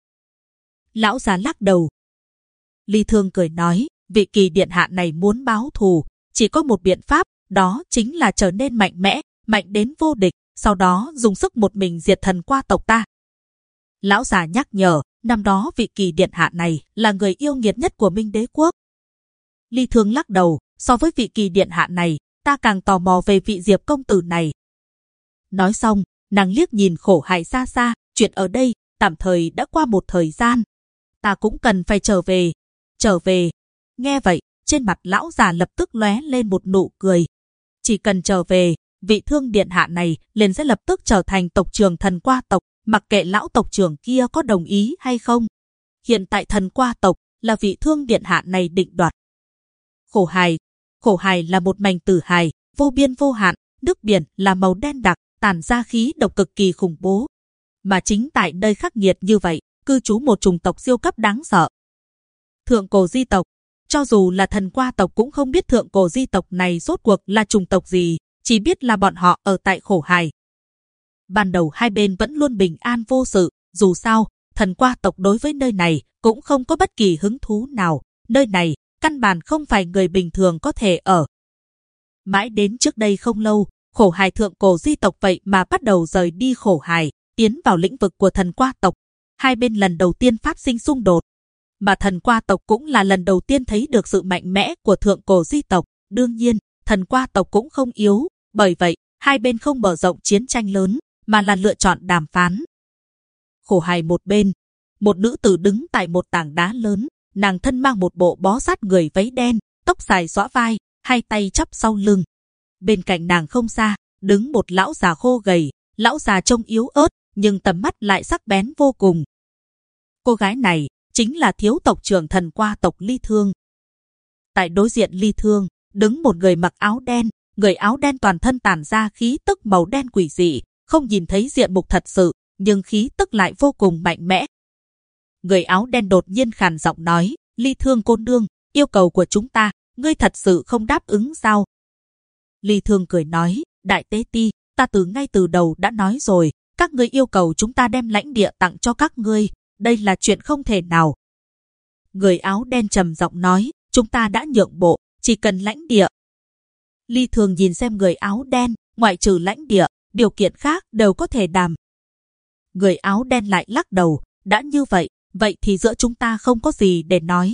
Lão già lắc đầu. Ly Thương cười nói, vị kỳ điện hạ này muốn báo thù, chỉ có một biện pháp, đó chính là trở nên mạnh mẽ, mạnh đến vô địch, sau đó dùng sức một mình diệt Thần Qua tộc ta. Lão già nhắc nhở, năm đó vị kỳ điện hạ này là người yêu nghiệt nhất của Minh Đế Quốc. Ly Thương lắc đầu, so với vị kỳ điện hạ này, ta càng tò mò về vị Diệp công tử này. Nói xong, nàng liếc nhìn khổ hài xa xa, chuyện ở đây, tạm thời đã qua một thời gian. ta cũng cần phải trở về. Trở về. Nghe vậy, trên mặt lão già lập tức lóe lên một nụ cười. Chỉ cần trở về, vị Thương điện hạ này liền sẽ lập tức trở thành tộc trưởng Thần Qua tộc, mặc kệ lão tộc trưởng kia có đồng ý hay không. Hiện tại Thần Qua tộc là vị Thương điện hạ này định đoạt. Khổ hài là một mảnh tử hài, vô biên vô hạn, nước biển là màu đen đặc, tản ra khí độc cực kỳ khủng bố. Mà chính tại nơi khắc nghiệt như vậy, cư trú một chủng tộc siêu cấp đáng sợ. Thượng cổ di tộc. Cho dù là Thần Qua tộc cũng không biết thượng cổ di tộc này rốt cuộc là chủng tộc gì, chỉ biết là bọn họ ở tại Khổ Hài. Ban đầu hai bên vẫn luôn bình an vô sự, dù sao, Thần Qua tộc đối với nơi này cũng không có bất kỳ hứng thú nào, nơi này căn bản không phải người bình thường có thể ở. Mãi đến trước đây không lâu, Khổ Hài thượng cổ di tộc vậy mà bắt đầu rời đi Khổ Hài, tiến vào lĩnh vực của Thần Qua tộc. Hai bên lần đầu tiên phát sinh xung đột. Mà Thần Qua tộc cũng là lần đầu tiên thấy được sự mạnh mẽ của thượng cổ di tộc. Đương nhiên, Thần Qua tộc cũng không yếu, bởi vậy, hai bên không mở rộng chiến tranh lớn, mà là lựa chọn đàm phán. Khổ Hài một bên, một nữ tử đứng tại một tảng đá lớn, nàng thân mang một bộ bó sát người váy đen, tóc dài xõa vai, hai tay chắp sau lưng. Bên cạnh nàng không xa, đứng một lão già khô gầy, lão già trông yếu ớt, nhưng tầm mắt lại sắc bén vô cùng. Cô gái này chính là thiếu tộc trưởng Thần Qua tộc Ly Thương. Tại đối diện Ly Thương, đứng một người mặc áo đen, người áo đen toàn thân tản ra khí tức màu đen quỷ dị, không nhìn thấy diện mục thật sự, nhưng khí tức lại vô cùng mạnh mẽ. Người áo đen đột nhiên khàn giọng nói, Ly Thương cô nương, yêu cầu của chúng ta, ngươi thật sự không đáp ứng sao? Ly Thương cười nói, đại tế ti, ta ngay từ đầu đã nói rồi, các ngươi yêu cầu chúng ta đem lãnh địa tặng cho các ngươi, đây là chuyện không thể nào. Người áo đen trầm giọng nói, chúng ta đã nhượng bộ, chỉ cần lãnh địa. Ly Thương nhìn xem người áo đen, ngoại trừ lãnh địa, điều kiện khác đều có thể đàm. Người áo đen lại lắc đầu, đã như vậy, vậy thì giữa chúng ta không có gì để nói.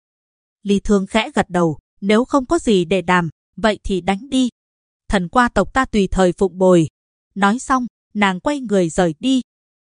Ly Thương khẽ gật đầu, nếu không có gì để đàm, vậy thì đánh đi. Thần Qua tộc ta tùy thời phụng bồi. Nói xong, nàng quay người rời đi,